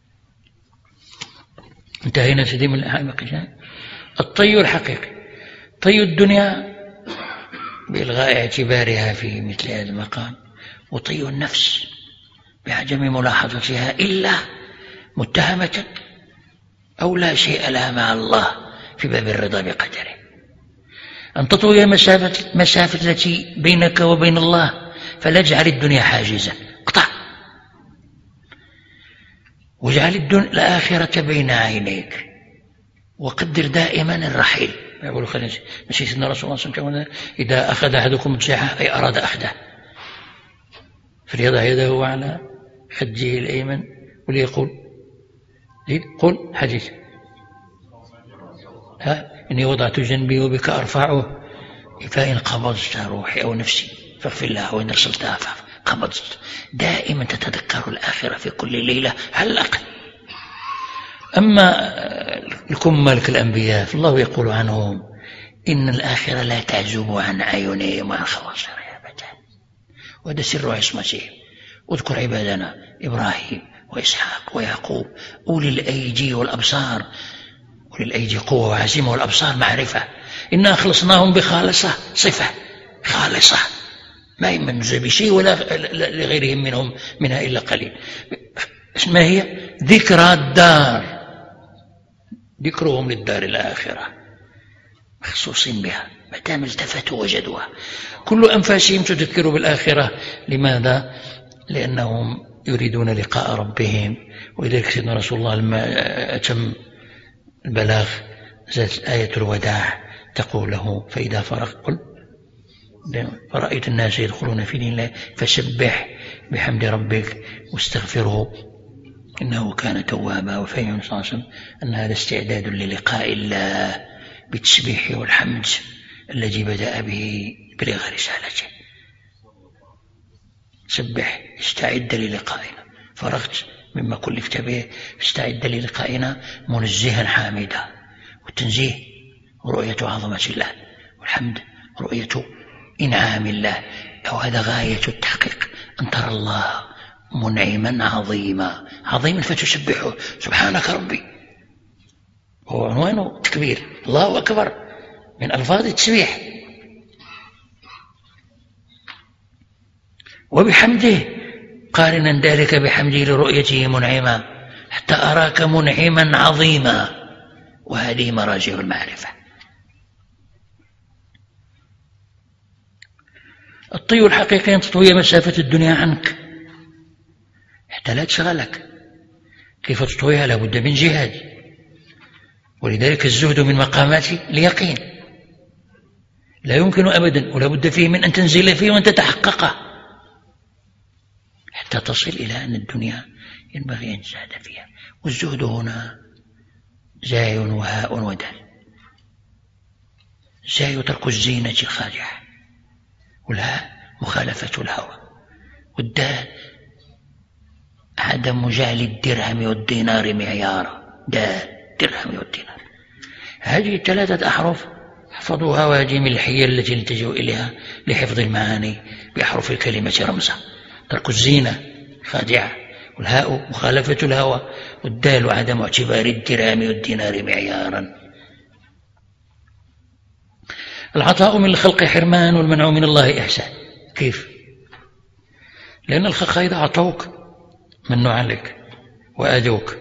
انتهينا سيدي من الأحاديث. الطي الحقيقي طي الدنيا بإلغاء اعتبارها في مثل هذا المقام، وطي النفس بعدم ملاحظتها إلا متهمة أو لا شيء لها مع الله في باب الرضا بقدره. أن تطوي مسافة, مسافة التي بينك وبين الله، فلا تجعل الدنيا حاجزا، اقطع، واجعل الآخرة بين عينيك، وقدر دائما الرحيل. يقول خلينا نسي سيدنا رسول الله صلى الله عليه وسلم إذا أخذ أحدكم الجيحة أي أراد أخذه فليضع يده على خده الأيمن وليقول قل حديث ها إني وضعت جنبي وبك أرفعه فإن قبضت روحي أو نفسي فاغفر الله وإن رسلتها فقبضت. دائما تتذكر الآخرة في كل ليلة على الأقل. أما الكمال كالأنبياء فالله يقول عنهم إن الآخرة لا تعزب عن عيونهم وعن خواصرهم أبدا، وهذا سر عصمتهم. واذكر عبادنا إبراهيم وإسحاق ويعقوب أولي الأيدي والأبصار. أولي الأيدي قوة وعزيمة والأبصار معرفة. إنا أخلصناهم بخالصة، صفة خالصة ما يمنز بشيء ولا لغيرهم منهم منها إلا قليل. ما هي؟ ذكرى الدار، ذكرهم للدار الآخرة مخصوصين بها، ما دام التفتوا وجدوها. كل أنفاسهم تذكر بالآخرة. لماذا؟ لأنهم يريدون لقاء ربهم. ولذلك سيدنا رسول الله لما أتم البلاغ زادت آية الوداع تقول له فإذا فرغت قل فرأيت الناس يدخلون في دين الله فسبح بحمد ربك واستغفره إنه كان توابا. وفهم صلى الله عليه وسلم أن هذا استعداد للقاء الله بالتسبيح والحمد الذي بدأ به بلغ رسالته. سبح استعد للقائنا، فرغت مما كلفت به استعد للقائنا منزها حامدا. والتنزيه رؤية عظمة الله، والحمد رؤية إنعام الله. أو هذا غاية التحقيق، أن ترى الله منعما عظيما عظيما فتسبحه سبحانك ربي. هو عنوانه تكبير، الله أكبر من ألفاظ التسبيح. وبحمده قارنا ذلك بحمده لرؤيته منعما حتى أراك منعما عظيما. وهذه مراجع المعرفة. الطي الحقيقي أن تطوي مسافة الدنيا عنك حتى لا تشغلك. كيف تطويها؟ لابد من جهاد. ولذلك الزهد من مقامات اليقين لا يمكن أبدا، ولا بد فيه من أن تنزل فيه وأن تتحققه حتى تصل إلى أن الدنيا ينبغي أن تزهد فيها. والزهد هنا زاي وهاء ودال. زاي ترك الزينة الخادعة، والهاء مخالفة الهوى. والدال عدم جعل الدرهم والدينار معيارا، دال درهم والدينار. هذه الثلاثة أحرف احفظوها، وهذه من الحيل التي نلتجئ إليها لحفظ المعاني بأحرف الكلمة رمزا. ترك الزينة خادعة، والهاء مخالفة الهوى، والدال عدم اعتبار الدرهم والدينار معيارا. العطاء من الخلق حرمان والمنع من الله إحسان. كيف؟ لأن الخلق إذا أعطوك منوا عليك وآذوك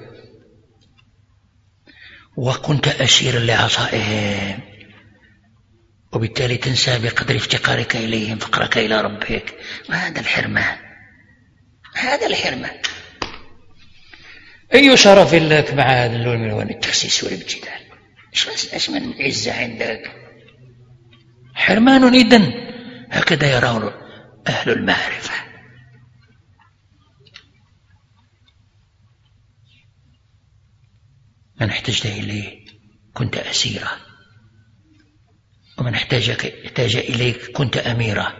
وكنت أسيرا لعطائهم، وبالتالي تنسى بقدر افتقارك إليهم فقرك إلى ربك، وهذا الحرمان، هذا الحرمان. أي شرف لك مع هذا اللون من ألوان التخسيس والابتدال؟ إيش من عزة عندك؟ حرمان إذن، هكذا يرون أهل المعرفة. من احتجت إليه كنت أسيرا، ومن احتاجك احتاج إليك كنت أميرا،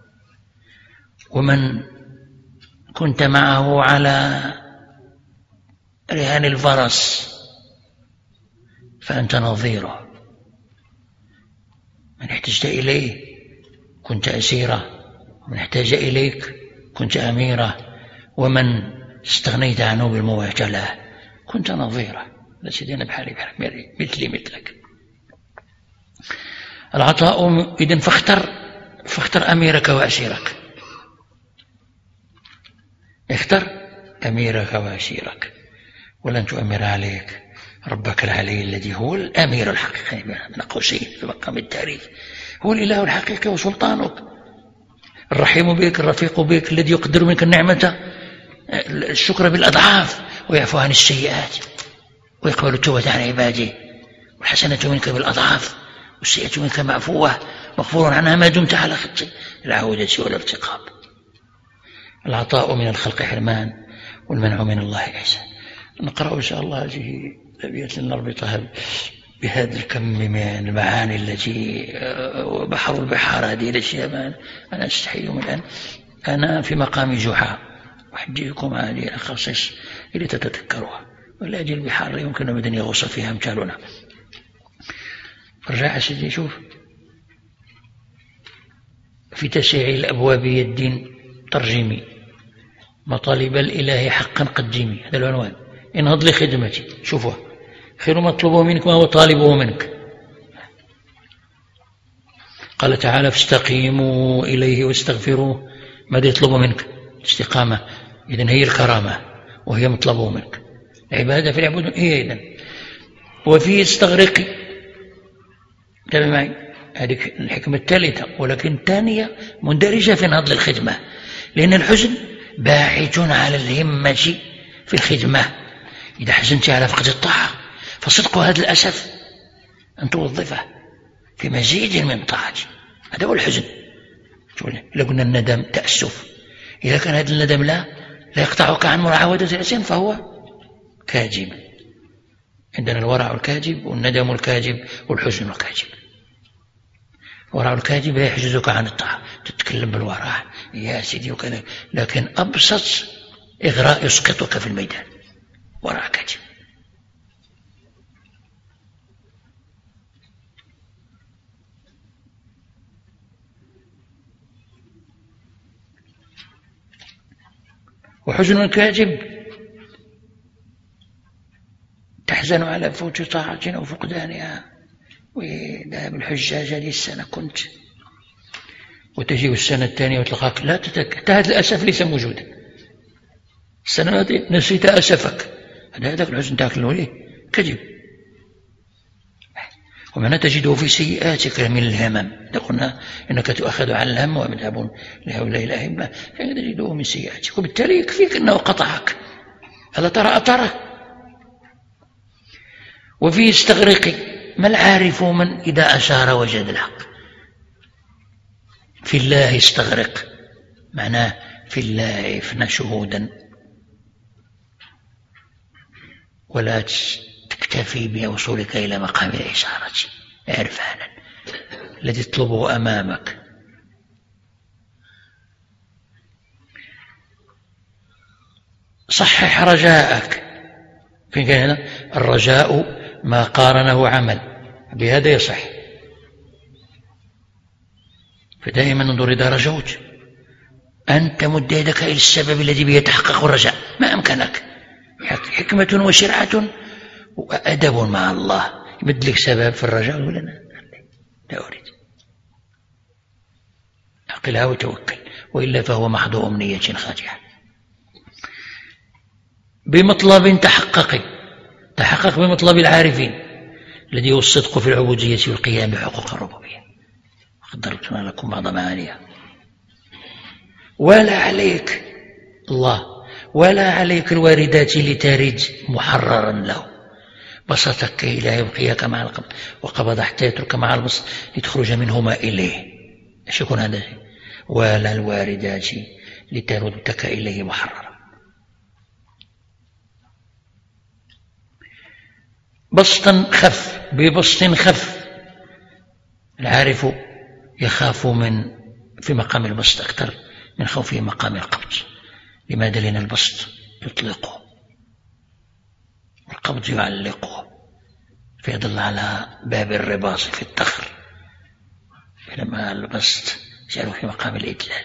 ومن كنت معه على رهان الفرس فأنت نظيره. من احتجت إليه كنت أسيرا، ومن احتاج إليك كنت أميرا، ومن استغنيت عنه بالمواجلة كنت نظيرا. لا سيدنا بحالي بحالي مثلي مثلك. العطاء إذن فاختر فاختر أميرك وأسيرك، اختر أميرك وأسيرك، ولن تؤمر عليك ربك العلي الذي هو الأمير الحقيقي من قوسين في مقام التعريف، هو الإله الحقيقي وسلطانك، الرحيم بك الرفيق بك، الذي يقدر منك النعمة الشكر بالأضعاف ويعفو عن السيئات ويقبل التوبة عن عباده، والحسنة منك بالأضعاف والسيئة منك معفوة مغفور عنها ما دمت على خط العودة والارتقاب. العطاء من الخلق حرمان والمنع من الله إحسان. نقرأ إن شاء الله هذه الأبيات لنربطها بهذا الكم من المعاني التي بحر البحار هذه الأشياء. أنا أستحي من الآن أنا في مقام جحا أحدثكم هذه الأخصائص اللي تتذكروها، والأجل البحار يمكن أن يغوص فيها أمثالنا. رجع سيدي شوف في تسعير الأبواب الدين ترجمي مطالب الإله حقا قدمي، هذا العنوان. انهض لخدمتي، شوفوا خير مطلوبه منك ما هو طالبه منك. قال تعالى فاستقيموا إليه واستغفروه، ماذا يطلب منك؟ الاستقامة، إذن هي الكرامة وهي مطلبه منك. العبادة في العبودة هي إذن. وفي استغرقي، تابع معي هذه الحكمة الثالثة، ولكن الثانية مندرجة في نهض الخدمة، لأن الحزن باعث على الهمة في الخدمة. إذا حزنت على فقد الطاعة فصدق هذا الأسف أن توظفه في مزيد من طاعتي، هذا هو الحزن. إذا قلنا الندم تأسف، إذا كان هذا الندم لا لا يقطعك عن معاودة الإنسان فهو كاذب. عندنا الورع الكاذب والندم الكاذب والحزن الكاذب. الورع الكاذب لا يحجزك عن الطاعة، تتكلم بالورع يا سيدي وكذا، لكن أبسط إغراء يسقطك في الميدان، ورع كاذب. وحزن كاذب تحزن على فوت طاعة أو فقدانها، وذهب الحجاج هذه السنة كنت، وتجيء السنة الثانية وتلقاك لا تتك، هذا الأسف ليس موجودا. السنة هذه نسيت أسفك، هذا هذاك الحزن تاعك الأولي كذب. ومعنى تجده في سيئاتك من الهمم، قلنا إنك تؤخذ على الهم ومذهب لهؤلاء الأئمة، تجده من سيئاتك، وبالتالي يكفيك أنه قطعك. هذا ترى أترى. وفي استغرقي، ما العارف من إذا أشار وجد الحق. في الله استغرق، معناه في الله افنى شهودا، ولا تكتفي بوصولك إلى مقام الإشارة عرفانا الذي تطلبه أمامك. صحح رجاءك. في هنا الرجاء ما قارنه عمل، بهذا يصح. فدائما انظر إذا رجوت أنت مد يدك إلى السبب الذي به يتحقق الرجاء ما أمكنك. حكمة وشرعة وأدب مع الله يمد لك سبب في الرجاء ولا لا أريد، أعقلها وتوكل، وإلا فهو محض أمنية خاطئة. بمطلب تحقق تحقق بمطلب العارفين الذي هو الصدق في العبودية والقيام بحقوق الربوبية، وقد ضربتنا لكم بعض معانيها. ولا عليك الله ولا عليك الواردات لترد محررا له، بسطك إلى يبقيك مع القبض وقبض حتى يترك مع البسط لتخرج منهما إليه. ايش يكون هذا؟ ولا الواردات لتردك إليه محررا. بسطا خف ببسط خف. العارف يخاف من في مقام البسط أكثر من خوفه مقام القبض. لماذا؟ لأن البسط يطلقه والقبض يعلقه، فيدل على باب الرباط في التخر، بينما البسط جعله في مقام الإدلال.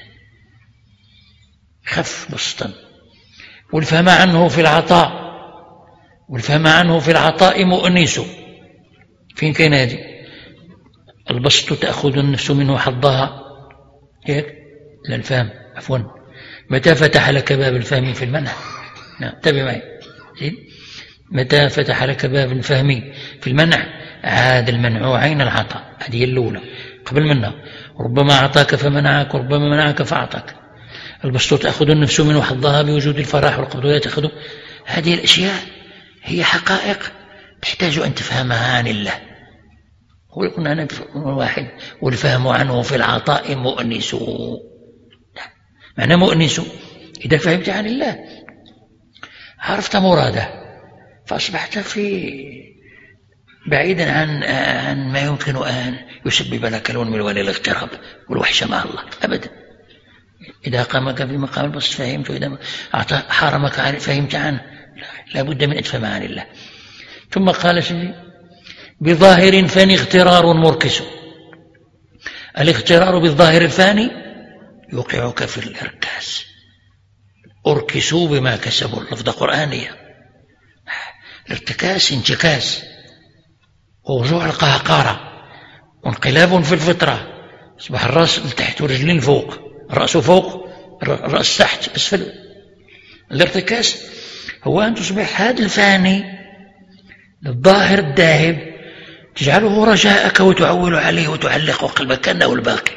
خف بسطا. والفهم عنه في العطاء والفهم عنه في العطاء مؤنس. فين كان هذه؟ البسط تأخذ النفس منه حظها هيك لا الفهم عفوا. متى فتح لك باب الفهم في المنع؟ نعم انتبه معي. متى فتح لك باب الفهم في المنع عاد المنع عين العطاء. هذه الأولى قبل منها. ربما أعطاك فمنعك وربما منعك فأعطاك. البسط تأخذ النفس منه حظها بوجود الفرح، والقبض تأخذ. هذه الأشياء هي حقائق تحتاج أن تفهمها عن الله. وقلنا أنا واحد والفهم عنه في العطاء مؤنس. معنى مؤنس إذا فهمت عن الله عرفت مراده فأصبحت في بعيدا عن عن ما يمكن أن يسبب لك الون والاغتراب والوحشة مع الله أبدا. إذا قامك في مقام البسط فهمت، وإذا حرمك فهمت عنه. لا بد من أن عن الله. ثم قال سيدي بظاهر فاني اغترار مركس. الاغترار بالظاهر الفاني يوقعك في الإركاس. أركسوا بما كسبوا، لفظة قرآنية. الارتكاس انتكاس ورجوع القهقارة وانقلاب في الفطرة. أصبح الرأس تحت ورجلين فوق، الرأس فوق الرأس تحت أسفل. الارتكاس هو أن تصبح هذا الفاني الظاهر الذاهب تجعله رجاءك وتعول عليه وتعلق قلبك كأنه الباقي،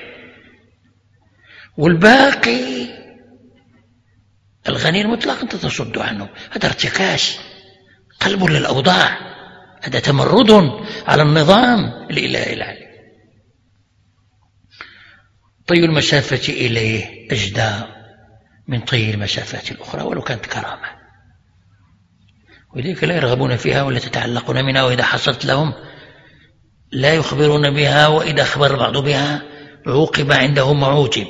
والباقي الغني المطلق أنت تصد عنه. هذا ارتكاس قلب للأوضاع، هذا تمرد على النظام الإلهي العلي. طي المسافة إليه أجدى من طي المسافات الأخرى ولو كانت كرامة، ولذلك لا يرغبون فيها ولا تتعلقون منها، وإذا حصلت لهم لا يخبرون بها، وإذا أخبر البعض بها عوقب عندهم معوجب.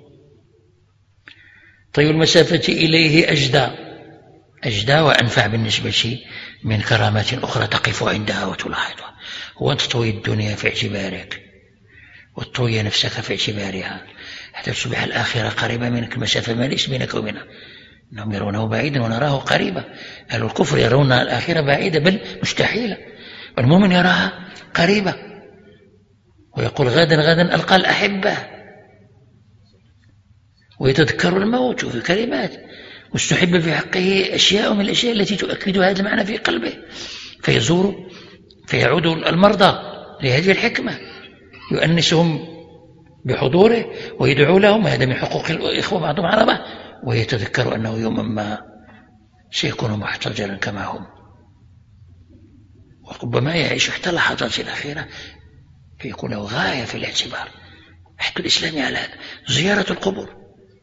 طي المسافة إليه أجدى أجدى وأنفع بالنسبة من كرامات أخرى تقف عندها وتلاحظها. هو أن تطوي الدنيا في اعتبارك وتطوي نفسك في اعتبارها حتى تصبح الآخرة قريبة منك، المسافة ما ليس بينك وبينها. إنهم يرونه بعيدا ونراه قريبا. أهل الكفر يرون الآخرة بعيدة بل مستحيلة، والمؤمن يراها قريبة ويقول غدا غدا ألقى الأحبة، ويتذكر الموت وفي كلمات، واستحب في حقه أشياء من الأشياء التي تؤكد هذا المعنى في قلبه، فيزور فيعود المرضى لهذه الحكمة، يؤنسهم بحضوره ويدعو لهم، وهذا من حقوق الإخوة بعضهم على بعض، ويتذكر أنه يوما ما سيكون محتجرا كما هم، وربما يعيش حتى لحظات الأخيرة فيكون له غاية في الاعتبار. حتى الإسلام على هذا زيارة القبور،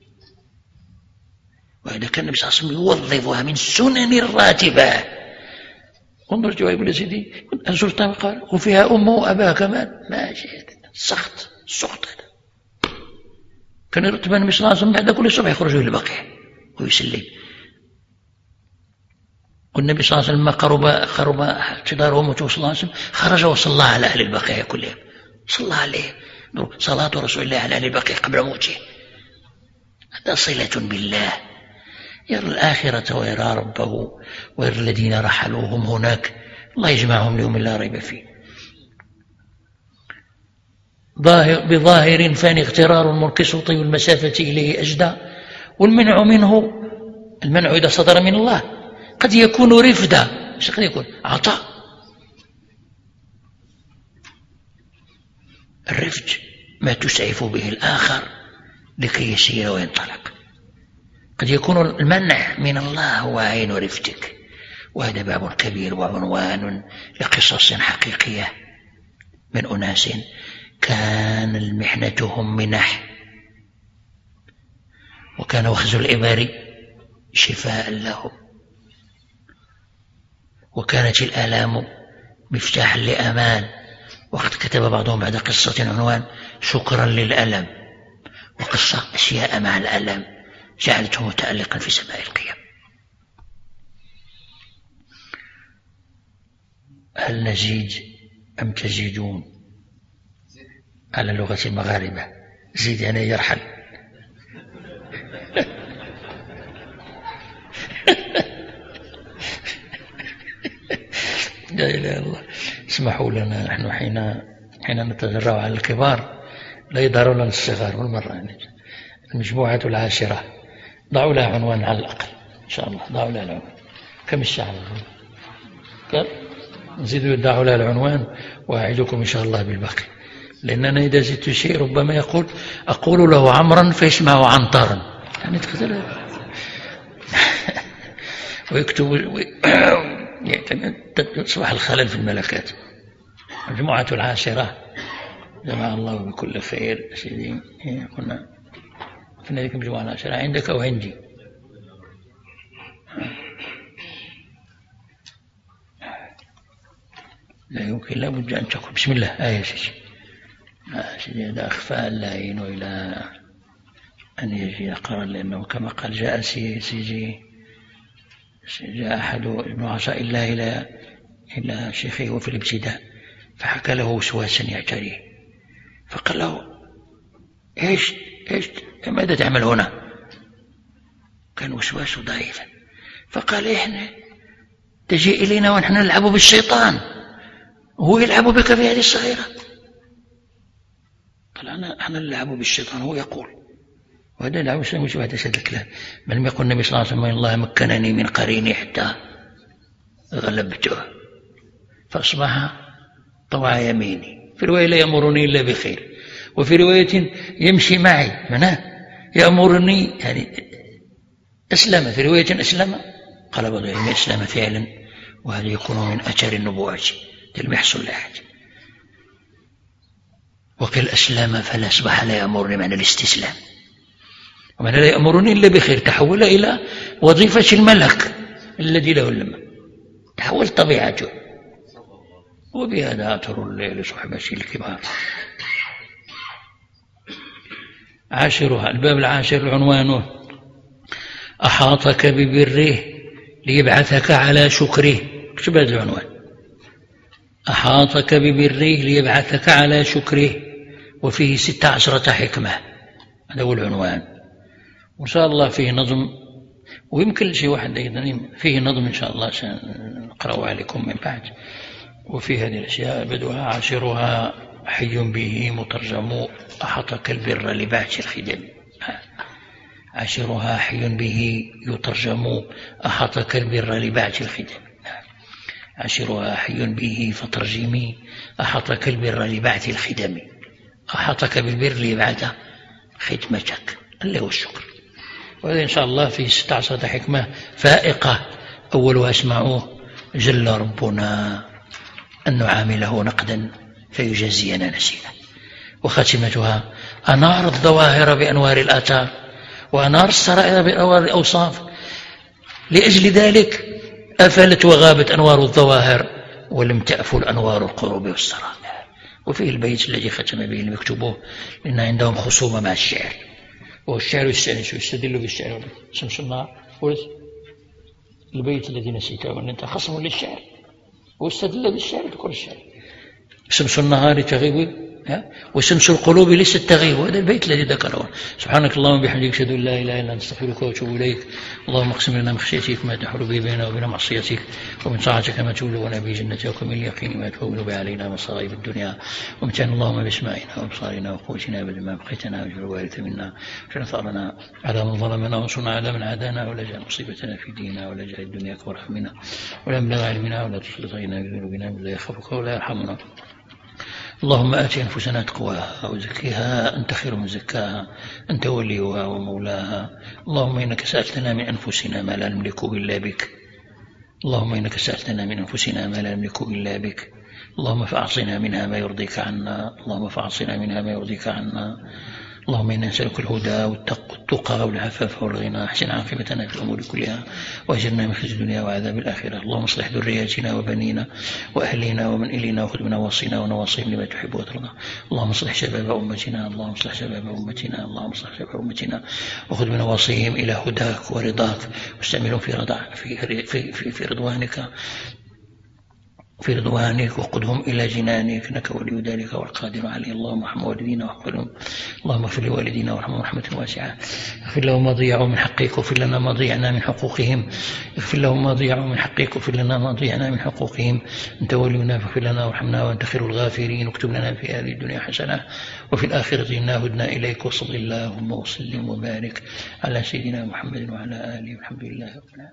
وإذا كان النبي صلى الله عليه وسلم يوظفها من سنن الراتبة. انظر جواب سيدي أن زرتها قال وفيها أمه وأباها كمان، ماشي سخط سخط. هذا كان يرتب النبي صلى الله عليه وسلم بعد كل صبح يخرج إلى البقيع ويسلم، والنبي صلى الله عليه وسلم ما قرب قرب اعتذاره موته صلى الله عليه وسلم خرج وصلى على أهل البقيع كلهم، صلى عليه صلاة رسول الله على أهل البقيع قبل موته. هذا صلة بالله، يرى الآخرة ويرى ربه ويرى الذين رحلوهم هناك، الله يجمعهم ليوم لا ريب فيه. بظاهر فان اغترار مركس طيب المسافة إليه أجدى. والمنع منه، المنع إذا صدر من الله قد يكون رفدا، مش قد يكون عطاء. الرفد ما تسعف به الآخر لكي يسير وينطلق. قد يكون المنع من الله هو عين رفدك، وهذا باب كبير وعنوان لقصص حقيقية من أناس كان المحنتهم منح، وكان وخز الإبار شفاء لهم، وكانت الآلام مفتاحا لأمان. وقد كتب بعضهم بعد قصة عنوان شكرا للألم، وقصة أشياء مع الألم جعلته متألقا في سماء القيام. هل نزيد أم تزيدون؟ على لغة المغاربة زيد يعني يرحل. لا إله إلا الله. اسمحوا لنا، نحن حين حين نتجرأ على الكبار لا يظهر لنا الصغار بالمرة. يعني المجموعة العاشرة ضعوا لها عنوان على الأقل إن شاء الله، ضعوا لها العنوان. كم الساعة؟ كم؟ نزيدوا يدعوا لها العنوان وأعدكم إن شاء الله بالباقي، لأننا إذا زدت شيء ربما يقول أقول له عمرا فيسمع عنترا، يعني تخذل ويكتب تصبح الخلل في الملكات. مجموعة العاشرة جمع الله بكل خير. سيدي قلنا في هذيك المجموعة العاشرة عندك أو عندي؟ لا يمكن، لا بد أن تقول بسم الله. آية سيدي سيدي هذا أخفاء لا يعين إلى أن يجي قرا، لأنه كما قال جاء سيدي جاء أحد ابن عصاء الله إلى إلى شيخه في الابتداء فحكى له وسواسا يعتريه، فقال له إيش إيش ماذا تعمل هنا؟ كان وسواسه ضعيفا، فقال إحنا تجي إلينا ونحن نلعب بالشيطان وهو يلعب بك في هذه الصغيرة. قال أنا احنا نلعب بالشيطان، هو يقول، وهذا لا يسمى شبه هذا الكلام. بل لم يقل النبي صلى الله عليه وسلم الله مكنني من قريني حتى غلبته فأصبح طوع يميني. في رواية لا يأمرني إلا بخير، وفي رواية يمشي معي منه يأمرني، يعني أسلم. في رواية أسلم قال بعض العلماء أسلم فعلا، وهذا يكون من أثر النبوة لم يحصل لأحد. وقيل أسلم فلا أصبح لا يأمرني معنى الاستسلام، ومعنى لا يأمرني إلا بخير، تحول إلى وظيفة الملك الذي له اللمة، تحول طبيعته. وبهذا أثر لصحبته الكبار. عاشرها الباب العاشر عنوانه أحاطك ببره ليبعثك على شكره. اكتب هذا العنوان، أحاطك ببره ليبعثك على شكره، وفيه ست عشرة حكمة. هذا هو العنوان، وإن شاء الله فيه نظم، ويمكن شيء واحد أيضا فيه نظم إن شاء الله سنقرأه عليكم من بعد. وفي هذه الأشياء بدوها عاشرها حي به مترجم أحاطك البر لبعث الخدم. عاشرها حي به يترجم أحاطك البر لبعث الخدم. عاشرها حي به فترجمي أحاطك البر لبعث الخدم. أحاطك بالبر لبعث خدمتك اللي هو الشكر. وهذا إن شاء الله في ستة عشر حكمة فائقة. أولها اسمعوه جل ربنا أن نعامله نقدا فيجازينا نسيئا. وخاتمتها أنار الظواهر بأنوار الآثار، وأنار السرائر بأنوار الأوصاف. لأجل ذلك أفلت وغابت أنوار الظواهر ولم تأفل أنوار القلوب والسرائر. وفيه البيت الذي ختم به المكتوبه، لأن عندهم خصومة مع الشعر، والشعر يستأنس ويستدل بالشعر. شمس النهار البيت الذي نسيته أن أنت خصم للشعر واستدل بالشعر بكل الشعر. شمس النهار تغيب وشمس القلوب ليست تغيب. هذا البيت الذي ذكره. سبحانك اللهم وبحمدك أشهد أن لا إله إلا أنت أستغفرك وأتوب إليك. اللهم اقسم لنا من خشيتك ما تحول به بيننا وبين معصيتك ومن طاعتك ما تبلغنا به جنتك ومن اليقين ما تهون به علينا مصائب الدنيا ومتعنا اللهم بأسمائنا وأبصارنا وقوتنا أبدا ما بقيتنا واجعل الوارث منا واجعل ثأرنا على من ظلمنا وانصرنا على من عادانا ولا تجعل مصيبتنا في ديننا ولا تجعل الدنيا أكبر همنا ولا مبلغ علمنا ولا تسلط علينا بذنوبنا من لا يخافك ولا يرحمنا. اللهم آت أنفسنا تقواها وزكها أنت خير من زكاها أنت وليها ومولاها. اللهم إنك سألتنا من أنفسنا ما لا نملك إلا بك. اللهم إنك سألتنا من أنفسنا ما لا نملك إلا بك. اللهم فأعصنا منها ما يرضيك عنا. اللهم فأعصنا منها ما يرضيك عنا. اللهم إنا نسألك الهدى والتقى والعفاف والغنى. أحسن عاقبتنا في الأمور كلها وأجرنا من خزي الدنيا وعذاب الآخرة. اللهم اصلح ذرياتنا وبنينا وأهلنا ومن إلينا وخذ بنواصينا ونواصيهم لما تحب وترضى. اللهم اصلح شباب أمتنا. اللهم اصلح شباب أمتنا. اللهم اصلح شباب أمتنا وخذ بنواصيهم إلى هداك ورضاك واستعملهم في رضا في في في, في رضوانك في رضوانك وقدهم إلى جنانك إنك ولي ذلك والقادر عليه. اللهم ارحم والدينا واحفظهم. اللهم اغفر لوالدينا وارحمهم رحمة واسعة. اغفر لهم ما ضيعوا من حقك واغفر لنا ما ضيعنا من حقوقهم. اغفر لهم ما ضيعوا من حقك واغفر لنا ما ضيعنا من حقوقهم. أنت ولينا فاغفر لنا وارحمنا وأنت خير الغافرين. واكتب لنا في هذه الدنيا حسنة وفي الآخرة إنا هدنا إليك. وصل اللهم وسلم وبارك على سيدنا محمد وعلى آله والحمد لله رب العالمين.